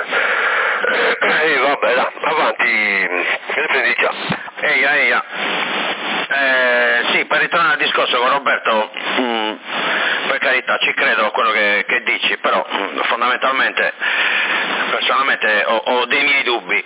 Vabbè, dai, avanti, riprendi già. Eia. Sì, per ritornare al discorso con Roberto, per carità, ci credo a quello che dici, però fondamentalmente, personalmente ho dei miei dubbi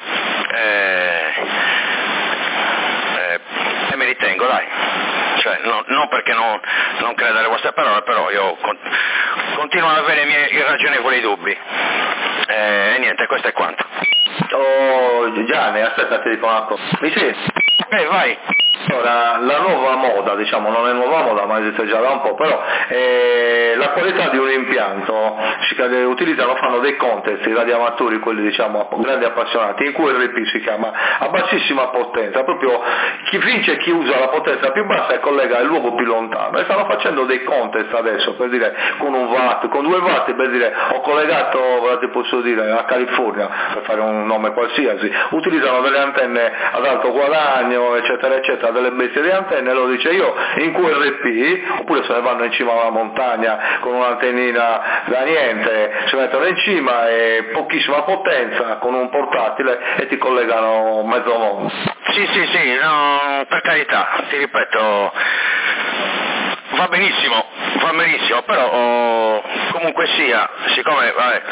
e me li tengo, dai. Cioè, non perché non credo alle vostre parole, però io continuo ad avere i miei irragionevoli dubbi. E niente, questo è quanto. Oh Gianni, aspetta, ti dico una cosa. Mi senti? Vai. Ora, la nuova moda, diciamo, non è nuova moda, ma esiste già da un po', però la qualità di un impianto, fanno dei contest, i radioamatori, quelli diciamo grandi appassionati, in cui QRP si chiama, a bassissima potenza, proprio chi vince, chi usa la potenza più bassa e collega il luogo più lontano, e stanno facendo dei contest adesso, per dire, con 1 watt, con 2 watt, per dire, ho collegato, ti posso dire, a California, per fare un nome qualsiasi, utilizzano delle antenne ad alto guadagno, eccetera, eccetera, delle bestie di antenne, lo dice io, in QRP, oppure se ne vanno in cima a una montagna con un'antennina da niente, si mettono in cima e pochissima potenza con un portatile e ti collegano mezzo mondo. Sì, no, per carità, ti ripeto, va benissimo, però comunque sia, siccome,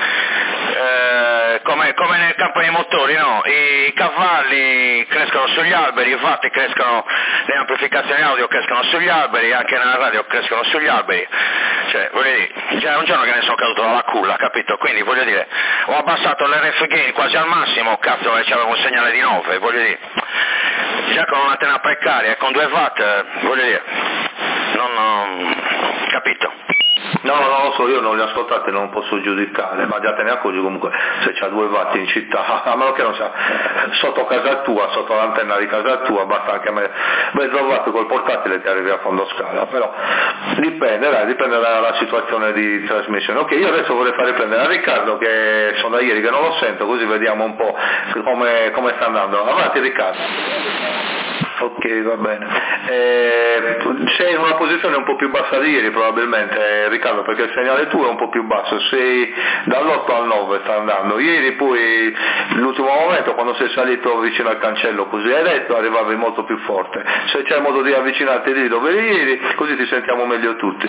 come nel campo dei motori, no? I cavalli crescono sugli alberi, i watt crescono, le amplificazioni audio crescono sugli alberi, anche nella radio crescono sugli alberi, cioè voglio dire, già è un giorno che ne sono caduto dalla culla, capito? Quindi voglio dire, ho abbassato l'RF gain quasi al massimo, cazzo, e c'avevo un segnale di 9, voglio dire, già con un'antenna precaria e con 2 watt, voglio dire, non capito? No, non lo so, io non li ho ascoltati, non posso giudicare, ma già te ne accorgi comunque se c'ha 2 watt in città, a meno che non sia sotto casa tua, sotto l'antenna di casa tua, basta anche mezzo watt col portatile ti arrivi a fondo scala, però dipende dalla situazione di trasmissione. Ok, io adesso vorrei fare prendere a Riccardo, che sono da ieri che non lo sento, così vediamo un po' come sta andando. Avanti Riccardo. Ok, va bene. Sei in una posizione un po' più bassa di ieri probabilmente, Riccardo, perché il segnale tuo è un po' più basso, sei dall'8 al 9 sta andando. Ieri poi l'ultimo momento, quando sei salito vicino al cancello, così hai detto, arrivavi molto più forte. Se c'è modo di avvicinarti lì dove eri ieri, così ti sentiamo meglio tutti.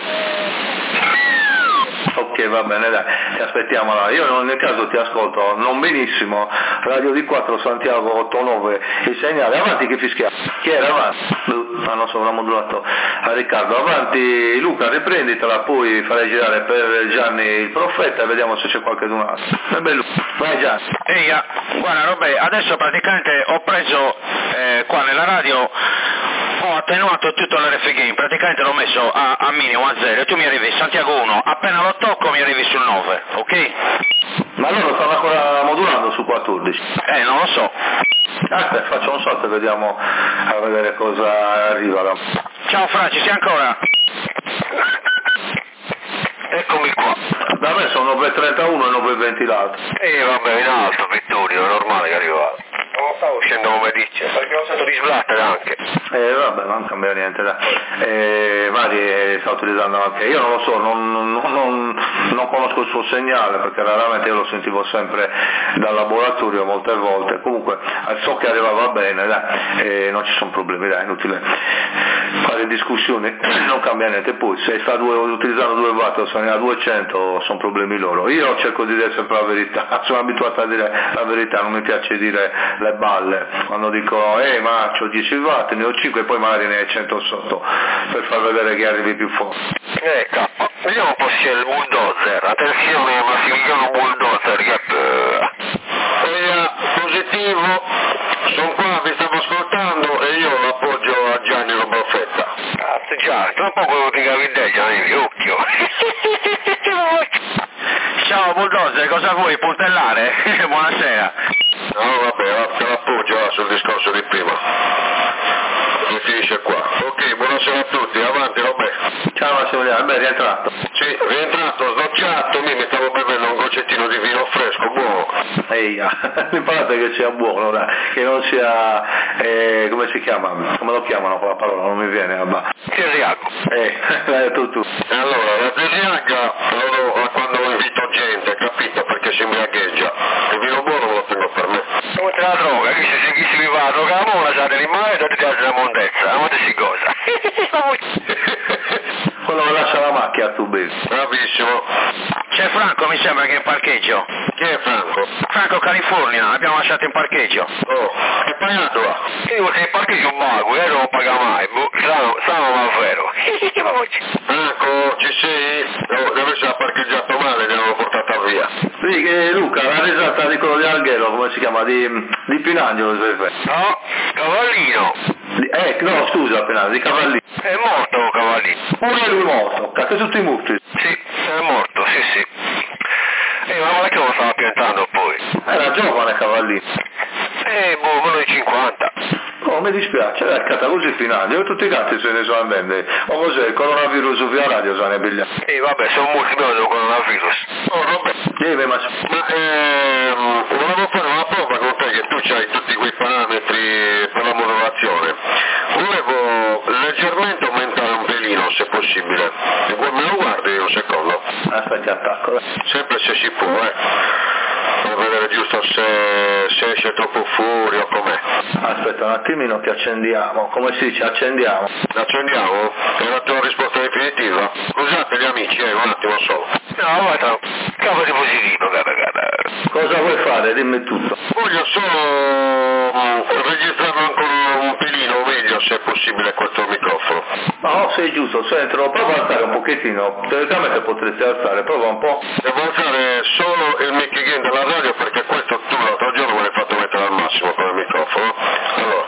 Ok, va bene, dai, ti aspettiamo là. Io nel caso ti ascolto non benissimo, Radio D4 Santiago 89, il segnale, avanti che fischia. Chi era avanti? Hanno sovramodulato a Riccardo. Avanti Luca, riprenditela, poi farei girare per Gianni il Profeta e vediamo se c'è qualcun altro. È bello. Vai Gianni. Eia, guarda Robè, adesso praticamente ho preso qua nella radio, ho attenuato tutto l'RF gain, praticamente l'ho messo a minimo, a 0, e tu mi arrivi Santiago 1, appena lo tocco mi arrivi sul 9, ok? Ma loro stanno ancora modulando su 14? Non lo so. Aspetta, faccio un salto e vediamo a vedere cosa arriva là. Ciao Fra, ci sei ancora? Eccomi qua. Da me sono 9.31 e 9.20 l'altro. Vabbè, in alto Vittorio, è normale che arriva. Non stavo scendo come dice, perché ho sento di sblattere anche. Vabbè, non cambia niente, dai. Vari sta utilizzando anche, io non lo so, non conosco il suo segnale, perché raramente io lo sentivo sempre dal laboratorio molte volte, comunque so che arrivava bene, dai, non ci sono problemi, dai, inutile fare discussioni, non cambia niente. Poi se sta utilizzando 2 watt o sono a 200 sono problemi loro, io cerco di dire sempre la verità, sono abituato a dire la verità, non mi piace dire le balle, quando dico ma c'ho 10 watt, ne ho 5 e poi magari ne hai 100 sotto, per far vedere che arrivi più forte. Vediamo un po' se è il bulldozer, attenzione Massimiliano bulldozer, positivo, sono qua, vi stavo ascoltando e io l'appoggio a Gianni lo Profeta. Cazzo già, tra un po' quello ti gavideggia, occhio. Ciao bulldozer, cosa vuoi, puntellare? Buonasera. No vabbè, te l'appoggio sul discorso di prima. E finisce qua. Ok, buonasera a tutti, avanti Robè. Ciao Massimiliano, beh, rientrato. Sì, rientrato, Esatto, mi stavo bevendo un goccetino di vino fresco, buono. L'importante è che sia buono, che non sia, come si chiama? Come lo chiamano quella parola? Non mi viene, vabbè. Zeriaco. L'hai detto tu. Allora, la zeriaca quando invito gente, capito? Perché si imbriagheggia. Il vino buono lo tengo per me. Come te la droga, chi si mi va a drogare la mona, sa dell'immane, ti piace la mondezza, ma te si cosa. Quello che lascia la macchina tu bevi. Bravissimo. C'è Franco, mi sembra che è in parcheggio. Chi è Franco? Franco California, l'abbiamo lasciato in parcheggio. Oh, che pagato là? Io se in parcheggio un mago, non paga mai, strano ma vero. Franco, ci sei? No, deve essere parcheggiato male, ne hanno portata via. Sì, che Luca, la risata di quello di Alghero, come si chiama? Di Pinangelo, no, Cavallino. No, scusa, Pinangelo, di Cavallino. È morto Cavallino. Pure lui morto, cazzo tutti muti. Sì, è morto, sì. Ma non è che lo stava piantando poi. Era giovane Cavallino. Quello di 50. Oh, mi dispiace, è così Pinangelo, tutti i gatti se ne sono andando. O cos'è, il coronavirus via radio se ne è bigliato. Vabbè, sono molti meno del coronavirus. Oh, vabbè. Volevo fare una prova con te, che tu hai tutti quei parametri per la modulazione. Volevo leggermente aumentare un pelino, se possibile. Me lo guardi un secondo? Aspetta, attacco. Sempre se si può, per vedere giusto se esce troppo fuori o com'è. Aspetta un attimino che accendiamo, come si dice, accendiamo? Accendiamo? È la tua risposta definitiva? Scusate gli amici, un attimo solo. No, guarda, capo di positivo, Cosa vuoi fare? Dimmi tutto. Voglio solo registrare ancora un pelino meglio, se è possibile, questo microfono. No, sei giusto, sentilo, prova a alzare un pochettino, teoricamente potresti alzare, prova un po'. Devo alzare solo il mic gain della radio, perché questo tu l'altro giorno me l'hai fatto mettere al massimo con il microfono. Allora,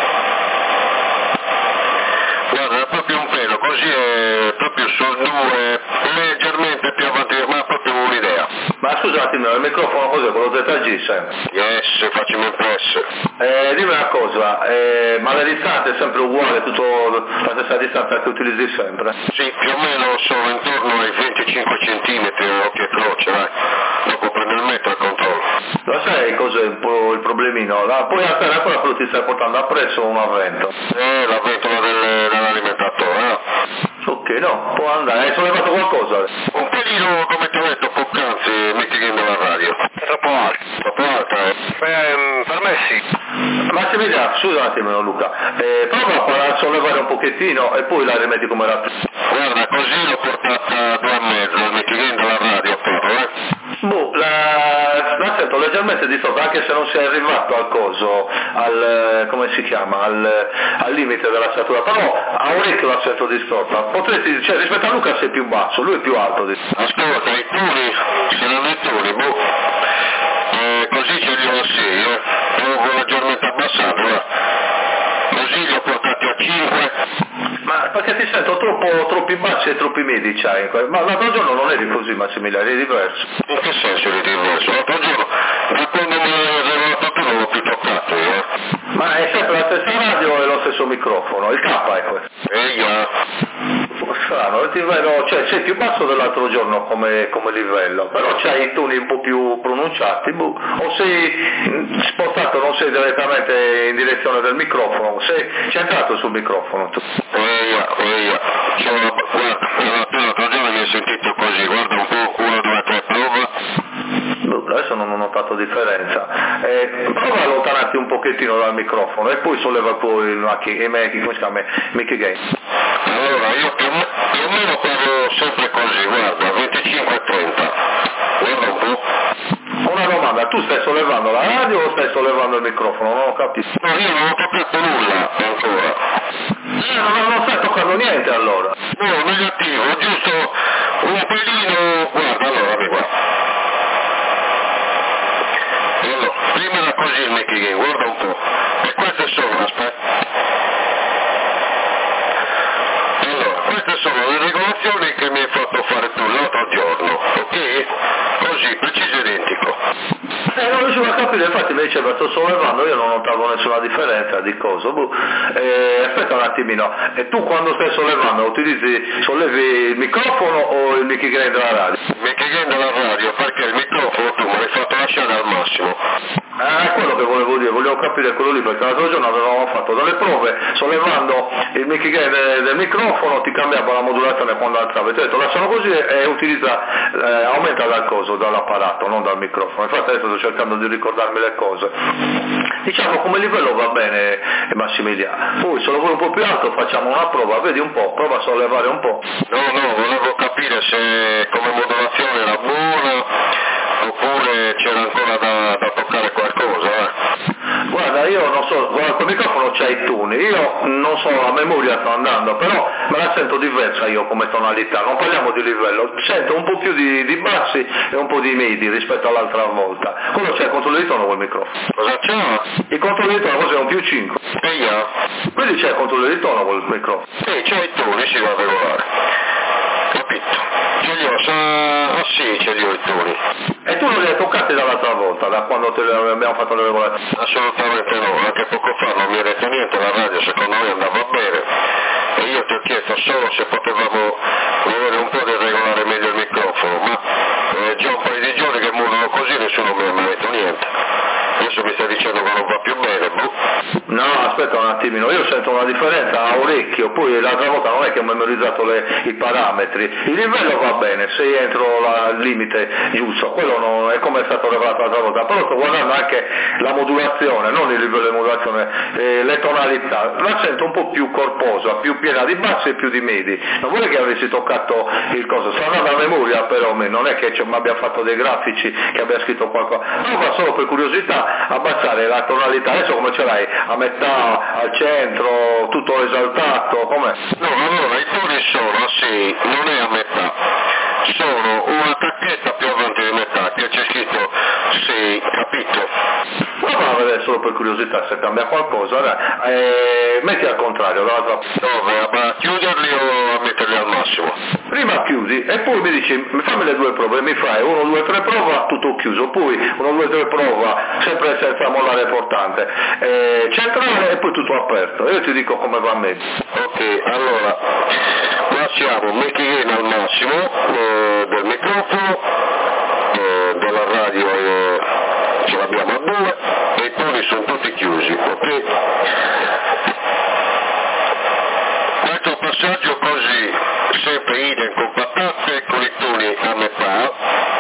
guarda, è proprio un pelo, così è proprio sul 2, leggermente più avanti, ma è proprio un'idea. Ma scusatemi, il microfono cos'è, quello ZG sempre? Yes, facciamo un press. Dimmi una cosa, ma la distanza è sempre uguale, tutto la stessa distanza che utilizzi sempre? Sì, più o meno sono intorno ai 25 centimetri, occhio e croce, dai. Dopo prendo il metro e controllo. Lo sai cos'è un po' il problemino? Puoi alzare ancora quello che ti stai portando appresso un avvento? La ventola dell'alimentatore, no? Ok, no, può andare, hai sollevato qualcosa? Un pelino, come ti ho detto poc'anzi, metti della radio. È troppo alto. Troppo alta, per me sì. Massimiliano, scusa un attimo Luca, prova a sollevare un pochettino e poi la rimetti come era. Guarda, così l'ho portata a 2,5, il metti della radio però, la sento leggermente distorta, anche se non sei arrivato al coso, come si chiama, al limite della statura, però a orecchio la sento distorta. Potresti, rispetto a Luca sei più basso, lui è più alto. Ascolta, i turi, saranno i turi, così ce li ho a 6, devo leggermente abbassarlo, così li ho portati a 5. Ma perché ti sento troppi bassi e troppi medi c'hai? Ma l'altro giorno non eri così, Massimiliano, eri diverso. In che senso eri diverso? L'altro giorno, da quando me l'hai rivelato tu non l'ho più toccato io. Ma è sempre la stessa radio e lo stesso microfono, il K è questo. Strano, ti vedo, sei più basso dell'altro giorno come livello, però c'hai i toni un po' più pronunciati, o sei spostato, non sei direttamente in direzione del microfono, sei centrato sul microfono tu. L'altro giorno mi hai sentito così, guarda un po', 1, 2, 3, prova. Adesso non ho notato differenza. Prova a allontanarti un pochettino dal microfono e poi solleva poi mic gain. Allora, io più o meno parlo sempre così, guarda, 25 e 30. Guarda un po'. Una domanda, tu stai sollevando la radio o stai sollevando il microfono? Non ho capito. No, io non ho capito nulla ancora. Non stai toccando niente allora? No, negativo, giusto un pelino, guarda, allora, allora, prima era così il mic gain, guarda un po'. E queste sono, aspetta. Allora, queste sono le regolazioni che mi hai fatto fare tu l'altro giorno, ok? Così, preciso identico. Non riuscivo a capire Massimiliano infatti mi diceva sto sollevando, io non notavo nessuna differenza di cosa. Aspetta un attimino, e tu quando stai sollevando sollevi il microfono o il mic gain della radio? Il mic gain della radio, perché il microfono tu me l'hai fatto lasciare al massimo. È quello che volevo dire, volevo capire quello lì, perché l'altro giorno avevamo fatto delle prove, sollevando il mic gain del microfono ti cambiava la modulazione quando alzavi, ti ho detto lascialo così e aumenta dal coso, dall'apparato, non dal microfono. Infatti adesso sto cercando di ricordarmi le cose. Diciamo come livello va bene Massimiliano, poi se lo vuoi un po' più alto facciamo una prova, vedi un po', prova a sollevare un po'. No, volevo capire se come modulazione era buona oppure c'era ancora da toccare qualcosa. Guarda, io non so, guarda, col microfono c'hai i toni, io non so, a memoria sto andando, però me la sento diversa io come tonalità, non parliamo di livello, sento un po' più di bassi e un po' di medi rispetto all'altra volta. Quello c'è il controllo di tono col microfono. Cosa c'è? Il controllo di tono cos'è un più 5. Quindi c'è il controllo di tono col microfono. Sì, c'è i toni, si va a regolare. Capito. Ce li ho, sì, ce li ho i toni. E tu non li hai toccati dall'altra volta, da quando abbiamo fatto le regolazioni? Assolutamente no, anche poco fa non mi ha detto niente, la radio secondo me andava bene e io ti ho chiesto solo se potevamo vedere un po' di regolare meglio il microfono, ma già un paio di giorni che muovono così nessuno mi ha mai detto niente. Adesso mi stai dicendo che non va più bene, No, aspetta un attimino, io sento una differenza a orecchio, poi l'altra volta non è che ho memorizzato i parametri, il livello va bene, sei entro il limite giusto, quello non è come è stato regolato l'altra volta, però sto guardando anche la modulazione, non il livello di modulazione, le tonalità, la sento un po' più corposa, più piena di bassi e più di medi, non vuole che avessi toccato il coso, sta andando a memoria però, non è che mi abbia fatto dei grafici, che abbia scritto qualcosa, no, ma solo per curiosità abbassare la tonalità, adesso come ce l'hai? A metà, al centro, tutto esaltato, com'è? No, allora i toni sono, sì, non è a metà, sono una tacchetta più avanti di metà, che c'è scritto sì, capito? No, vedere solo per curiosità se cambia qualcosa, metti al contrario, dall'altra parte. Dove? A chiuderli o a metterli al massimo? Prima chiudi e poi mi dici, fammi le due prove, mi fai 1, 2, 3 prova, tutto chiuso, poi 1, 2, 3 prova, sempre senza mollare portante, centrale e poi tutto aperto, io ti dico come va meglio. Ok, allora, passiamo mic gain al massimo del microfono, della radio ce l'abbiamo a 2 e i toni sono tutti chiusi, ok? Questo passaggio così, sempre idem compattante con i toni a metà,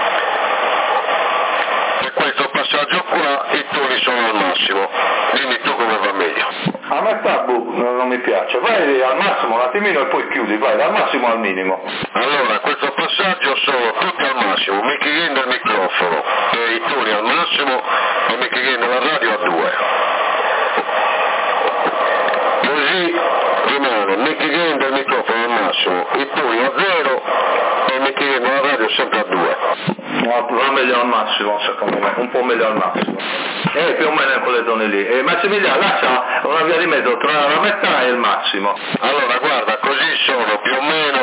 e questo passaggio qua i toni sono al massimo, dimmi tu come va meglio. A metà non mi piace, vai al massimo un attimino e poi chiudi, vai dal massimo al minimo. Allora, questo passaggio sono tutti al massimo, mic gain del microfono e i toni al massimo e mic gain della radio a 2. Così rimane mic gain del microfono al massimo, i toni a 0 e il mic gain della radio sempre a 2. No, va meglio al massimo secondo me, un po' meglio al massimo. Più o meno in quelle zone lì. Massimiliano lascia una via di mezzo tra la metà e il massimo. Allora guarda, così sono più o meno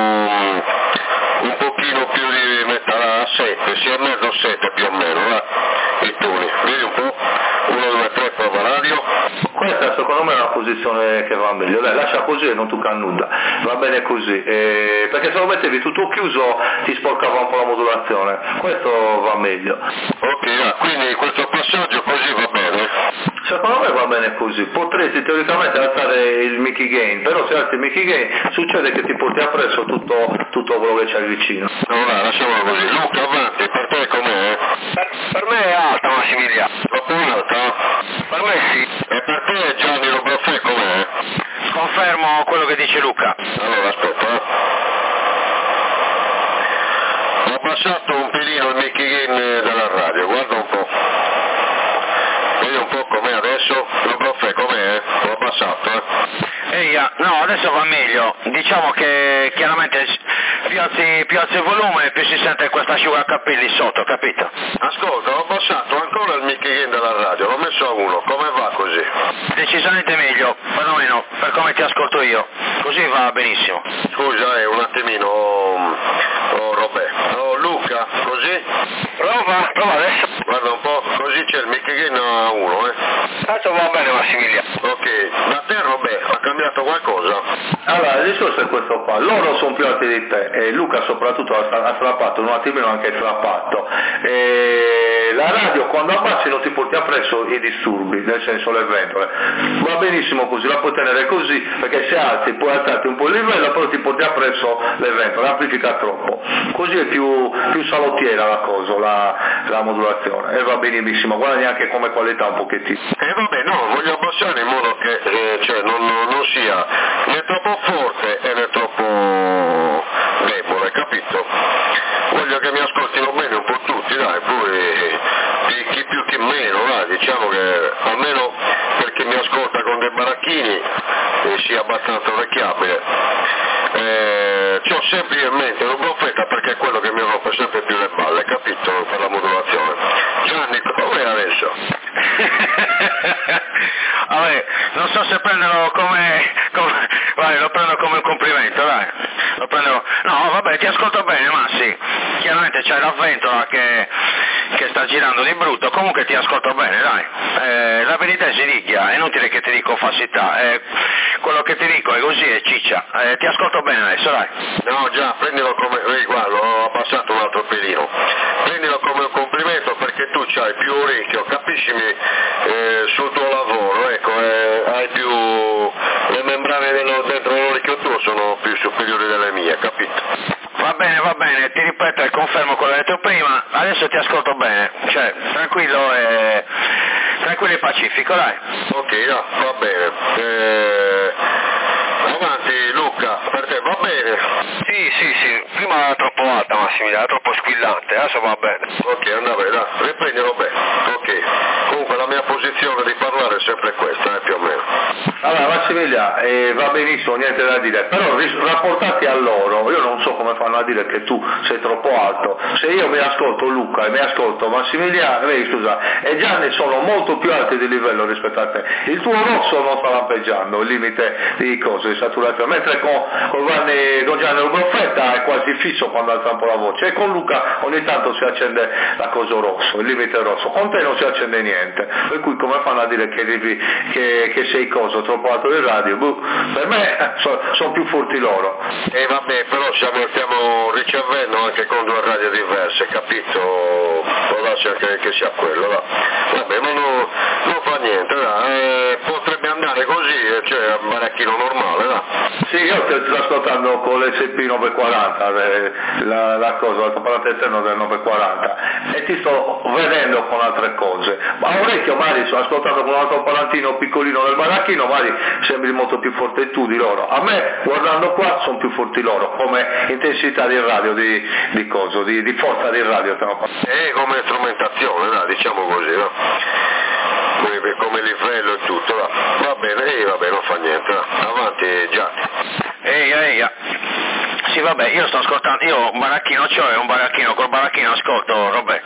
un pochino più di metà a 7, sia mezzo 7 più o meno, i toni, vedi un po'? 1, 2, 3, prova radio. Questa secondo me è una posizione che va meglio, dai, lascia così e non tocca nulla, va bene così, perché se lo mettevi tutto chiuso ti sporcava un po' la modulazione, questo va meglio. Ok, quindi questo passaggio così va bene? Secondo me va bene così, potresti teoricamente alzare il mic gain, però se alzi il mic gain succede che ti porti appresso tutto quello che c'hai vicino. Allora, lasciamolo così, Luca avanti, per te com'è? Per me è alta Massimiliano. Troppo alta? Per me sì. E per te Gianni Robaffè com'è? Confermo quello che dice Luca. Allora aspetta. Ho abbassato un pelino il mic gain della radio, guarda un po'. Vedi un po' com'è adesso? Robaffè com'è? L'ho abbassato, no, adesso va meglio. Diciamo che chiaramente più alzi il volume più si sente questa asciugacapelli sotto, capito? Ascolta, ho abbassato ancora il mic gain della radio, l'ho messo a 1, come va così? Decisamente meglio, perlomeno per come ti ascolto io. Così va benissimo. Scusa, un attimino, Roberto. Luca, così? Prova adesso. Guarda un po', così c'è il mic adesso va bene Massimiliano. Ok, da te Robè, ha cambiato qualcosa? Allora, il discorso è questo qua, loro sono più alti di te e Luca soprattutto ha strappato un attimino anche il strappato. La radio quando abbassi non ti porti appresso i disturbi, nel senso le ventole, va benissimo così, la puoi tenere così perché se alzi puoi alzarti un po' il livello però ti porti appresso le ventole, amplifica troppo, così è più salottiera la cosa, la modulazione e va benissimo, guarda anche come qualità un pochettino. E vabbè, no, voglio abbassare in modo che non sia né troppo forte né troppo debole, capito? Voglio che mi ascoltino bene un po' tutti, dai, poi chi più chi meno, dai, diciamo che almeno per chi mi ascolta con dei baracchini sia abbastanza orecchiabile. C'ho sempre in mente un profeta perché è quello che mi rompe sempre più le balle, capito? Per la modulazione. Gianni, come adesso? Vabbè, non so se prenderlo vai, lo prendo come un complimento, dai. Lo prendo. No, vabbè, ti ascolto bene, Massi. Chiaramente c'è la ventola che sta girando di brutto, comunque ti ascolto bene, dai. La verità è sidiglia, è inutile che ti dico falsità. Quello che ti dico è così, è ciccia. Ti ascolto bene adesso, dai. No, già, prendilo come. Guarda, ho abbassato un altro pelino. Prendilo come un complimento perché tu c'hai più orecchio, capiscimi, sul tuo lavoro, ecco, hai più. Le membrane dentro l'orecchio tuo sono più superiori delle mie, capito? Va bene, ti ripeto e confermo quello che ho detto prima, adesso ti ascolto bene, cioè, tranquillo e pacifico, dai. Ok, no, va bene. Avanti Luca, per te va bene? Sì, prima era troppo alta Massimiliano, era troppo squillante, adesso va bene. Ok, andava, dai, riprendilo bene. Ok, comunque la mia posizione di parlare è sempre questa, più o meno. Allora Massimiliano, va benissimo, niente da dire, però rapportati a loro, io non so come fanno a dire che tu sei troppo alto, se io mi ascolto Luca e mi ascolto Massimiliano, e Gianni sono molto più alti di livello rispetto a te, il tuo rosso non sta lampeggiando, il limite di cose, di saturazione, mentre con Gianni il profeta è quasi fisso quando alza un po' la voce, e con Luca ogni tanto si accende la cosa rosso, il limite rosso, con te non si accende niente, per cui come fanno a dire che sei coso troppo alto del radio, per me sono più forti loro. E vabbè, però stiamo ricevendo anche con due radio diverse, capito? Può darsi anche che sia quello, va. Vabbè, ma non fa niente, potrebbe andare così, cioè un baracchino normale, va. Sì, io ti sto ascoltando con l'SP 940, l'altoparlante esterno del 940, e ti sto vedendo con altre cose, ma a orecchio magari sto ascoltando con un altoparlantino piccolino del baracchino, magari sembri molto più forte tu di loro, a me guardando qua sono più forti loro, come intensità di radio, di forza di radio stiamo parlando. Come strumentazione, diciamo così, no? Come livello e tutto, va bene, non fa niente, avanti Gianni. Eia. Sì, vabbè, io sto ascoltando, io un baracchino c'ho e un baracchino, col baracchino ascolto, vabbè.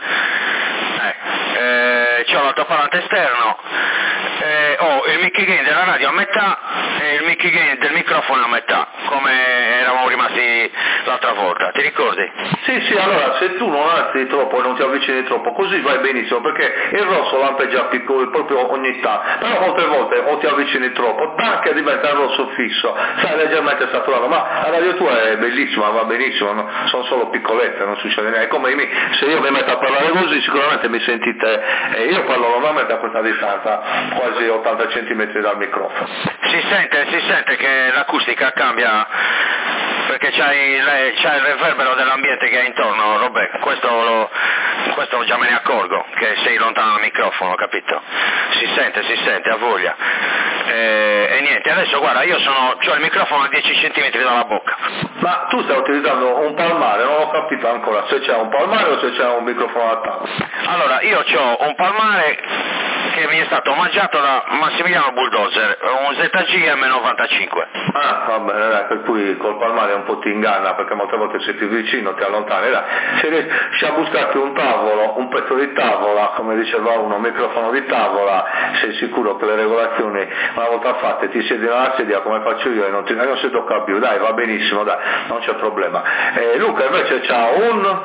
C'ho l'altoparlante esterno, ho il mic gain della radio a metà e il mic gain del microfono a metà, come eravamo rimasti l'altra volta, ti ricordi? Sì, allora se tu non alzi troppo e non ti avvicini troppo, così vai benissimo, perché il rosso lampeggia piccolo proprio ogni tanto, però molte volte o ti avvicini troppo, che diventa il rosso fisso, sai, leggermente saturato, ma la radio tua è bellissima, va benissimo, no? Sono solo piccolette, non succede niente, come se io mi metto a parlare così sicuramente mi sentite, io parlo normalmente a questa distanza, quasi 80 cm dal microfono. Si sente che l'acustica cambia, perché c'hai il reverbero dell'ambiente che è intorno, Robè, questo già me ne accorgo, che sei lontano dal microfono, capito? Si sente, ha voglia. E niente, adesso guarda, io c'ho il microfono a 10 cm dalla bocca. Ma tu stai utilizzando un palmare, non ho capito ancora se c'è un palmare o se c'è un microfono a tavola. Allora, io ho un palmare che mi è stato omaggiato da Massimiliano Bulldozer, un ZG M95. Ah, va bene, dai, per cui col palmare un po' ti inganna, perché molte volte sei più vicino, ti allontani, dai. Se riesci a buscarti un tavolo, un pezzo di tavola, come diceva uno, un microfono di tavola, sei sicuro che le regolazioni una volta fatte ti siedi nella sedia come faccio io e non si tocca più, dai, va benissimo, dai, non c'è problema. Luca invece c'ha un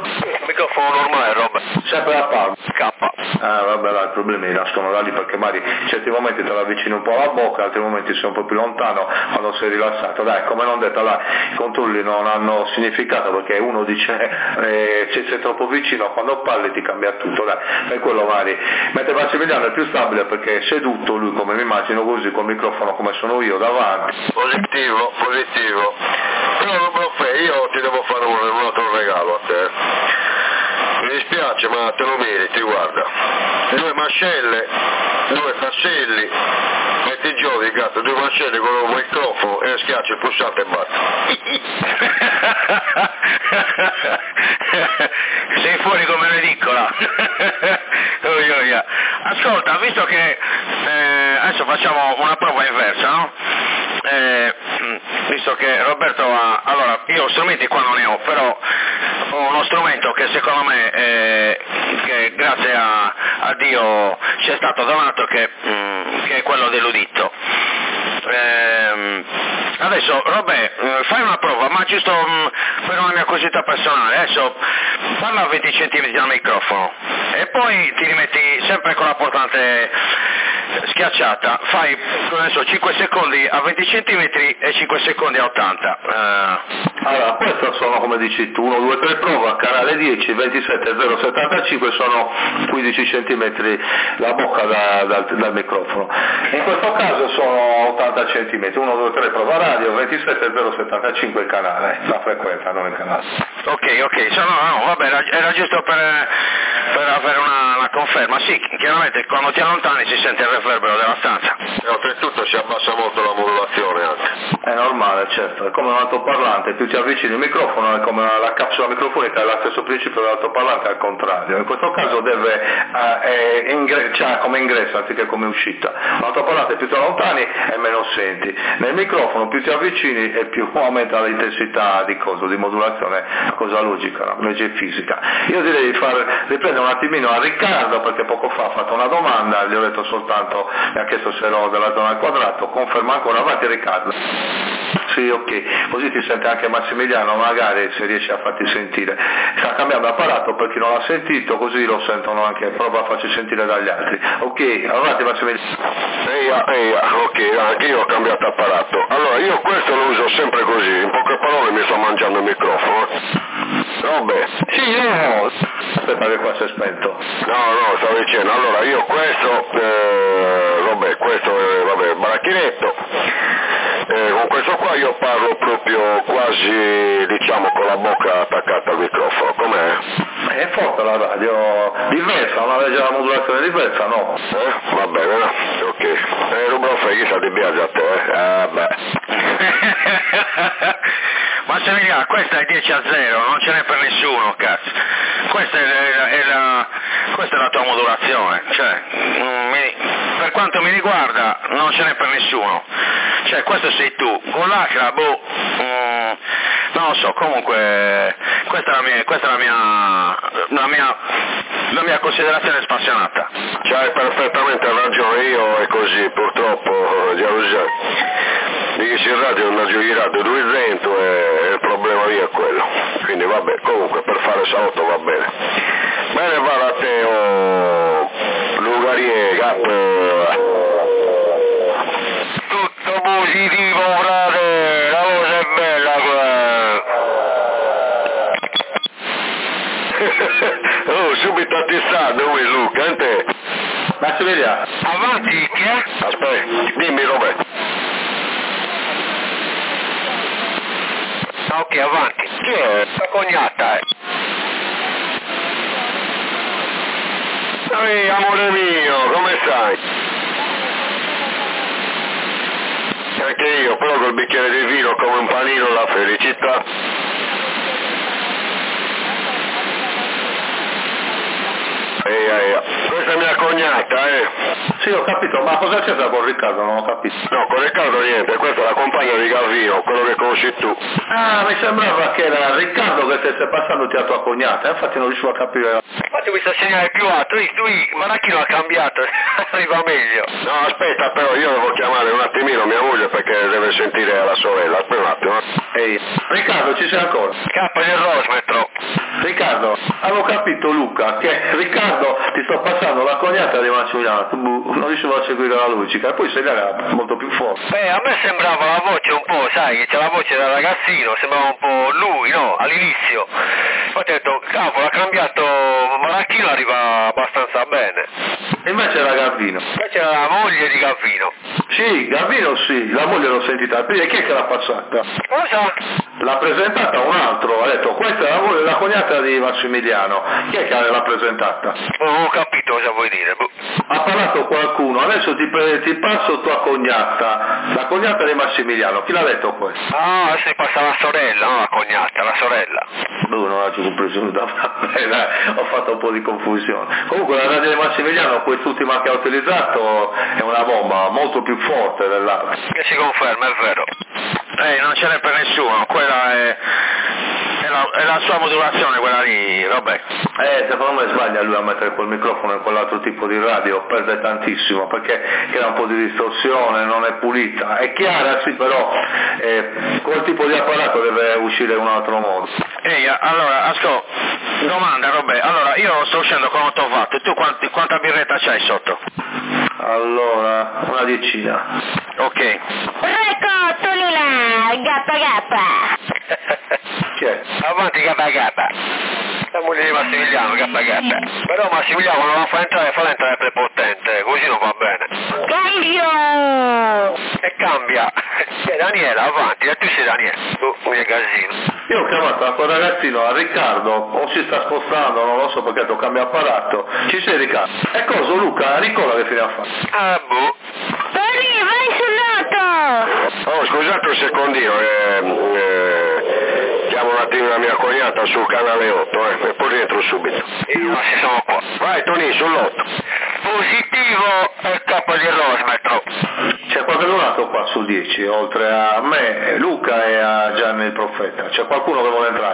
microfono normale, Rob. Sempre a palmo. K. Ah, vabbè, là, i problemi nascono da lì perché magari in certi momenti te la avvicini un po' alla bocca, altri momenti sei un po' più lontano quando sei rilassato. Dai, come non detto, là, i controlli non hanno significato perché uno dice se sei troppo vicino, quando parli ti cambia tutto, dai, per quello magari. Mentre Massimiliano è più stabile perché è seduto, lui come mi immagino così, col microfono come sono io davanti. Positivo. Però profe, io ti devo fare un altro regalo a te. Mi dispiace ma te lo meriti, guarda. 2 mascelle, 2 tasselli, e ti giochi cazzo, 2 mascelle con un microfono e schiacci il pulsante e basta. Sei fuori come un'edicola. Ascolta, visto che adesso facciamo una prova inversa, no? Visto che Roberto ha... Allora, io strumenti qua non ne ho, però ho uno strumento che secondo me, che grazie a Dio ci è stato donato, che è quello dell'udito. Adesso Robè, fai una prova, ma giusto per una mia curiosità personale, adesso parla a 20 cm dal microfono e poi ti rimetti sempre con la portante schiacciata, fai adesso 5 secondi a 20 cm e 5 secondi a 80. Allora, questo sono come dici tu, 1, 2, 3 prova, canale 10, 27, 075, sono 15 cm la bocca dal microfono. In questo caso sono 80 cm, 1, 2, 3 prova radio, 27, 075 il canale, la frequenza, non il canale. Ok, no, vabbè, era giusto per avere una conferma. Sì, chiaramente quando ti allontani si sente il reverbero della stanza. E oltretutto si abbassa molto la modulazione anche. È normale, certo, è come un altoparlante, più ti avvicini il microfono è come la capsula microfonica, è lo stesso principio dell'altoparlante, al contrario. In questo caso deve come ingresso anziché come uscita. L'altoparlante più ti allontani e meno senti. Nel microfono più ti avvicini e più aumenta l'intensità di modulazione, cosa logica, no? Legge fisica. Io direi di riprendere un attimino a Riccardo perché poco fa ha fatto una domanda, gli ho detto soltanto, mi ha chiesto se ero della zona al quadrato, conferma ancora, avanti Riccardo. Sì, ok, così ti sente anche Massimiliano, magari se riesci a farti sentire. Sta cambiando apparato per chi non l'ha sentito, così lo sentono anche, prova a farci sentire dagli altri. Ok, avanti Massimiliano. Ok, anche io ho cambiato apparato. Allora, io questo lo uso sempre così, in poche parole mi sto mangiando il microfono. Vabbè. Sì, no. Aspetta che qua si è spento. No, stavo dicendo, allora io questo è baracchinetto. Con questo qua io parlo proprio quasi, diciamo, con la bocca attaccata al microfono, com'è? È forte la radio, diversa, una leggera modulazione diversa, no? Va bene, no? Ok. Rubro chissà di biagio a te, beh. Massimiliano, questa è 10-0, non ce n'è per nessuno, cazzo. Questa è la tua modulazione, cioè, per quanto mi riguarda non ce n'è per nessuno. Cioè, questo sei tu, con l'Acra, non lo so, comunque questa è la mia considerazione spassionata. C'hai perfettamente ragione, io è così, purtroppo, dici in radio non giochi radio 200 e il problema mio è quello, quindi vabbè, comunque per fare salotto va bene. Bene, va a te, Lugarie, tutto positivo, frate, la cosa è bella qua. Subito attestato, Luca, e te? Ma si vede? Avanti, che è? Aspetta, dimmi Roberto. Ok, avanti. Chi è? La cognata, Ehi, amore mio, come stai? Anche io, però col bicchiere di vino come un panino la felicità. Questa è mia cognata, Sì, ho capito, ma cosa c'è con Riccardo? Non ho capito. No, con Riccardo niente, questa è la compagna di Gavino, quello che conosci tu. Ah, mi sembrava che era Riccardo che stesse passando a tua cognata, infatti non riuscivo a capire. Infatti questo segnale più alto, ma da chi l'ha cambiato? Arriva meglio. No, aspetta, però io devo chiamare un attimino mia moglie perché deve sentire la sorella, aspetta un attimo. Ehi, Riccardo, ci sei ancora? K del Rosmetro. Riccardo, hanno capito Luca che Riccardo ti sto passando la cognata di Massimiliano, non riuscivo a seguire la logica, e poi se era molto più forte. A me sembrava la voce un po', sai, che c'è la voce da ragazzino, sembrava un po' lui, no, all'inizio. Poi ho detto, cavolo, ha cambiato, Maracchino arriva abbastanza bene. E invece era Gavino. Invece era la moglie di Gavino. Sì, Gavino sì, la moglie l'ho sentita prima, e chi è che l'ha passata? Cosa? L'ha presentata un altro, ha detto questa è la cognata di Massimiliano, chi è che l'ha presentata? Non ho capito cosa vuoi dire. Ha parlato qualcuno, adesso ti passo tua cognata, la cognata di Massimiliano, chi l'ha detto questo? Ah, adesso mi passa la sorella, no la cognata, la sorella. Non ho compreso, ho fatto un po' di confusione. Comunque la radio di Massimiliano, quest'ultima che ha utilizzato, è una bomba molto più forte dell'altra. Che si conferma, è vero. Non ce n'è per nessuno, quella è la sua modulazione, quella lì, vabbè. Secondo me sbaglia lui a mettere quel microfono in quell'altro tipo di radio, perde tantissimo, perché crea un po' di distorsione, non è pulita, è chiara sì, però quel tipo di apparato deve uscire in un altro modo. Allora, domanda Robè, allora io sto uscendo con 8 watt, tu quanta birretta c'hai sotto? Allora, una decina. Ok. Ecco, Tonina, gappa. Chi è? Avanti gappa. La moglie di Massimiliano, gappa. Però Massimiliano non la fa entrare prepotente, così non va bene. Cambio! E cambia. Daniela, avanti, e tu sei Daniela. Tu è casino. Io ho chiamato a quel ragazzino, a Riccardo, o si sta spostando, non lo so perché devo cambiare apparato. Ci sei Riccardo? E cosa Luca? Nicola che fine ha fatto? Ah, boh. Tori, vai sull'auto! Oh, scusate un secondino, chiamo un attimo la mia cognata sul canale 8, e poi rientro subito. Io si sono qua. Vai Tony, sull'8. Positivo il capo di Rosmetro. C'è qualcun altro qua sul 10, oltre a me, Luca e a Gianni il Profeta. C'è qualcuno che vuole entrare?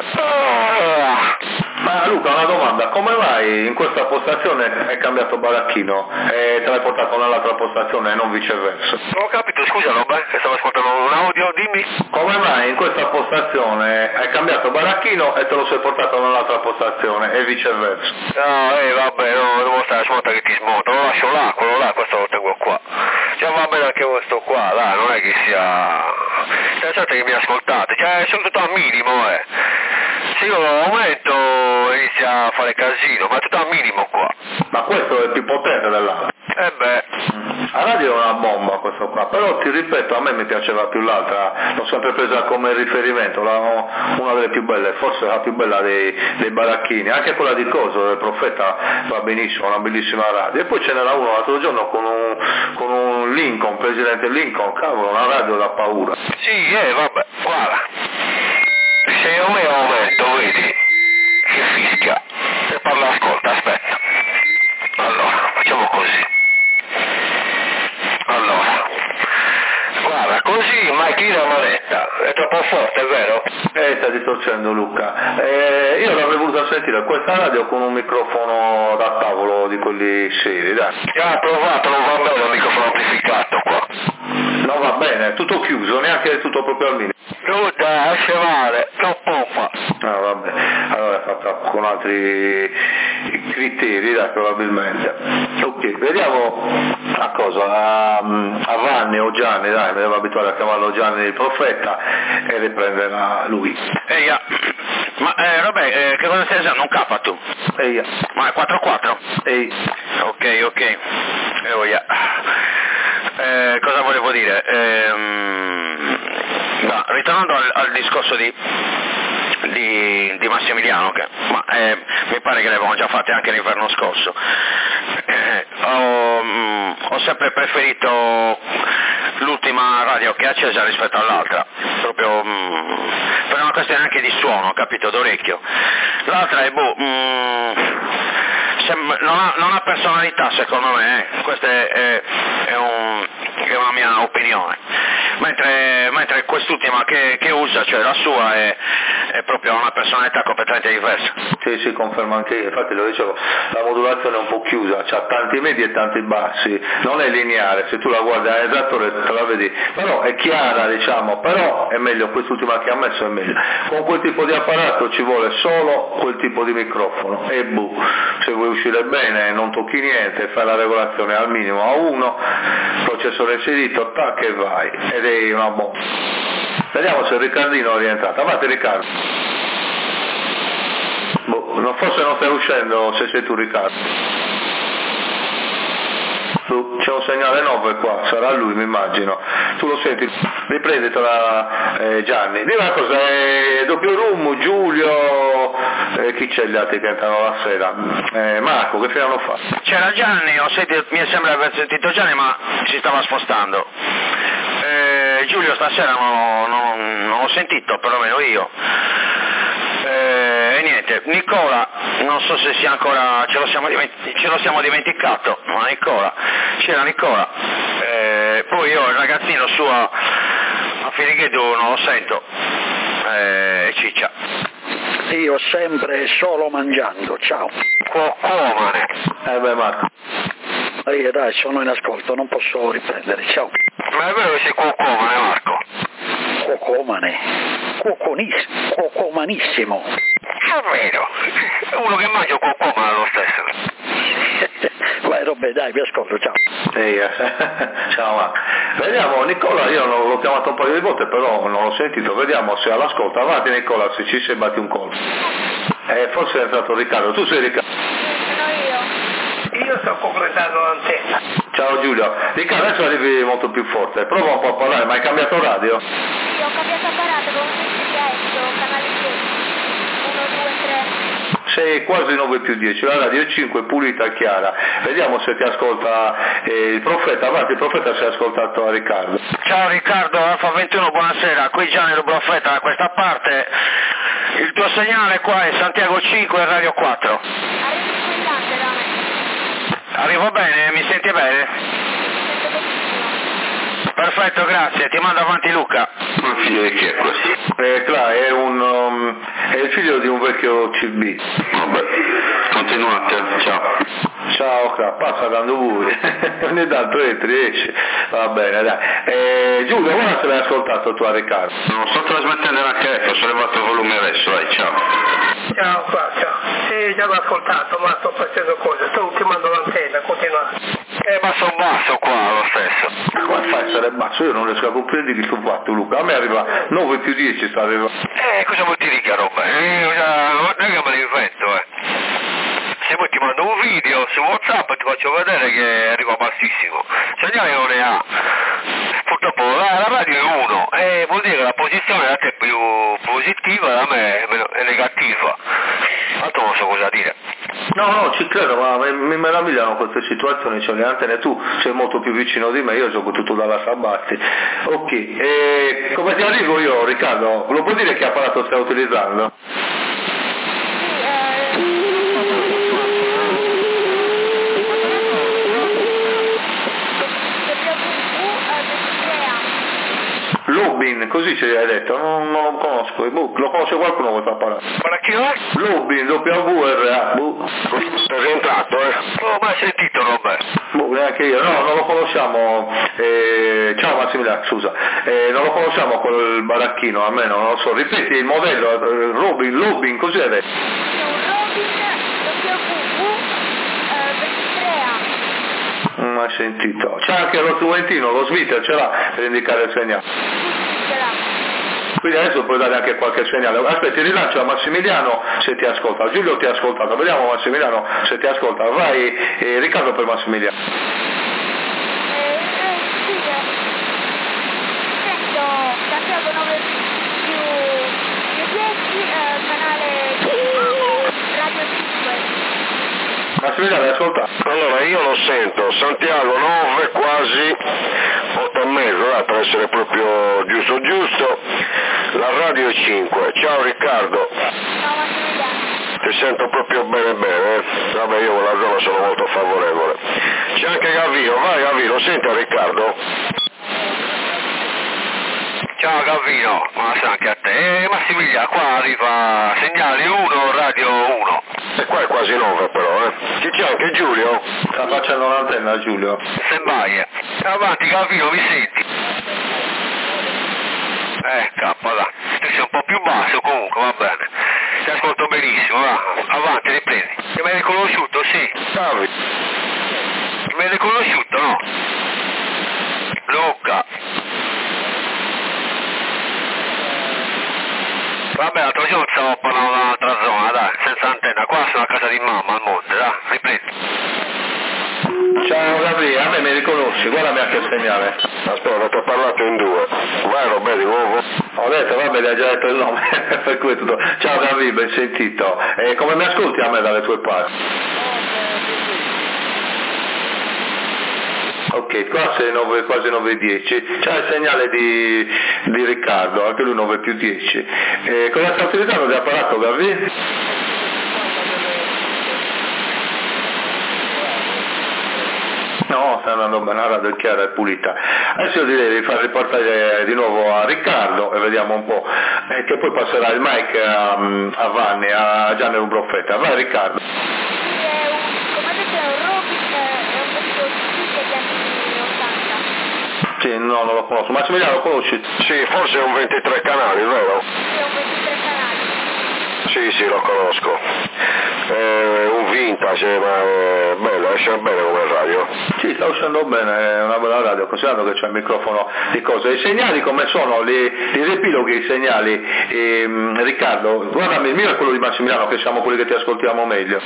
Ma Luca, una domanda, come mai in questa postazione è cambiato baracchino e te l'hai portato nell'altra postazione e non viceversa? Non ho capito, scusa Robert, che stavo ascoltando un audio, dimmi. Come mai in questa postazione hai cambiato baracchino e te lo sei portato nell'altra postazione e viceversa? No, vabbè, no, devo stare a smonta che ti smonta, lo lascio là, quello là, questo lo tengo qua. Cioè va bene anche questo qua, dai, non è che sia... Pensate che mi ascoltate, cioè sono tutto al minimo, Se io lo aumento inizia a fare casino, ma è tutto al minimo qua. Ma questo è più potente dell'altro. La radio è una bomba questo qua, però ti ripeto, a me mi piaceva più l'altra, l'ho sempre presa come riferimento, una delle più belle, forse la più bella dei baracchini, anche quella di Coso, del Profeta va benissimo, una bellissima radio. E poi ce n'era uno l'altro giorno con un Lincoln, presidente Lincoln, cavolo, una radio da paura. Sì, vabbè, guarda, se io mi aumento, vedi, che fischia, se parla ascolta, aspetta. Allora, facciamo così. Allora, guarda, così macchina manetta, è troppo forte, è vero? Sta distorcendo Luca. Io l'avrei voluto sentire questa radio con un microfono da tavolo di quelli seri, dai. Già provato, non va bene il microfono amplificato qua. Non va bene, tutto chiuso, neanche tutto proprio al minimo. Tutta, esce male, non pompa. No, vabbè, allora è fatta con altri criteri, dai, probabilmente. Ok, vediamo una cosa, a Vanni o Gianni, dai, mi devo abituare a chiamarlo Gianni il Profeta e riprenderà lui. Ma vabbè, che cosa stai usando? Un K tu? Ma è 4-4? Ok. Cosa volevo dire? Ritornando al discorso di Massimiliano, mi pare che le avevamo già fatte anche l'inverno scorso. Ho sempre preferito l'ultima radio che è accesa rispetto all'altra, proprio per una questione anche di suono, capito, d'orecchio. L'altra è non ha personalità secondo me, questa è una mia opinione, mentre quest'ultima che usa, cioè la sua, è proprio una personalità completamente diversa. Sì, confermo anche io, infatti lo dicevo, la modulazione è un po' chiusa, c'ha tanti medi e tanti bassi, non è lineare, se tu la guardi all'esatto te la vedi, però è chiara, diciamo, però è meglio, quest'ultima che ha messo è meglio. Con quel tipo di apparato ci vuole solo quel tipo di microfono e se vuoi uscire bene non tocchi niente, fai la regolazione al minimo a 1, processore inserito, tac e vai, ed è una bomba. Vediamo se Riccardino è rientrato, avanti Riccardo. Forse non stai uscendo se sei tu Riccardo. C'è un segnale 9 qua, sarà lui mi immagino. Tu lo senti? Riprenditela Gianni. Dimmi una cosa, doppio room, Giulio, chi c'è gli altri che entrano la sera? Marco, che fine hanno fatto? C'era Gianni, mi sembra di aver sentito Gianni ma si stava spostando. Giulio stasera non l'ho sentito, perlomeno io. E niente, Nicola, non so se sia ancora, ce lo siamo dimenticato, ma c'era Nicola, poi io il ragazzino suo a Firighedo non lo sento, Ciccia. Io sempre solo mangiando, ciao. Cuocomane. Marco. Dai, sono in ascolto, non posso riprendere, ciao. Ma è vero che sei cuocomane, Marco? Cuocomane? Cuocomanissimo. È vero, è uno che mangia cuocomane lo stesso. Vai Robbe, dai, vi ascolto, ciao. Ciao Marco. Vediamo, Nicola, io l'ho chiamato un paio di volte, però non l'ho sentito, vediamo se all'ascolto. Avanti Nicola, se ci sei batti un colpo. Forse è entrato Riccardo, tu sei Riccardo? Io sto completando l'antenna. Ciao Giulio, Riccardo adesso arrivi molto più forte, prova un po' a parlare, ma hai cambiato radio? Sì, ho cambiato apparato, come sentito, canale 10, 1, 2, 3. Sei quasi 9+10, la radio è 5, pulita e chiara. Vediamo se ti ascolta il profeta, avanti il profeta si è ascoltato a Riccardo. Ciao Riccardo, Alfa 21, buonasera, qui Gianni il profeta da questa parte. Il tuo segnale qua è Santiago 5 Radio 4. Arrivo bene, mi senti bene? Perfetto, grazie, ti mando avanti Luca. Ma figlio di chi è questo? È il figlio di un vecchio CB. Vabbè, continuate, ciao. Ciao, passa dando voi, ogni tanto entri, esci, va bene dai. Giulio, guarda se l'hai ascoltato tu a Riccardo. Non sto trasmettendo anche ho sollevato il volume adesso, dai, ciao. Ciao, ciao. Sì, già l'ho ascoltato, ma sto facendo cose, sto ultimando l'antenna, continuate. Basso qua lo stesso. Ma come fai a essere basso? Io non riesco a comprendere che tu fatto Luca, a me arriva 9+10 sta arrivando. Cosa vuol dire che roba? Non è che me l'invento, Se poi ti mando un video su WhatsApp e ti faccio vedere che arriva bassissimo. Segnale non ne ha. Purtroppo la radio è 1 e vuol dire che la posizione da te è più positiva, da me è negativa. Tanto non so cosa dire. No, ci credo, ma mi meravigliano queste situazioni, cioè le antenne, tu sei molto più vicino di me, io gioco tutto dalla Sabatti. Ok, come ti arrivo io Riccardo? Lo puoi dire che apparato stai utilizzando? Lubin, così ci hai detto, non lo conosco, lo conosce qualcuno questo apparato? Ma chi è? Lubin, WRA, presentato, Non l'ho mai sentito, Roberto. Neanche io, no, non lo conosciamo, ciao Massimiliano, scusa, non lo conosciamo quel baracchino, almeno non lo so, ripeti il modello, Lubin, così hai detto? Non mai sentito, c'è anche lo strumentino, lo splitter ce l'ha per indicare il segnale. Quindi adesso puoi dare anche qualche segnale. Aspetti, rilancio a Massimiliano se ti ascolta. Giulio ti ha ascoltato, vediamo Massimiliano se ti ascolta. Vai Riccardo per Massimiliano. Sento Santiago 9+10, canale Radio 5. Massimiliano hai ascoltato? Allora io lo sento, Santiago 9 quasi 8,5, per essere proprio giusto, la radio è 5, ciao Riccardo. Ciao Massimiliano. Ti sento proprio bene, vabbè io con la zona sono molto favorevole. C'è anche Gavino, vai Gavino, senta Riccardo. Ciao Gavino, buonasera anche a te. Massimiliano, qua arriva segnale 1, radio 1. qua è quasi 9 però, Chi c'è anche Giulio? Sta facendo un'antenna Giulio. Semmai, avanti Gavino, mi senti? Cappa, là. Tu sei un po' più basso comunque, va bene. Ti ascolto benissimo, va. Avanti, riprendi. Ti mi hai riconosciuto, sì. Gavi. Mi hai riconosciuto, no? Luca. Vabbè, l'altro giorno stavo parlando da un'altra zona, dai, senza antenna. Qua sono a casa di mamma, al monte, dai, riprendi. Ciao Gabriele, a me mi riconosci, guardami anche il segnale. Aspetta, ti ho parlato in 2. Vai Roberto, di nuovo. Ho detto, vabbè, gli hai già detto il nome, per cui è tutto. Ciao Gabriele, ben sentito. Come mi ascolti a me dalle tue parti? Ok, qua sei 9, quasi 9:10, c'è il segnale di Riccardo, anche lui 9+10. Cosa sta utilizzando di apparato Gabriele? No, sta andando bene, la radio è chiara e pulita. Adesso io direi di far riportare di nuovo a Riccardo e vediamo un po', che poi passerà il mic a Vanni, a Gianni Rubrofetta. Vai Riccardo. Come detto è un Robin, è un vecchio degli anni 80. Sì, no, non lo conosco. Massimiliano lo conosci? Sì, forse è un 23 canali, vero? Sì, è un 23 canali. Sì, lo conosco. È un vintage, ma è bello, esce bene come radio. Sì, sta uscendo bene, è una bella radio, considerando che c'è il microfono di cose. I segnali come sono? I riepiloghi, i segnali, Riccardo, guardami, il mio è quello di Massimiliano, che siamo quelli che ti ascoltiamo meglio.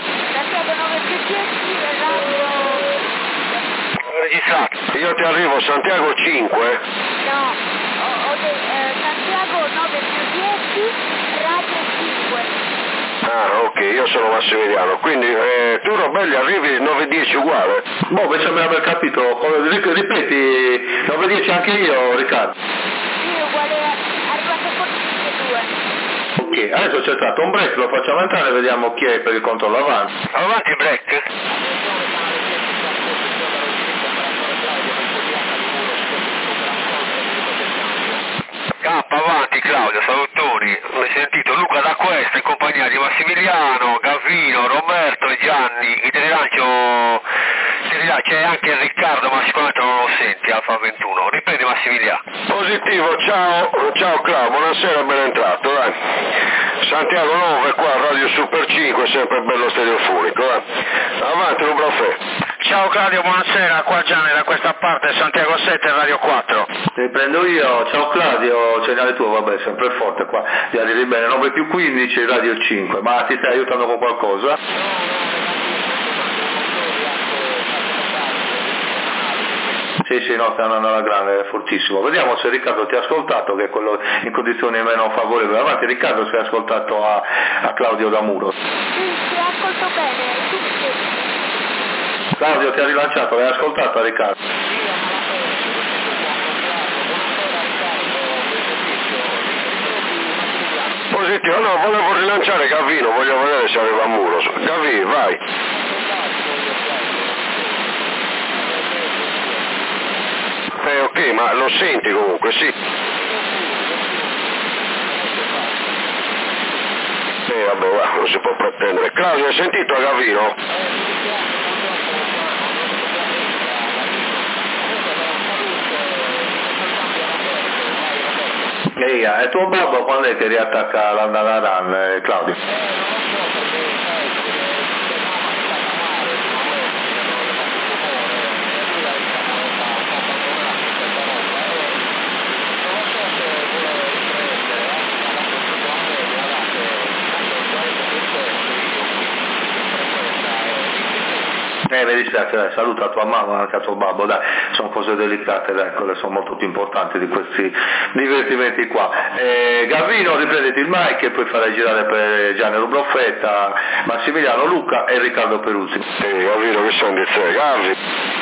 Registrato. Io ti arrivo Santiago 5? No, Santiago 9+10, radio 5. Ah, ok, io sono Massimiliano, quindi tu Robelli arrivi 9:10 uguale? Boh, mi sembra aver capito, ripeti, 9:10 anche io Riccardo? Sì, uguale, arrivato forse 2. Ok, adesso c'è stato un break, lo facciamo entrare e vediamo chi è per il controllo avanti. Avanti break. Avanti Claudio, salutoni, hai sentito Luca da Questa in compagnia di Massimiliano, Gavino, Roberto e Gianni, il rilancio c'è anche Riccardo, ma sicuramente non lo senti, Alfa 21, riprendi Massimiliano. Positivo, ciao Claudio, buonasera, ben entrato, dai. Santiago 9 qua, Radio Super 5, sempre bello stereofonico, avanti Rubrofè. Ciao Claudio, buonasera, qua Gianni da questa parte, Santiago 7, Radio 4. Riprendo io, ciao Claudio, segnale tuo, vabbè, sempre forte qua, ti arrivi bene, 9+15, Radio 5, ma ti stai aiutando con qualcosa? Sì, no, sta andando alla grande, è fortissimo. Vediamo se Riccardo ti ha ascoltato, che è quello in condizioni meno favorevoli. Avanti Riccardo, se hai ascoltato a Claudio D'Amuro. Sì, ascolto bene, tutti. Claudio ti ha rilanciato, l'hai ascoltato Riccardo? Positivo, no, volevo rilanciare Gavino, voglio vedere se arriva a muro. Gavi, vai. Ok, ma lo senti comunque, sì. Vabbè, va, non si può pretendere. Claudio, hai sentito a Gavino? Ehi, è tuo babbo quando è che riattacca l'Andanaran, Claudio? Mi dispiace, dai, saluta tua mamma e anche a tuo babbo, dai, sono cose delicate, dai, quelle sono molto più importanti di questi divertimenti qua. Gavino, riprenditi il mic e poi farai girare per Gianni Rubrofetta, Massimiliano, Luca e Riccardo Peruzzi. Gavino, che sono di te, Gavi.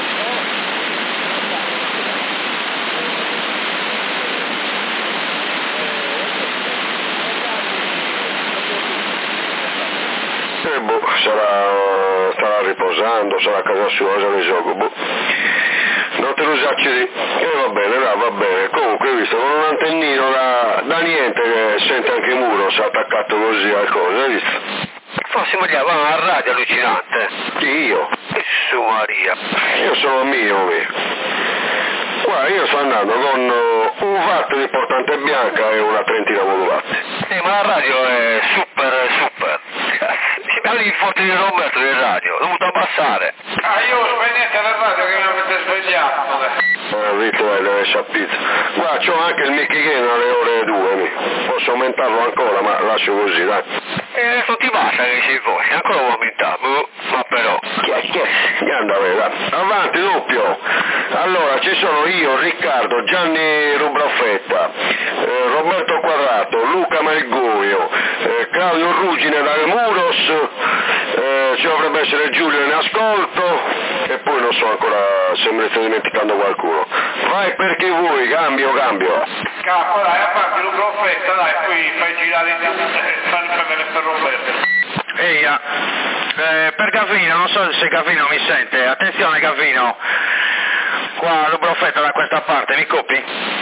Starà riposando, sarà a casa sua, cosa ne gioco, non te lo esageri, va bene, comunque hai visto, con un antennino da niente che sente anche il muro, si è attaccato così al coso, hai visto? Massimiliano, va alla radio allucinante. Chi io? Gesù Maria. Io sono mio. Guarda, io sto andando con un watt di portante bianca e una trentina modulante. Ma la radio è super. Si parla di forte di Roberto del radio, ho dovuto abbassare. Io spegnete la radio che mi avete svegliato. Vito deve sapere. Guarda, c'ho anche il Mickey Game alle ore 2, posso aumentarlo ancora, ma lascio così, dai. E adesso ti basta che sei voi, ancora vuoi aumentare, ma però. Che anda, veda. Avanti, doppio. Allora, ci sono io, Riccardo, Gianni Rubraffetta, Roberto Quadrato, Luca Malgoio, Claudio Ruggine da Muros, ci dovrebbe essere Giulio in ascolto e poi non so ancora se mi sto dimenticando qualcuno. Vai per chi vuoi, cambio. Capo, dai, a parte Rubraffetta, dai, poi fai girare per Roberto. Eia, per Gavino, non so se Gavino mi sente, attenzione Gavino, qua Rubraffetta da questa parte, mi copi?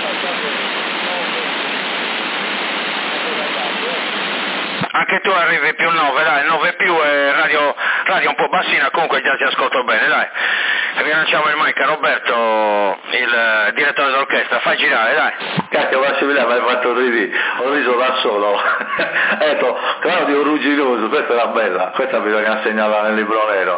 Anche tu arrivi più 9, dai, 9 più è radio un po' bassina, comunque già ti ascolto bene, dai. Rilanciamo il mic a Roberto, il direttore d'orchestra, fai girare, dai. Cacchio Massimiliano, mi hai fatto ridere, ho riso da solo. Ecco, Claudio Rugginoso, questa era bella, questa bisogna segnalarla nel libro nero.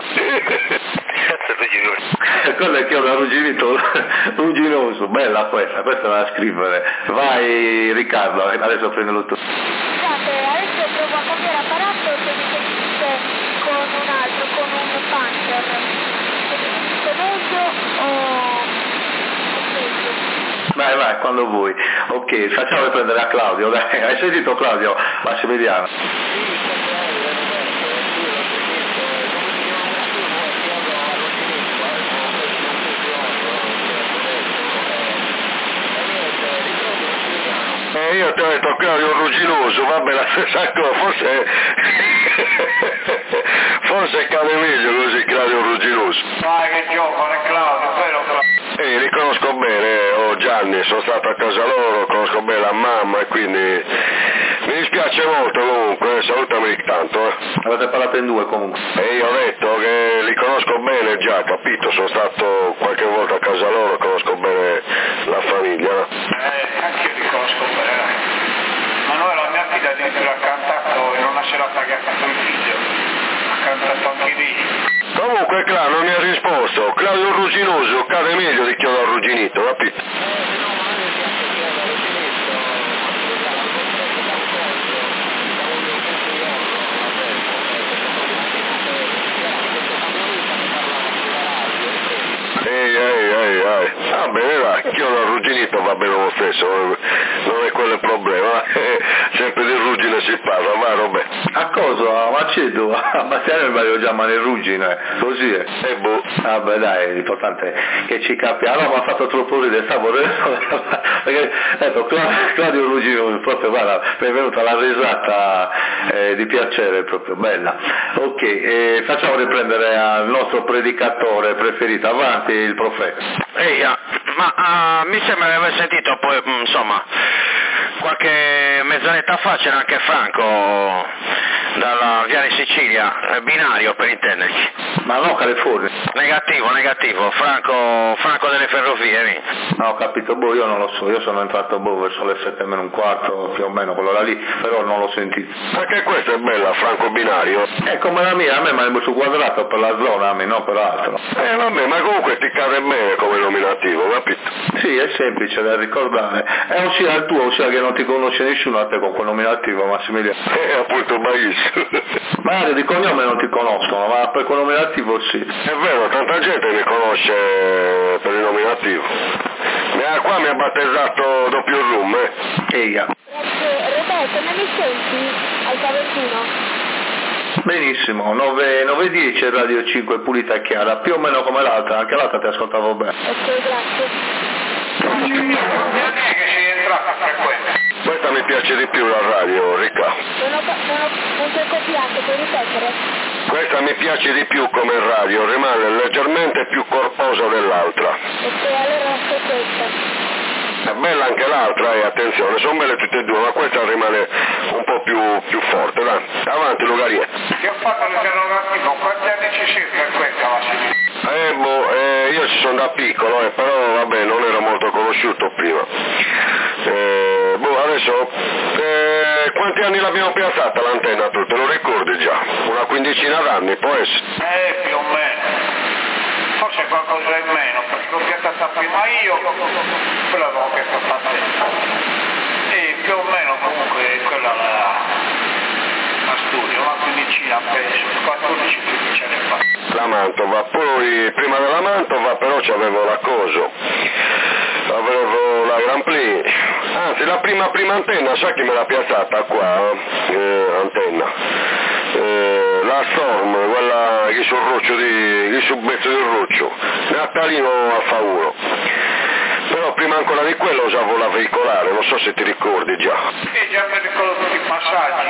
Quello è che ho da rugginoso, bella questa è da scrivere. Vai Riccardo, adesso prendelo tu. Adesso provo a cambiare apparato se mi sentite con un altro, con un Panther. Se mi sentite meglio o peggio? Vai, quando vuoi. Ok, facciamo prendere a Claudio, dai. Hai sentito Claudio? Massimiliano. Io ti ho detto Claudio Rugginoso, vabbè la stessa cosa, forse cade meglio così Claudio Rugginoso. Dai che giovane Claudio, vero Claudio? Li conosco bene, Gianni, sono stato a casa loro, conosco bene la mamma e quindi mi dispiace molto comunque, salutami tanto. Avete parlato in due comunque. E io ho detto che li conosco bene già, capito, sono stato qualche volta a casa loro, conosco bene la famiglia. No? Anche io li conosco bene. Manuela, la mia figlia addirittura ha cantato in una serata che ha fatto il figlio, ha cantato anche lì. Comunque Cla non mi ha risposto, Claudio Rugginoso cade meglio di Chiodo Arrugginito, capito? Va bene, dai, Chiodo Arrugginito va bene lo stesso, non è quello il problema, sempre di ruggine si parla, va Roberto. A cosa? A Macedo? A Bastiano voglio chiamare ruggine, così è. Boh. Vabbè dai, l'importante è che ci cappia. Allora mi ha fatto troppo ridere, stavo perché ecco, Claudio Ruggino proprio guarda, mi è venuta la risata di piacere, proprio bella. Ok, facciamo riprendere al nostro predicatore preferito, avanti il profeta. Ma mi sembra di aver sentito poi, insomma, qualche mezz'oretta fa c'era anche Franco dalla Viale Sicilia, binario per intenderci. Ma no, California. Negativo, Franco delle ferrovie. No, ho capito, io non lo so, io sono entrato verso le 7:15, più o meno, quella lì, però non l'ho sentito. Perché questa è bella, Franco binario? È come la mia, a me mi è su quadrato per la zona, a me non per altro. Vabbè, ma comunque ti cade bene come nominativo, capito? Sì, è semplice da ricordare. È ossia il tuo, ossia che non ti conosce nessuno a te con quel nominativo, Massimiliano. Appunto, bravissimo. Magari di cognome non ti conoscono, ma per quel nominativo sì. È vero, tanta gente mi conosce per il nominativo. Qua mi ha battezzato doppio room, Roberto, ma mi senti Alfa 21? Benissimo, 9:10 Radio 5 pulita e chiara, più o meno come l'altra, anche l'altra ti ascoltavo bene. Ok, grazie. Non è che sei entrata a frequenza. Questa mi piace di più la radio, Ricca. Non ti ho copiato, puoi ripetere? Questa mi piace di più come radio, rimane leggermente più corposa dell'altra. Ok, allora lascio questa. È bella anche l'altra, attenzione, sono belle tutte e due, ma questa rimane un po' più forte, dai. Avanti Lugarie. Che ho fatto l'interrogativo, quanti anni ci siete a questa Massimiliano? Io ci sono da piccolo, però vabbè, non ero molto conosciuto prima. Adesso, quanti anni l'abbiamo piazzata l'antenna tu? Te lo ricordi già? Una quindicina d'anni, può essere? Più o meno. Forse qualcosa in meno, perché l'ho piazzata prima io, poi l'avevo piazzata a te. E più o meno comunque quella la studio, una quindicina penso, 14-15 anni fa. La Mantova, poi prima della Mantova però c'avevo la Coso, avevo la Grand Prix, anzi la prima antenna, sai chi me l'ha piazzata qua, antenna, la Storm, quella che sul roccio che sul mezzo del roccio, Natalino Alfa 1. Però prima ancora di quello usavo la veicolare, non so se ti ricordi già. Già mi ricordo tutti i passaggi.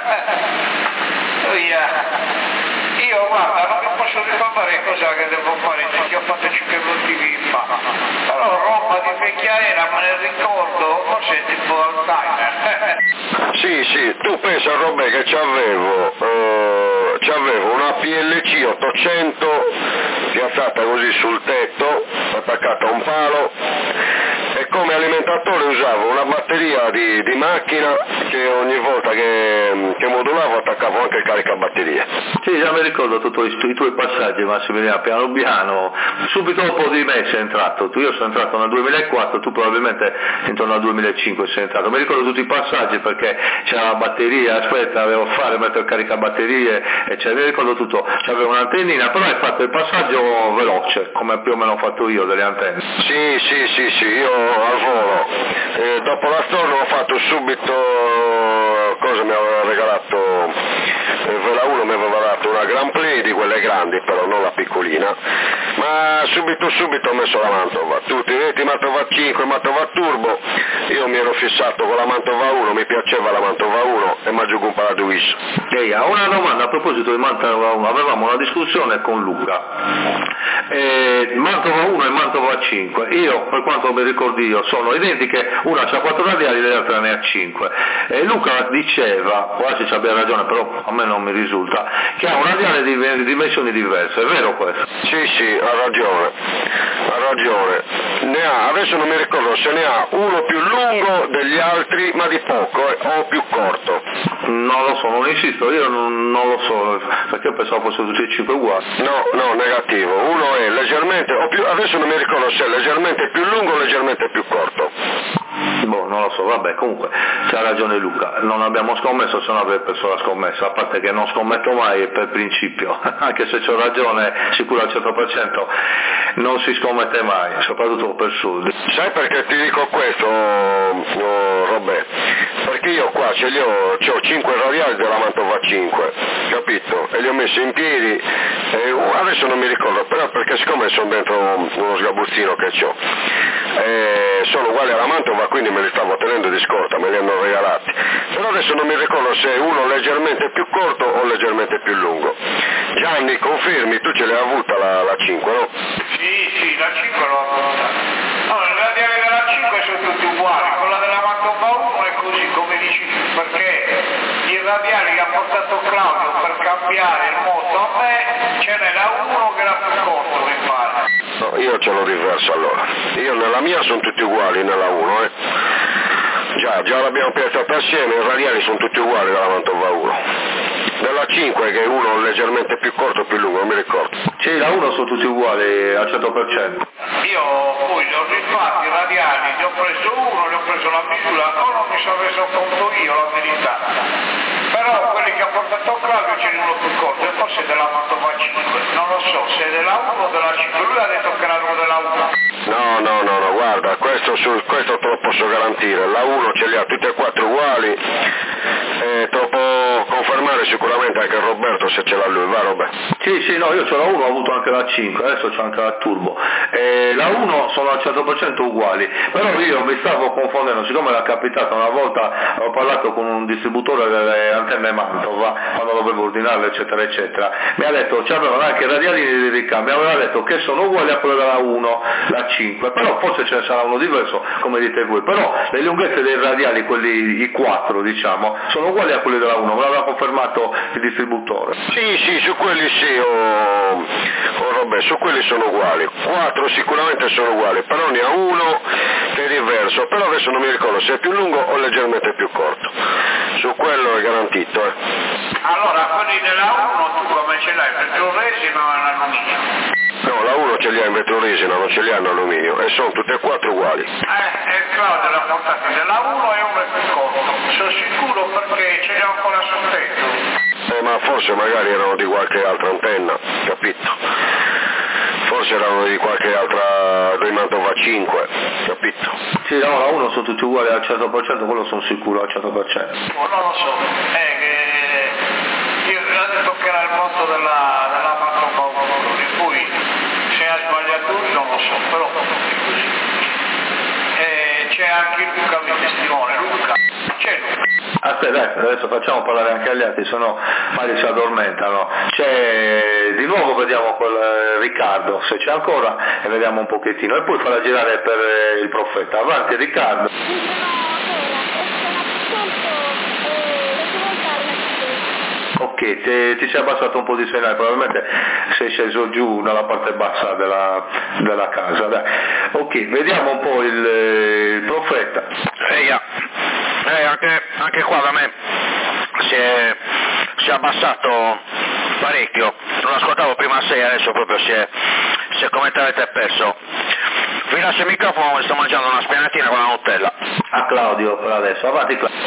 Io guarda, non mi posso ricordare cosa che devo fare, che ho fatto 5 motivi fa. Però roba di vecchia era, me ne ricordo, forse tipo Alzheimer. Sì, tu pensa Robè che c'avevo una PLC 800 piazzata così sul tetto, attaccata a un palo, e come alimentatore usavo una batteria di macchina che ogni volta che modulavo attaccavo anche il caricabatterie. Sì, già mi ricordo tutti i tuoi passaggi, Massimiliano, piano piano, subito dopo di me sei entrato, io sono entrato nel 2004, tu probabilmente intorno al 2005 sei entrato, mi ricordo tutti i passaggi perché c'era la batteria, aspetta, avevo mettere il caricabatterie, eccetera, mi ricordo tutto, c'avevo un'antennina, però hai fatto il passaggio veloce, come più o meno ho fatto io delle antenne. Sì, io al volo, dopo la Storm ho fatto subito, cosa mi aveva regalato, Vela 1 mi aveva dato una Grand Prix di quelle grandi, però non la piccolina, ma subito ho messo la Mantova, tutti vedi Mantova 5, Mantova Turbo, io mi ero fissato con la Mantova 1, mi piaceva la Mantova 1 e Maggiugum Paraduis. Una domanda a proposito di Mantova 1, avevamo una discussione con Luca, Mantova 1 e Mantova 5, io per quanto mi ricordi io sono identiche, una ha 4 radiali e l'altra ne ha 5, e Luca diceva, quasi ci abbia ragione però a me non mi risulta, che ha un radiale di dimensioni diverse, è vero questo? Sì, ha ragione, ne ha, adesso non mi ricordo se ne ha uno più lungo degli altri ma di poco o più corto. Non lo so, non insisto, io non lo so, perché io pensavo fossero tutti e 5 uguali. No, negativo, uno è leggermente, o più, adesso non mi ricordo se è leggermente più lungo o leggermente più corto. Non lo so, vabbè, comunque c'ha ragione Luca, non abbiamo scommesso, se no avrei perso la scommessa, a parte che non scommetto mai per principio, anche se c'ho ragione sicuro al 100%, non si scommette mai, soprattutto per sud. Sai perché ti dico questo, Robè? Perché io qua c'ho 5 radiali della Mantova 5, capito? E li ho messi in piedi, adesso non mi ricordo, però perché siccome sono dentro uno sgabuzzino che c'ho, sono uguali alla Mantova, quindi me li stavo tenendo di scorta, me li hanno regalati, però adesso non mi ricordo se è uno leggermente più corto o leggermente più lungo. Gianni, confermi, tu ce l'hai avuta la 5, no? Sì, la 5 l'ho avuta. No, le radiali della 5 sono tutti uguali, quella della Mantova 1 è così come dici tu, perché i radiali che ha portato Claudio per cambiare il moto a me, ce n'era uno che era più corto, mi pare. No, io ce l'ho diverso allora. Io nella mia sono tutti uguali, nella 1, Già l'abbiamo piazzata assieme, i radiali sono tutti uguali dalla Mantova 1. Nella 5 che è uno leggermente più corto o più lungo, non mi ricordo. Sì, la 1 sono tutti uguali al 100%. Io poi li ho rifatti i radiali, ne ho preso uno, ne ho preso la misura, non mi sono reso conto io la verità. Però quelli che ha portato Claudio c'è uno più corto, e forse della Mantova 5, non lo so, se è della 1 o della 5, lui ha detto che era uno della 1. No, guarda, questo te lo posso garantire, la 1 ce li ha tutte e 4 uguali, te lo può confermare sicuramente anche Roberto se ce l'ha lui, va Roberto? Sì, no, io c'ho la 1, ho avuto anche la 5, adesso c'ho anche la turbo. La 1 sono al 100% uguali, però io mi stavo confondendo, siccome era capitato una volta, ho parlato con un distributore delle antenne Mantova, quando dovevo ordinarle eccetera eccetera, mi ha detto c'avevano anche radialini di ricambio, mi aveva detto che sono uguali a quelle della 1, la 5, però forse ce ne sarà uno diverso, come dite voi, però le lunghezze dei radiali, quelli i 4 diciamo, sono uguali a quelli della 1, me l'aveva confermato il distributore. Sì, su quelli sì, Robè, su quelli sono uguali, 4 sicuramente sono uguali, però ne ha uno che è diverso, però adesso non mi ricordo se è più lungo o leggermente più corto, su quello è garantito. Allora, quelli della 1 tu come ce l'hai, vetroresina o in alluminio? No, la 1 ce li ha in vetroresina, non ce li ha in alluminio, e sono tutte e 4 uguali. E Claudio l'ha portati della 1 e uno è più corto, sono sicuro perché ce li ho ancora sul tetto. Ma forse magari erano di qualche altra antenna, capito? Forse erano di qualche altra, dei Mantova 5, capito? Sì, no, la 1 sono tutti uguali al 100%, quello sono sicuro al 100%. Non lo so, che io ho detto che era il motto della Mantova 1, di cui se ha sbagliato non lo so, però è così. C'è anche Luca, mi testimone, Luca, c'è Luca. Aspetta, adesso facciamo parlare anche agli altri, sennò magari si addormentano. C'è di nuovo, vediamo quel Riccardo, se c'è ancora, e vediamo un pochettino, e poi farà girare per il Profeta. Avanti Riccardo. Ok, ti sei abbassato un po' di segnale, probabilmente sei sceso giù dalla parte bassa della casa. Dai. Ok, vediamo un po' il Profeta. Anche qua da me si è abbassato parecchio, non ascoltavo prima 6, adesso proprio si è come te avete perso. Vi lascio il microfono, sto mangiando una spianatina con la Nutella. A Claudio per adesso, avanti Claudio.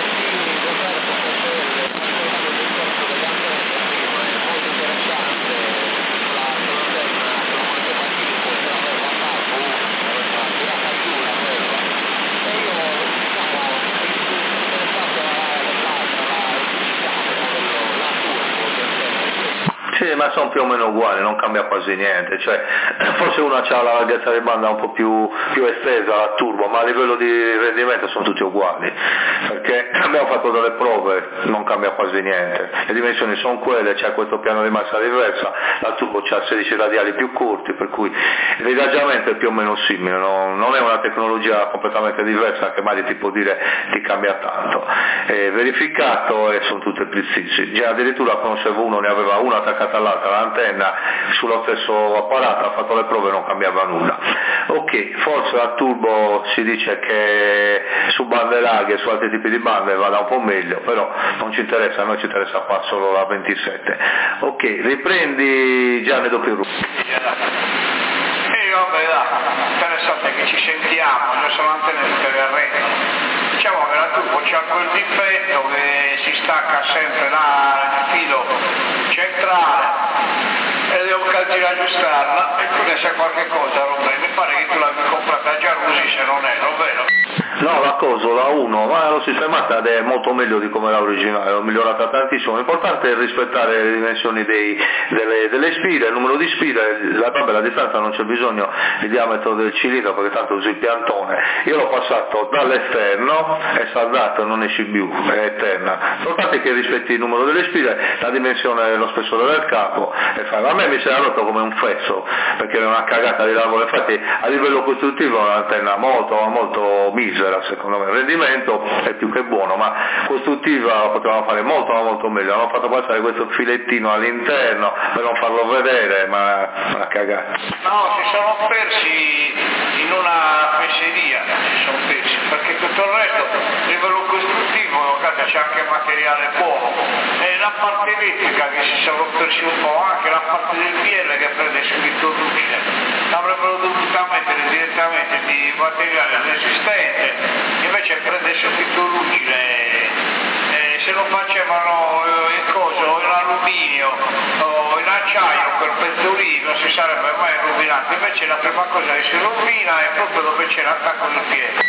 Sì, ma sono più o meno uguali, non cambia quasi niente, cioè forse una ha la larghezza di banda un po' più estesa, la turbo, ma a livello di rendimento sono tutti uguali, perché abbiamo fatto delle prove, non cambia quasi niente, le dimensioni sono quelle, c'è questo piano di massa diversa, la turbo c'ha 16 radiali più corti, per cui l'ingaggiamento è più o meno simile, non è una tecnologia completamente diversa che mai ti può dire ti cambia tanto, è verificato e sono tutte precisi, già addirittura conoscevo uno, ne aveva una attaccata all'altra, l'antenna sullo stesso apparato, ha fatto le prove e non cambiava nulla. Ok, forse la turbo si dice che su bande larghe, su altri tipi di bande vada un po' meglio, però non ci interessa, a noi ci interessa qua solo la 27. Ok, riprendi Gianni Doppiru. Vabbè, interessante che ci sentiamo, io sono antenne di terreno. Diciamo che la turbo c'ha quel difetto che si stacca sempre là il filo centrale e devo calcare aggiustarla, e tu ne sai qualche cosa, Roberto? Mi pare che tu l'avevi comprata già così, se non è, vero? No, la cosa, la 1, ma l'ho sistemata ed è molto meglio di come era originale, l'ho migliorata tantissimo. L'importante è rispettare le dimensioni delle spire, il numero di spire, la distanza non c'è bisogno, il diametro del cilindro, perché tanto uso il piantone. Io l'ho passato dall'esterno, è saldato, non esce più, è eterna. L'importante è che rispetti il numero delle spire, la dimensione e lo spessore del capo, e fai. A me mi si è rotto come un fezzo, perché è una cagata di lavoro, infatti a livello costruttivo è un'antenna molto misera. Secondo me il rendimento è più che buono, ma costruttiva potevamo fare molto meglio, hanno fatto passare questo filettino all'interno per non farlo vedere, ma una cagata. No, si sono persi in una fesseria, perché tutto il resto a livello costruttivo c'è anche materiale buono, e la parte elettrica che si sono persi un po', anche la parte del PL che prende subito luce, avrebbero dovuto mettere direttamente di materiale resistente, invece prende subito luce, se lo facevano in coso, in alluminio o in acciaio, quel pezzo lì non si sarebbe mai rovinato, invece la prima cosa che si rovina è proprio dove c'è l'attacco del piede.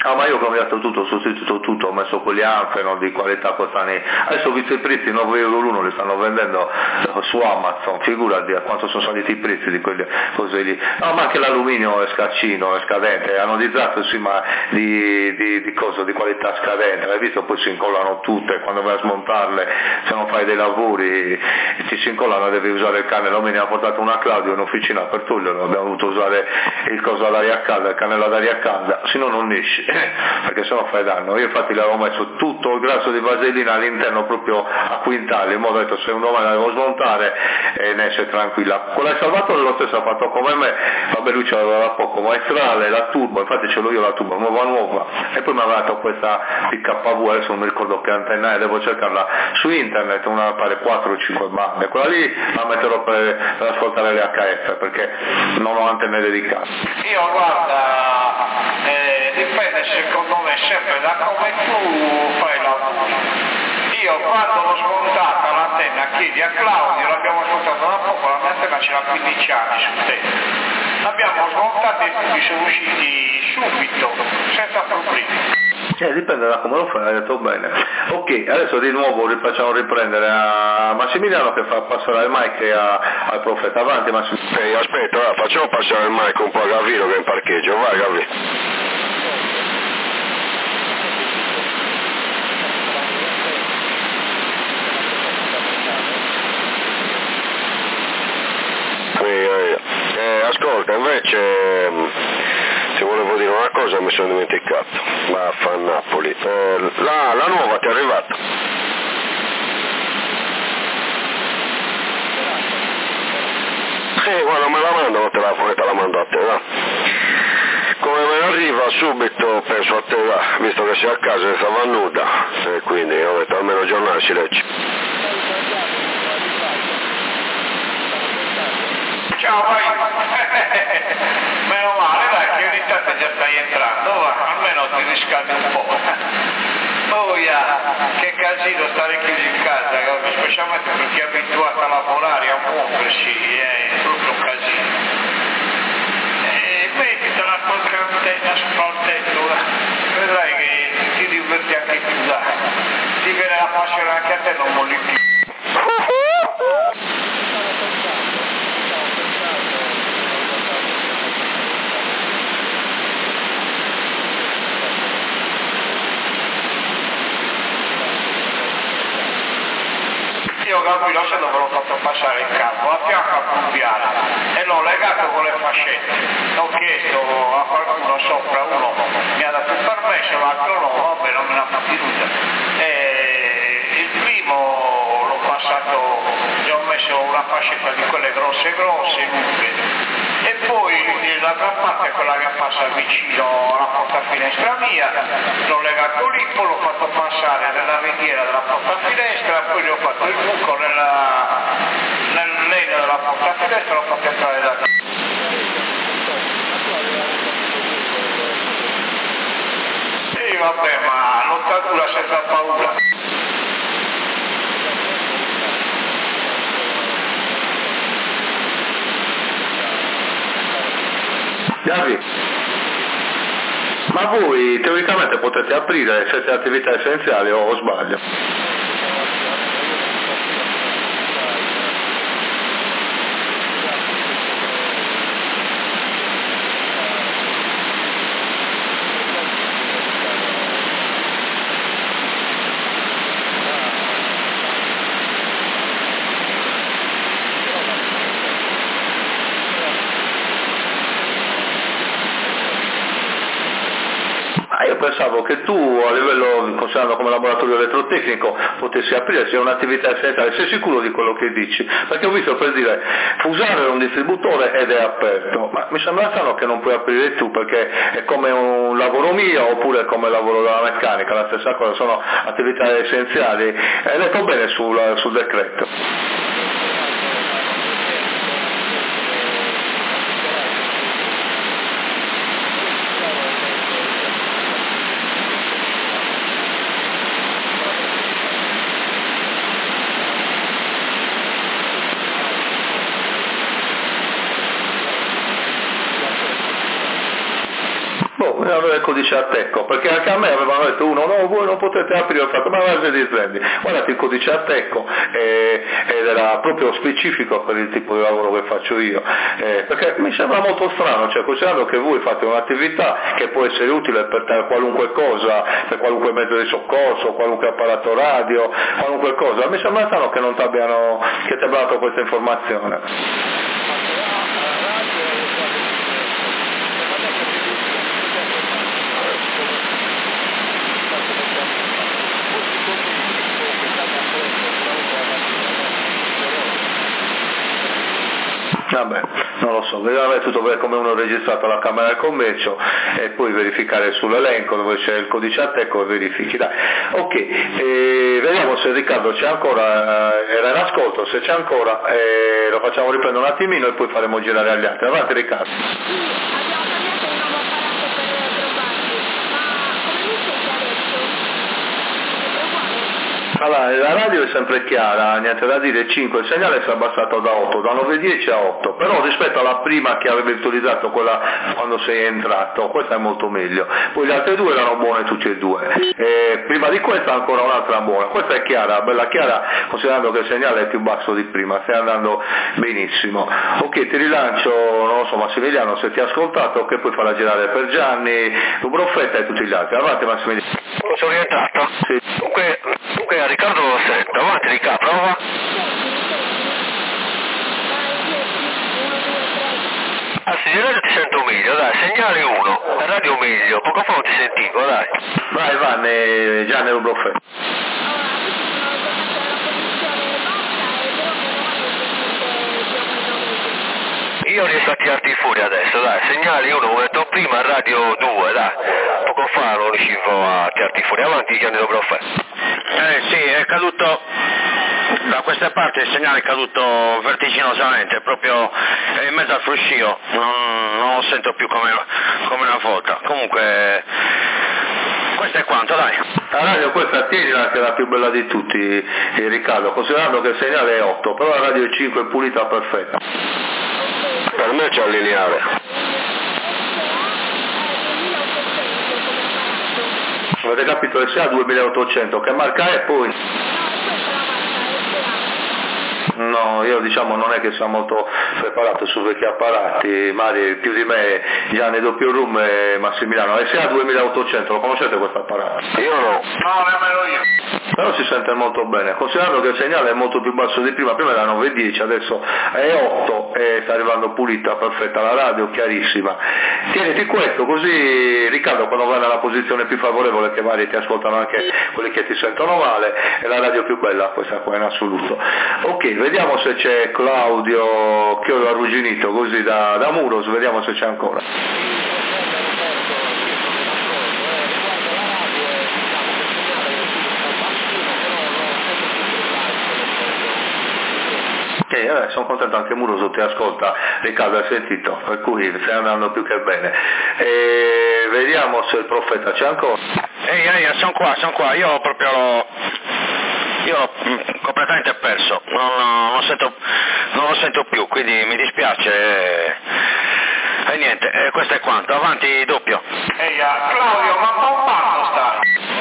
Ah, ma io ho cambiato tutto, ho sostituito tutto, ho messo quegli Anfenol di qualità costani. Adesso ho visto i prezzi, 9,1 li stanno vendendo su Amazon, figurati a quanto sono saliti i prezzi di quelle cose lì. No, ma anche l'alluminio è scaccino, è scadente, anodizzato sì, ma di qualità scadente, hai visto? Poi si incollano tutte, quando vai a smontarle, se non fai dei lavori, ti si incollano, devi usare il cannello. Mi ne ha portato una Claudio in officina per toglierlo, abbiamo dovuto usare il coso all'aria calda, il cannello ad aria calda, se no non esce, perché se no fai danno. Io infatti le avevo messo tutto il grasso di vasellina all'interno proprio a quintali, in modo che se un domani la devo smontare ne esce tranquilla. Quella di Salvatore lo stesso ha fatto come me, vabbè lui c'aveva da poco maestrale, la turbo, infatti ce l'ho io la turbo nuova, e poi mi aveva dato questa PKV, adesso non mi ricordo che antenna è, devo cercarla su internet, una pare 4 o 5 bande, quella lì la metterò per ascoltare le HF perché non ho antenne dedicate. Io guarda, dipende secondo me sempre da come tu fai lavoro. Io quando l'ho smontata l'antenna chiedi a Claudio, l'abbiamo smontata da poco, la mia antenna c'era 15 anni su te. L'abbiamo smontata e tutti sono usciti subito, senza problemi. Dipende da come lo fai, hai detto bene. Ok, adesso di nuovo facciamo riprendere a Massimiliano che fa passare il mic al profeta. Avanti Massimiliano. Aspetta, facciamo passare il mic un po' a Gavino che è in parcheggio, vai Gavino. Ascolta, invece ti volevo dire una cosa, mi sono dimenticato, vaffa a Napoli, la nuova ti è arrivata? Guarda, me la mando, non te la mando a te, va? Come me ne arriva subito penso a te, va, visto che sei a casa e stava nuda, e quindi ho detto almeno il giornale si legge. Ciao, vai. Meno male, dai, che ogni tanto già stai entrando, va, almeno ti riscaldi un po'. Oh, che casino stare chiusi in casa, specialmente per chi è abituato a lavorare, a muoversi, è proprio un casino. Mettiti una qualche antenna sopra il tetto, vedrai che ti diverti anche più, dai. Ti viene la passione anche a te, non molli più. Io Gabriele se dove l'ho fatto passare in campo, a fianco al pluviale, e l'ho legato con le fascette. Ho chiesto a qualcuno sopra, uno mi ha dato il permesso, l'altro no, vabbè non me l'ha fatto. Il primo l'ho passato, gli ho messo una fascetta di quelle grosse, lunghe. E poi l'altra parte è quella che passa vicino alla porta finestra mia, l'ho legato lì, poi l'ho fatto passare nella ringhiera della porta finestra, poi gli ho fatto il buco nel legno della porta finestra, l'ho fatto entrare da casa. Sì, vabbè, ma lottatura senza paura. Gavi, ma voi teoricamente potete aprire 7 attività essenziali o sbaglio? Io pensavo che tu a livello, considerando come laboratorio elettrotecnico, potessi aprire sia un'attività essenziale, sei sicuro di quello che dici? Perché ho visto, per dire, Fusaro è un distributore ed è aperto, ma mi sembra strano che non puoi aprire tu, perché è come un lavoro mio oppure è come il lavoro della meccanica, la stessa cosa, sono attività essenziali, hai detto bene sul decreto. bisogna avere il codice Attecco, perché anche a me avevano detto uno, no, voi non potete aprire, ho fatto, ma guarda di Srendi, guardate il codice Attecco, ed era proprio specifico per il tipo di lavoro che faccio io, perché mi sembra molto strano, cioè considerando che voi fate un'attività che può essere utile per qualunque cosa, per qualunque mezzo di soccorso, qualunque apparato radio, qualunque cosa, mi sembra strano che non ti abbiano dato questa informazione. Vabbè, non lo so, vedere tutto come uno è registrato alla Camera del Commercio e poi verificare sull'elenco dove c'è il codice Attecco e verifichi. Dai, ok, vediamo se Riccardo c'è ancora, era in ascolto, se c'è ancora lo facciamo riprendere un attimino e poi faremo girare agli altri. Avanti Riccardo. Allora, la radio è sempre chiara, niente da dire, 5, il segnale si è abbassato da 8, da 9,10 a 8, però rispetto alla prima che avevi utilizzato, quella quando sei entrato, questa è molto meglio. Poi le altre due erano buone tutte e due, prima di questa ancora un'altra buona, questa è chiara, bella chiara, considerando che il segnale è più basso di prima, stai andando benissimo. Ok, ti rilancio, non lo so Massimiliano, se ti ha ascoltato, che puoi farla girare per Gianni, Lubroffetta e tutti gli altri. Avanti Massimiliano. Sono rientrato? Sì. Dunque Riccardo lo sento, avanti Riccardo, prova. Ah sì, radio ti sento meglio, dai, segnale 1, radio meglio, poco fa non ti sentivo, dai. Vai Vanni, Gianni Lubroffetta. Io riesco a tirarti fuori adesso, dai, segnali 1 come detto prima, radio 2, dai, poco fa non riuscivo a tirarti fuori, avanti Gianni Lubroffetta. Sì, è caduto, da questa parte il segnale è caduto vertiginosamente, proprio in mezzo al fruscio, non lo sento più come una volta, comunque questo è quanto, dai. La radio questa tienila che è la più bella di tutti, Riccardo, considerando che il segnale è 8, però la radio 5 è pulita perfetta. Per me c'è il lineare. Avete capito? SA 2800, che marca è poi? No, io diciamo non è che sono molto preparato su vecchi apparati, Mari più di me, Gianni doppio room e Massimiliano. SA 2800, lo conoscete questo apparato? Io no. No, nemmeno io. Però si sente molto bene, considerando che il segnale è molto più basso di prima era 9,10, adesso è 8 e sta arrivando pulita, perfetta la radio, chiarissima. Tieniti questo, così Riccardo quando vai nella posizione più favorevole, che magari ti ascoltano anche quelli che ti sentono male, è la radio più bella questa qua in assoluto. Ok, vediamo se c'è Claudio Chiodo arrugginito così da Muros, vediamo se c'è ancora. Sono contento, anche Muroso ti ascolta, Riccardo hai sentito, per cui stai andando più che bene. Vediamo se il Profeta c'è ancora. Sono qua, io l'ho completamente perso, non lo sento più, quindi mi dispiace e niente, questo è quanto, avanti doppio. Claudio, ma pompando stai?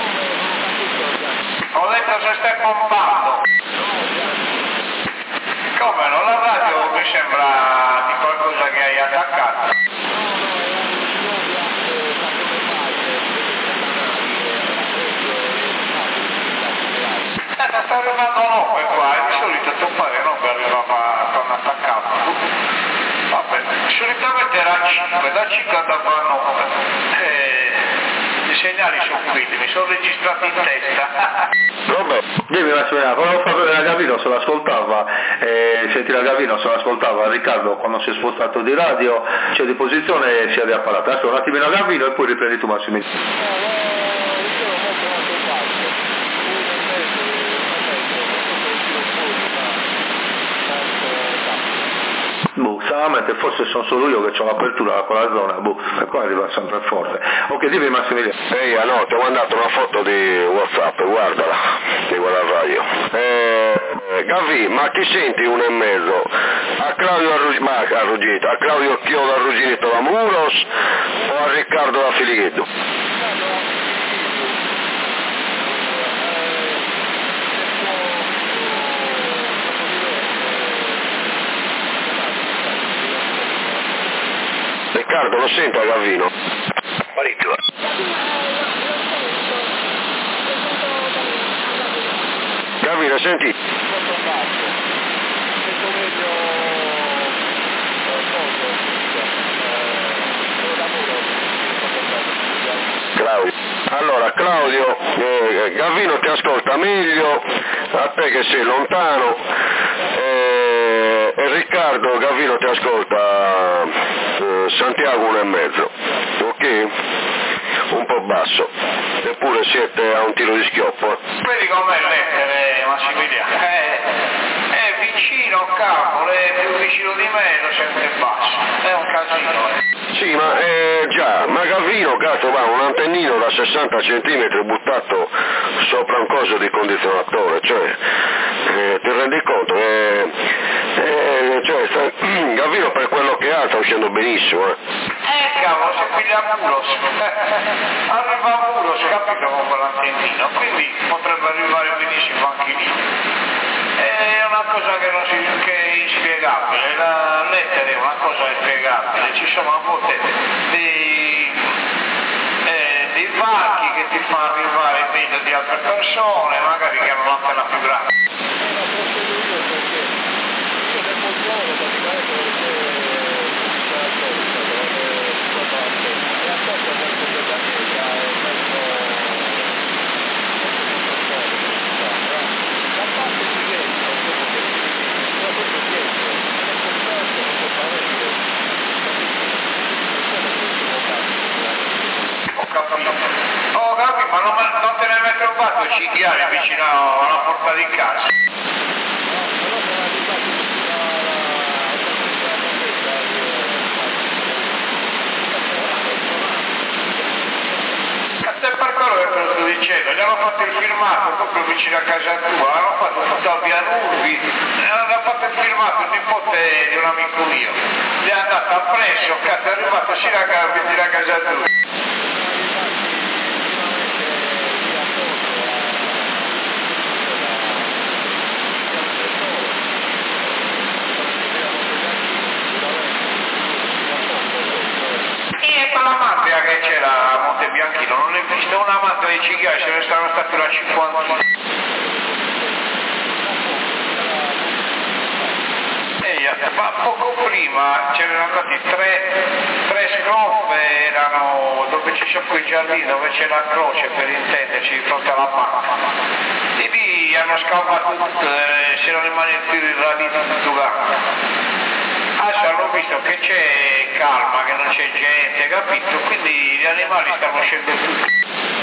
Ho detto se stai pompando. Come no? La radio mi sembra di qualcosa che hai attaccato. Sta arrivando 9 qua, di solito tuo padre non arrivava con attaccato. Vabbè, solitamente era 5, da 5 andava a 9. I segnali sono quelli, mi sono registrato in testa. Vabbè, dimmi Massimiliano, volevo far vedere a Gavino se l'ascoltava, sentire a Gavino se l'ascoltava Riccardo quando si è spostato di radio, sia di posizione sia di apparato. Adesso un attimino a Gavino e poi riprendi tu Massimiliano. stranamente forse sono solo io che ho l'apertura da quella zona, e qua arriva sempre forte. Ok, dimmi Massimiliano. Ehi, no, ti ho mandato una foto di WhatsApp, guardala, di quella radio. Gavi, ma chi senti 1,5? A Claudio Arrugginito, a Claudio Chiodo Arrugginito da Muros o a Riccardo da Filighetto? Riccardo, lo sento a Gavino? Parecchio. Gavino, senti? Claudio. Allora Claudio, Gavino ti ascolta meglio, a te che sei lontano, e Riccardo Gavino ti ascolta Santiago 1,5, ok? Un po' basso, eppure siete a un tiro di schioppo. Vedi com'è l'etere, Massimiliano? È vicino a capo, è più vicino di me, lo sente basso, è un casino. Sì, ma già, ma Gavino, cazzo, va, un antennino da 60 cm buttato sopra un coso di condizionatore, cioè, ti rendi conto? Gavino per quello che ha sta uscendo benissimo, Cavolo, se piglia Muros, arriva a Muros, capito con quell'antennino, quindi potrebbe arrivare benissimo anche lì. È una cosa che è inspiegabile, l'etere è una cosa inspiegabile, ci sono a volte dei varchi che ti fanno arrivare meglio di altre persone, magari che hanno l'antena più grande. Oh Gabi, ma non te ne hai mai trovato cinghiali vicino alla porta di casa? Per quello che te lo sto dicendo, gli hanno fatto il filmato proprio vicino a casa tua, hanno fatto tutta a via Nurvi, hanno fatto il filmato il nipote di un amico mio, gli è andato appresso, cazzo è arrivato vicino a casa tua. La mafia che c'era a Monte Bianchino, non l'hai vista una mafia dei cinghiali, ce ne stanno stati una 50. Ma poco prima c'erano stati tre scroffe, erano dove c'è quel giardino, dove c'è la croce per intenderci, di fronte alla banca. E lì hanno scavato tutto, c'erano rimasti i raditi tutto gatto. Adesso hanno visto che c'è calma, che non c'è gente, capito? Quindi gli animali stanno scendendo tutti.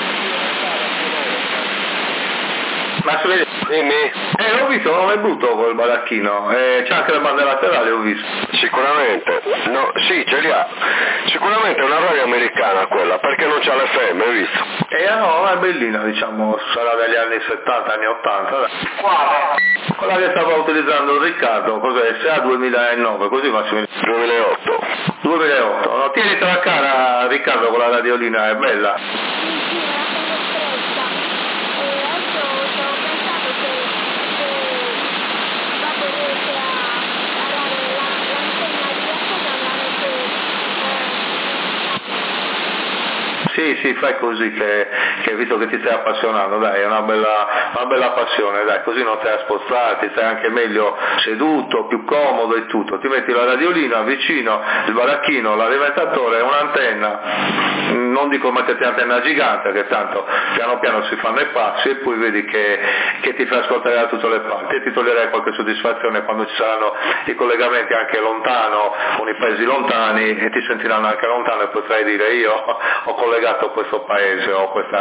Ma dimmi. L'ho visto, non è brutto quel baracchino, c'è anche le bande laterali, ho visto. Sicuramente, no, sì, ce li ha. Sicuramente è una radio americana quella, perché non c'ha l'FM, hai visto? No, è bellina, diciamo, sarà degli anni 70, anni 80. Dai. Quale? Quella che stava utilizzando Riccardo, cos'è? SA 2009, così Massimiliano? 2008. 2008, no, tienitela a cara Riccardo, quella radiolina è bella. Sì, fai così che visto che ti stai appassionando, dai, è una bella passione, dai, così non stai a spostarti, stai anche meglio seduto, più comodo e tutto, ti metti la radiolina vicino, il baracchino, l'alimentatore, un'antenna, non dico metterti antenna gigante, che tanto piano piano si fanno i passi e poi vedi che ti fai ascoltare da tutte le parti e ti toglierai qualche soddisfazione quando ci saranno i collegamenti anche lontano, con i paesi lontani e ti sentiranno anche lontano e potrai dire io ho collegato questo paese o questa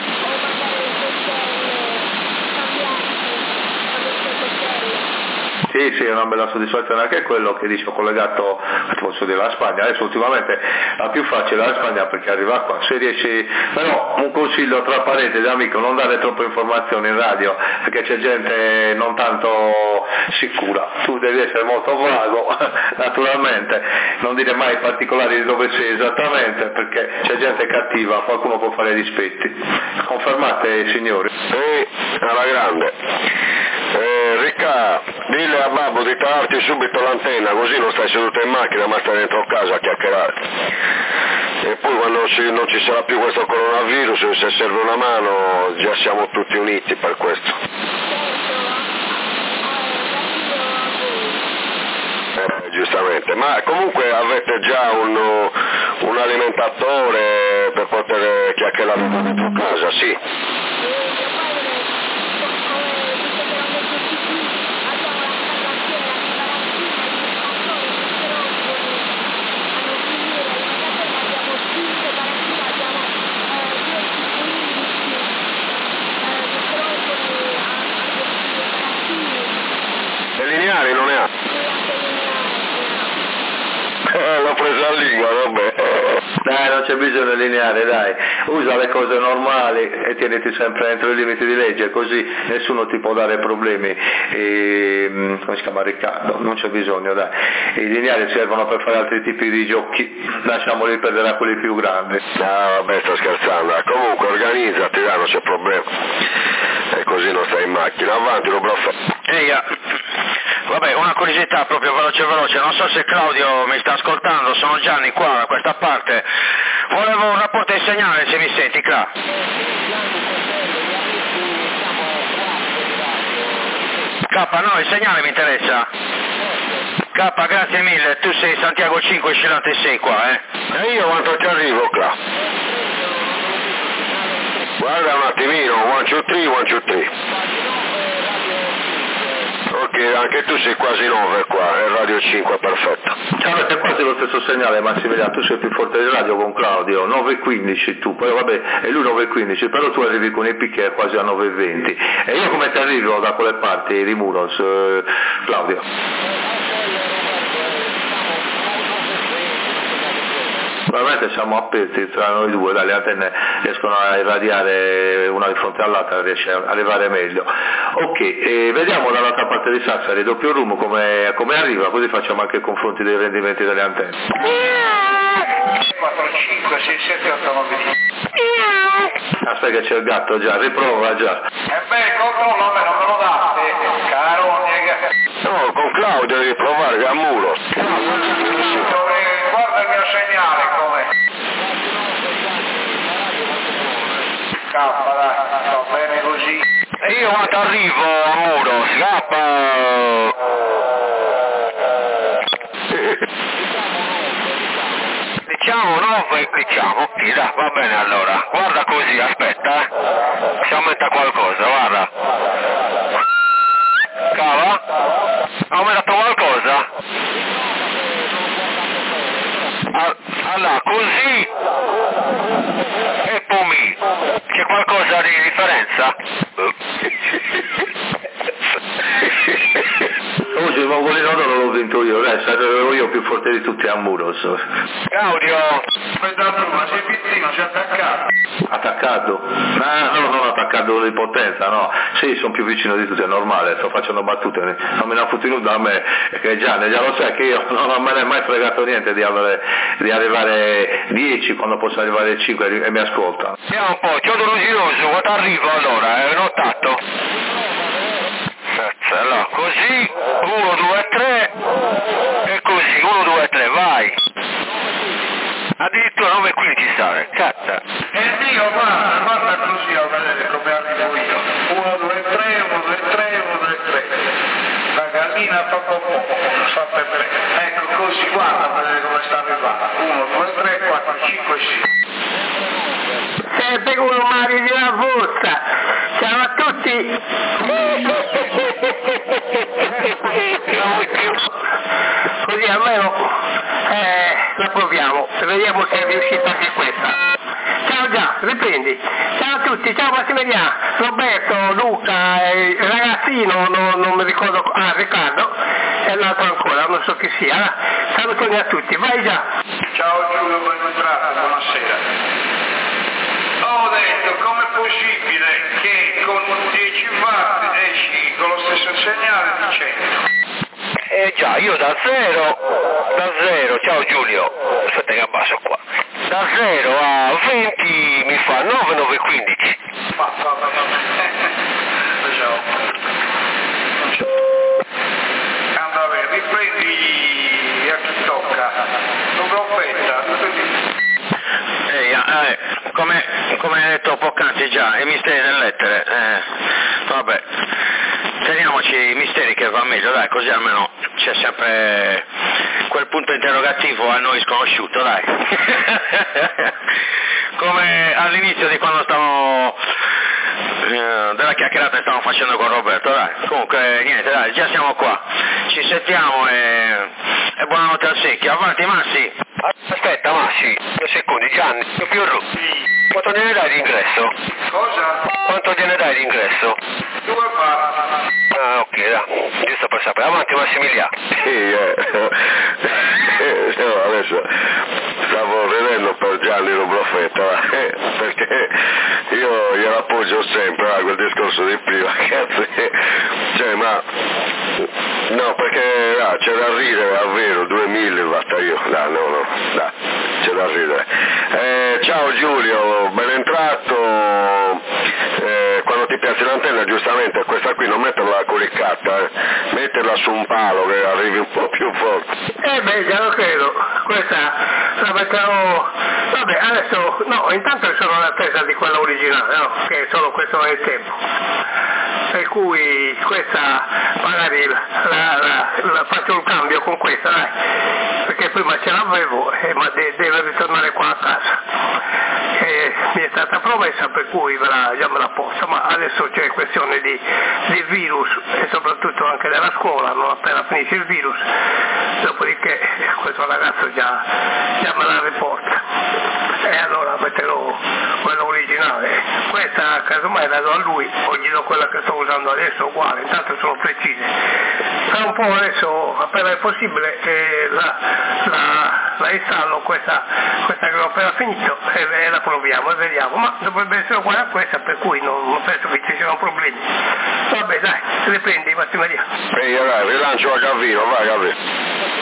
nazione. Sì, è una bella soddisfazione anche quello che dice, ho collegato, posso dire, la Spagna. Adesso ultimamente la più facile è la Spagna perché arriva qua, se riesci, però un consiglio tra parentesi, amico, non dare troppe informazioni in radio perché c'è gente non tanto sicura, tu devi essere molto vago, naturalmente, non dire mai particolari di dove sei esattamente perché c'è gente cattiva, qualcuno può fare dispetti. Confermate, signori? Alla grande. Ricca, dille a Babbo di tagliarti subito l'antenna, così non stai seduto in macchina ma stai dentro casa a chiacchierare. E poi quando non ci sarà più questo coronavirus, se serve una mano, già siamo tutti uniti per questo. Giustamente, ma comunque avete già un alimentatore per poter chiacchierare dentro casa, sì. E lineari non ne ha? L'ho presa a lingua, vabbè. Dai, non c'è bisogno di lineare, dai, usa le cose normali e tieniti sempre entro i limiti di legge, così nessuno ti può dare problemi. Come si chiama, Riccardo? Non c'è bisogno, dai. I lineari servono per fare altri tipi di giochi, lasciamoli perdere a quelli più grandi. No, vabbè, sto scherzando, comunque organizzati, dai, non c'è problema. E così non stai in macchina, avanti, lo Vabbè, una curiosità proprio veloce, non so se Claudio mi sta ascoltando, sono Gianni qua da questa parte, volevo un rapporto di segnale se mi senti, Cla. No, il segnale mi interessa. K, grazie mille, tu sei Santiago 5, Scilante 6 qua, E io quanto ti arrivo, Cla? Guarda un attimino, 1, 2, 3, 1, 2, 3. Ok, anche tu sei quasi 9 qua, è Radio 5, perfetto. Avete quasi lo stesso segnale, Massimiliano, tu sei più forte di radio con Claudio, 9.15 tu, poi vabbè, è lui 9.15, però tu arrivi con i picchi quasi a 9.20. E io come ti arrivo da quelle parti di Muros, Claudio? Veramente siamo aperti tra noi due, dai, le antenne riescono a irradiare una di fronte all'altra, riesce a arrivare meglio. Ok, vediamo dall'altra parte di Sassari, doppio room come arriva, così facciamo anche i confronti dei rendimenti delle antenne. 4, 5, 6, 7, 8, 9, 10. Aspetta che c'è il gatto già, riprova già. Controllo, a me non me lo date, caro. No, con Claudio devi provare, che a muro. Guarda il mio segnale come. Scappa, dai, va bene così. E io quando arrivo a muro, scappa. Diciamo 9, diciamo, ok, dai, va bene allora. Guarda così, aspetta, si aumenta qualcosa, guarda. Cava? Ha aumentato qualcosa? Allora, così e poi c'è qualcosa di differenza? Oggi il Mongolino non l'ho vinto io, sarò io più forte di tutti a Muros. Claudio! Aspetta tu, ma sei pizzino, sei attaccato. Attaccato? No, non attaccato di potenza, no. Sì, sono più vicino di tutti, è normale, sto facendo battute, non me ne ha fottuto nulla a me, che già lo sai che io non me ne è mai fregato niente di arrivare 10 quando posso arrivare 5 e mi ascolta. Vediamo un po', chiodo ruginoso, quando arrivo allora, è notato? Allora, così, 1, 2, 3, e così, 1, 2, 3, vai. Addirittura 9,15 sale, cazzo. Dio, guarda così a vedere come arrivo io. 1, 2, 3, 1, 2, 3, 1, 2, 3. La gallina fa per 3. Ecco così, guarda a vedere come sta arrivando. 1, 2, 3, 4, 5, 6. Sempre con un mare di una forza. Ciao a tutti. Così almeno la proviamo, vediamo se è riuscita anche questa. Ciao già, riprendi. Ciao a tutti, ciao Massimiliano, Roberto, Luca, il ragazzino, non mi ricordo, Riccardo, e l'altro ancora, non so chi sia. Salutoni a tutti, vai già. Ciao Giulio, ben entrato, buonasera. Ho detto, com'è possibile che con 10 watt esci con lo stesso segnale di 100? Già, io da zero, ciao Giulio, aspetta che abbasso qua, da 0 a 20 mi fa 9, 9, 15. Ciao. Andate, riprendi a chi tocca, non profeta, come hai detto poc'anzi già, i misteri delle lettere, vabbè, teniamoci i misteri che va meglio, dai, così almeno c'è sempre quel punto interrogativo a noi sconosciuto, dai. Come all'inizio di quando stavamo della chiacchierata che stavamo facendo con Roberto, dai. Comunque niente, dai, già siamo qua, ci sentiamo e buonanotte al secchio. Avanti Massi. Aspetta Massi, 2 secondi, Gianni, più quanto gliene dai di ingresso? Cosa? Quanto gliene dai di ingresso? 2 watt. Ah, ok, dai, giusto per sapere. Avanti Massimiliano. Sì, no, adesso stavo ridendo per Gianni lo profeta, perché io glielo appoggio sempre a quel discorso di prima, cazzo, cioè, ma no, perché c'è da ridere davvero, 2000 watt io, no, c'è da ridere. Ciao Giulio, ben entrato. Quando ti piace l'antenna, giustamente questa qui non metterla colicata, metterla su un palo che arrivi un po' più forte. Beh, già lo credo, questa la metterò, vabbè, adesso, no, intanto sono all'attesa di quella originale, no, che solo questo è il tempo, per cui questa magari la faccio un cambio con questa, dai, perché prima ce l'avevo, ma deve ritornare qua a casa. Mi è stata promessa, per cui già me la posso, ma adesso c'è questione di virus e soprattutto anche della scuola, non appena finisce il virus, dopodiché questo ragazzo già me la riporta e allora metterò quella originale. Questa casomai la do a lui o gli do quella che sto usando adesso uguale, intanto sono precise. Tra un po' adesso, appena è possibile, la installo questa che ho appena finito e la proviamo e vediamo, ma dovrebbe essere uguale a questa, per cui non penso che ci siano problemi. Vabbè dai, riprendi Massimiliano. Dai, rilancio a Gavino, vai Gavino.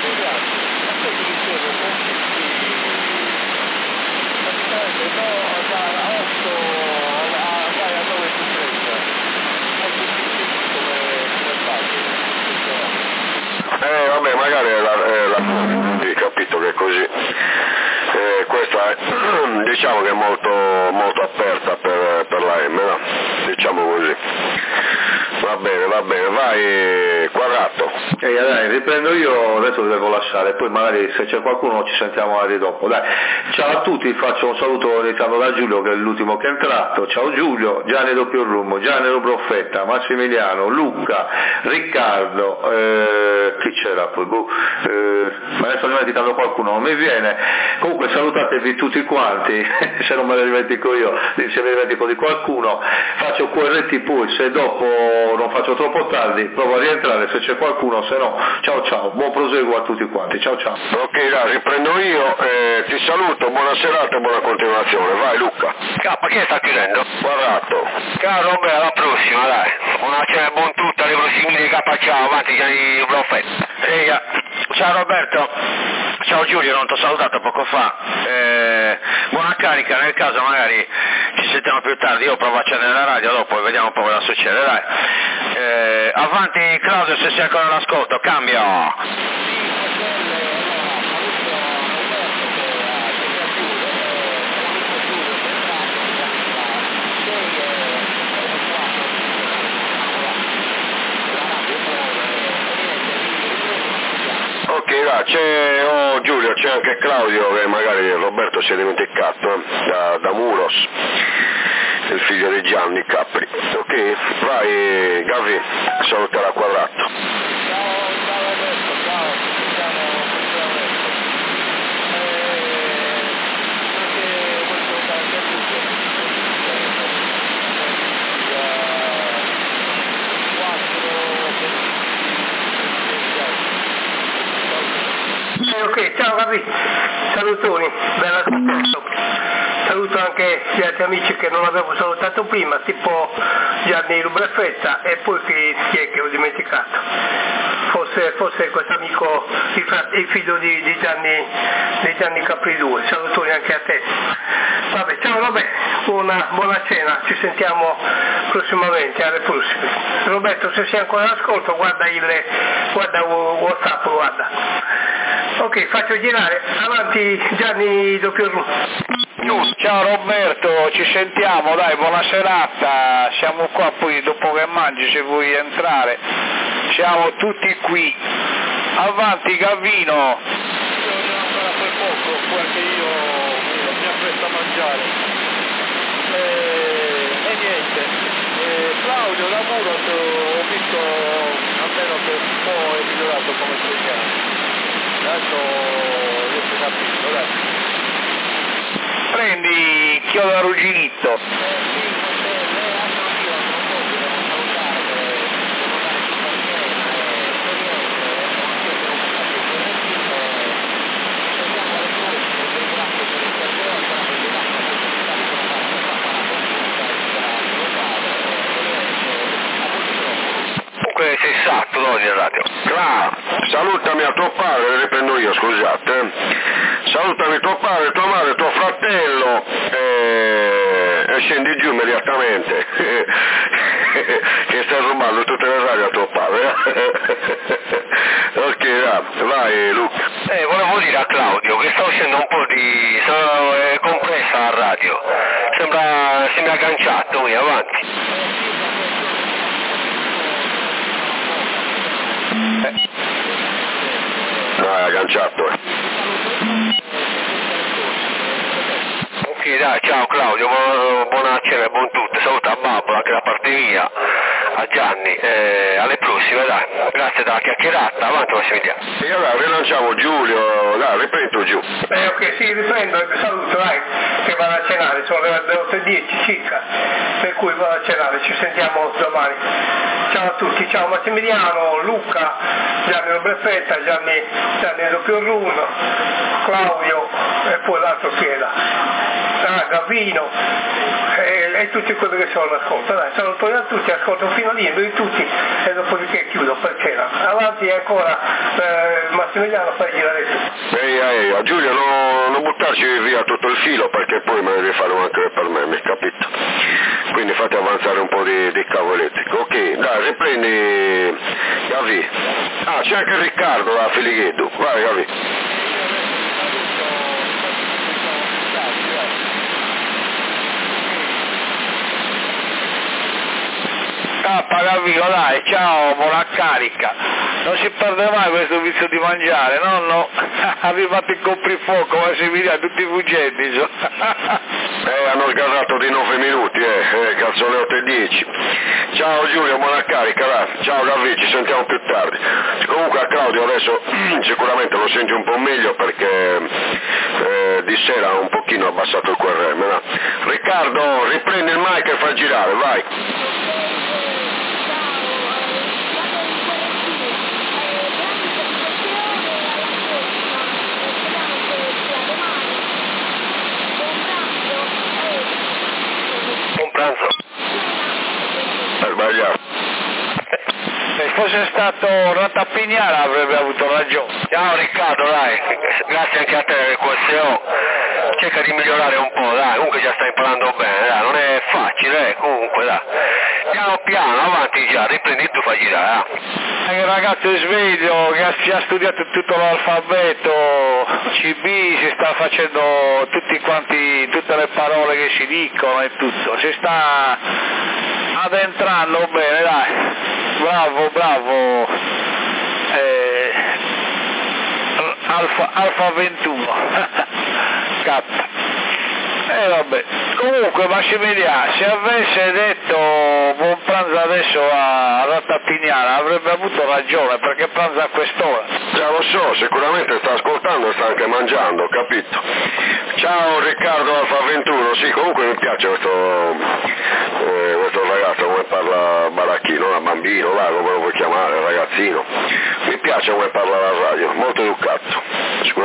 Vabbè, magari è la capito che è così. Questa è, diciamo che è molto, molto aperta per la M, no? Diciamo così. Va bene, vai Quadrato. Dai, riprendo io, adesso vi devo lasciare, poi magari se c'è qualcuno ci sentiamo magari dopo. Dai, ciao a tutti, faccio un saluto iniziando da Giulio che è l'ultimo che è entrato. Ciao Giulio, Gianni Doppio Rummo, Gianni Lo Profeta, Massimiliano, Luca, Riccardo, chi c'era poi? Ma adesso ne ho dimenticato qualcuno, non mi viene. Comunque salutatevi tutti quanti, se non me ne dimentico io, se mi dimentico di qualcuno, faccio QRT poi, se dopo non faccio troppo tardi, provo a rientrare se c'è qualcuno, se no, ciao, buon proseguo a tutti quanti, ciao. Ok, dai, riprendo io, ti saluto, buona serata e buona continuazione, vai Luca. Chi sta chiudendo? Quadrato. Ciao Roberto, alla prossima, dai. Una cena buon tutta, alle prossime ciao, avanti, Gianni Profeta. Ciao Roberto, ciao Giulio, non ti ho salutato poco fa, buona carica, nel caso magari ci sentiamo più tardi, io provo a accendere la radio dopo e vediamo un po' cosa succede, dai. Avanti Claudio, se sei ancora all'ascolto, cambio. Ok, c'è Giulio, c'è anche Claudio che magari Roberto si è dimenticato, da Muros, il figlio di Gianni Capri. Ok, vai Gavi, salutare a Quadrato. Ok, ciao Gabi, salutoni, bell'ascolto. Saluto anche gli altri amici che non avevo salutato prima, tipo Gianni Rubrafetta e poi chi è che ho dimenticato. Forse questo amico, il figlio di Gianni Capri2, salutoni anche a te. Vabbè, ciao, buona cena, ci sentiamo prossimamente, alle prossime. Roberto, se sei ancora all'ascolto, guarda WhatsApp, guarda. Ok, faccio girare, avanti Gianni Doppio. Ciao Roberto, ci sentiamo, dai, buona serata, siamo qua poi dopo che mangi se vuoi entrare, siamo tutti qui, avanti Gavino. Io ancora per poco, perché io mi appresto a mangiare. E niente, Claudio lavoro ho visto almeno che un po' è migliorato come svegliare. Adesso riesco a capire, dai. Prendi chiodo arrugginito. Comunque sei esatto, no, di radio. Salutami a tuo padre, riprendo io, scusate. Salutami tuo padre, tua madre, tuo fratello e scendi giù immediatamente che stai rubando tutte le radio a tuo padre. Ok, vai Luca. Volevo dire a Claudio che sta uscendo un po' di compressa a radio, sembra agganciato, qui avanti. No, è agganciato. Ok, dai, ciao Claudio, buona cena e buon tutto, saluta a Babbo anche da parte mia, a Gianni, alle prossime, dai, grazie della chiacchierata, avanti Massimiliano. E allora rilanciamo Giulio, dai, riprendi tu giù. Ok, sì, riprendo e saluto, dai, che vado a cenare, sono le 8:10 circa, per cui vado a cenare, ci sentiamo domani. Ciao a tutti, ciao Massimiliano, Luca, Gianni Robrefetta, Gianni Doppio Runo, Claudio e poi l'altro Fiera. Gavino e tutti quelli che sono all'ascolto. Dai, saluto a tutti, ascolto fino all'inizio di tutti e dopodiché chiudo per cena. Avanti ancora Massimiliano, fai girare tu. Ehi, Giulio, non buttarci via tutto il filo perché poi me ne devi fare anche per me, mi capito? Quindi fate avanzare un po' di cavo elettrico. Ok, dai, riprendi Gavi. C'è anche Riccardo da Filighetto, vai Gavi. Gavino, dai, ciao, buona carica. Non si perde mai questo vizio di mangiare, no? Arrivate il coprifuoco, Massimiliano, tutti fuggenti, hanno sgarrato di 9 minuti, cazzo le 8:10. Ciao Giulio, buona carica, dai. Ciao Gavi, ci sentiamo più tardi. Comunque a Claudio adesso sicuramente lo senti un po' meglio perché di sera ha un pochino abbassato il QRM, no? Riccardo, riprendi il mic e fai girare, vai. Se fosse stato Rattapignara avrebbe avuto ragione. Ciao Riccardo, dai, grazie anche a te del QSO, cerca di migliorare un po', dai, comunque già stai imparando bene, dai, non è facile, comunque dai, piano piano, avanti già, riprendi tu, fai girare, È un ragazzo sveglio che ha studiato tutto l'alfabeto, CB, si sta facendo tutte le parole che si dicono e tutto, si sta addentrando bene, dai, bravo, Alfa 21, K. Vabbè, comunque Massimiliano, se avesse detto buon pranzo adesso a Rattapignara avrebbe avuto ragione, perché pranza a quest'ora. Già lo so, sicuramente sta ascoltando e sta anche mangiando, capito? Ciao Riccardo Alfa 21, sì, comunque mi piace questo ragazzo come parla baracchino, bambino, come lo vuoi chiamare, ragazzino. Mi piace come parla la radio, molto educato.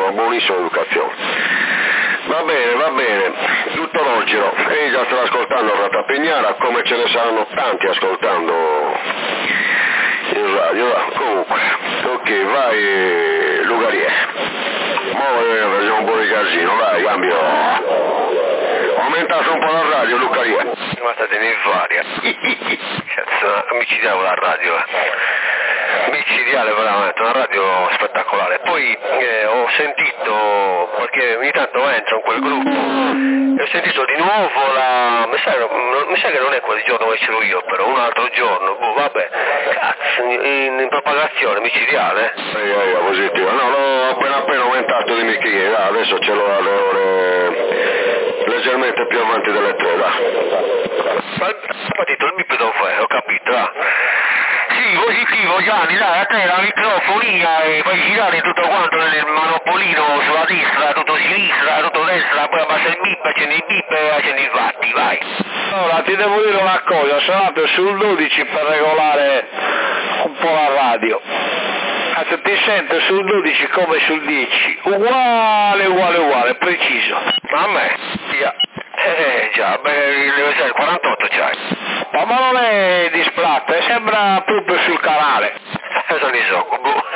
buonissima educazione. Va bene, tutto loggico, e già sto ascoltando Rata Pignara, come ce ne saranno tanti ascoltando in radio, comunque, ok, vai Lugarie, facciamo un po' di casino, vai, cambio, aumentate un po' la radio Lugarie. Ma state in varia, cazzo, micidiale la radio, micidiale veramente, una radio spettacolare. Poi ho sentito, perché ogni tanto entro in quel gruppo, e ho sentito di nuovo mi sa che non è quel giorno che c'ero io, però un altro giorno, vabbè, cazzo, in propagazione micidiale. Positivo, no, l'ho appena aumentato di Michele, adesso ce l'ho alle ore leggermente più avanti delle 3, Ma partito il bip dov'è, ho capito, Sì, positivo Gianni, dai, a te la microfonia e fai girare tutto quanto nel manopolino sulla destra, tutto sinistra, tutto destra, poi abbassa il bip, accendi il bip e accendi il fatti, vai. Allora, ti devo dire una cosa, sono andato sul 12 per regolare un po' la radio. Cazzo, ti sento sul 12 come sul 10, uguale, preciso. Ma a me? Già, il 48 c'hai. Ma non è di splatter, sembra proprio sul canale. Non ne so,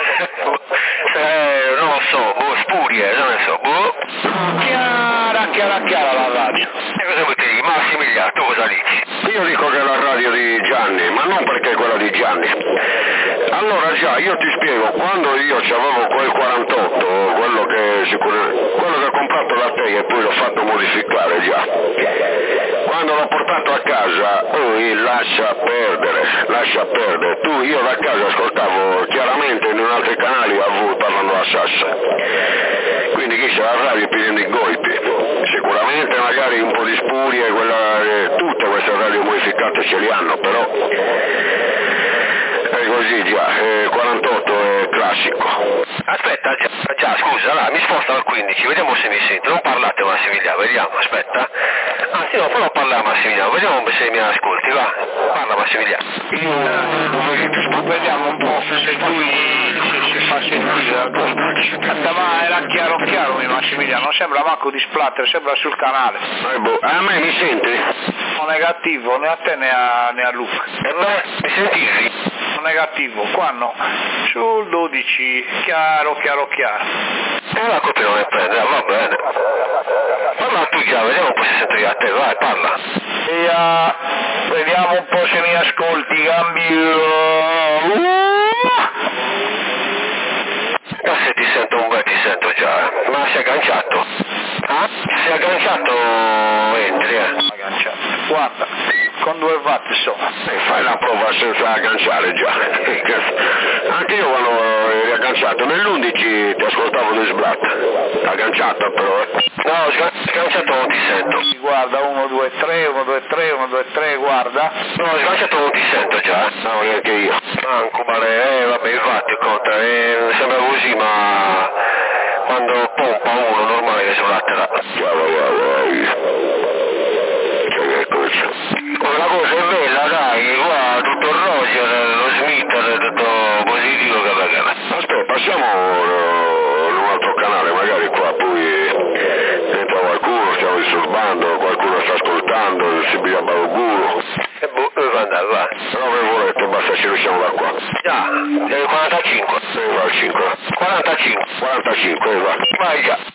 non lo so, spurie, non ne so, Chiara la radio. E cosa vuoi dire? Massimiliano, tu cosa dici? Io dico che è la radio di Gianni, ma non perché è quella di Gianni. Allora già, io ti spiego, quando io avevo quel 48, quello che ho comprato da te e poi l'ho fatto modificare già, quando l'ho portato a casa, lascia perdere, io da casa ascoltavo chiaramente in altri canali parlando a Sassa, quindi chi c'è la radio piena di golpi, sicuramente magari un po' di spurie, tutte queste radio modificate ce li hanno, però è così già, 48 è classico. Aspetta, già scusa, allora, mi sposta al 15, vediamo se mi sente, non parlate Massimiliano, vediamo, aspetta. Anzi no, prova a parlare a Massimiliano, vediamo se mi ascolti, va, parla Massimiliano. Vediamo un po' se lui si fa sentire. Ma era chiaro Massimiliano, non sembra manco di splatter, sembra sul canale. A me mi senti? Non negativo, né a te né a Luca. E me, mi sentivi? Non negativo, qua no. Sul 12, chiaro. E la colpa non ne prende, va bene. Parla tu già, vediamo un po' se sento io a te, vai, parla. Vediamo un po' se mi ascolti, cambio. Se ti sento un bel, ti sento già, ma sei agganciato? Sei agganciato, entri, Agganciato, guarda, con 2 watt insomma. E fai la prova senza agganciare già. Anche io quando eri agganciato, nell'11 ti ascoltavo di sblat, agganciato però. No, sganciato non ti sento. Guarda, 1, 2, 3, guarda. No, sganciato non ti sento già. No, neanche io. Manco male, vabbè, infatti, conta, sembra così, ma quando pompa uno normale che sull'altra. La cosa è bella, dai, qua tutto il Roger, lo Smith, tutto positivo che va. Aspetta, passiamo in un altro canale, magari qua poi entra qualcuno, stiamo disturbando, qualcuno sta ascoltando, si biglia Baloguro. E dove andare, va? No, che volete, basta ci riusciamo da qua. Già, 45. Va al 5. 45. Va. Vai già.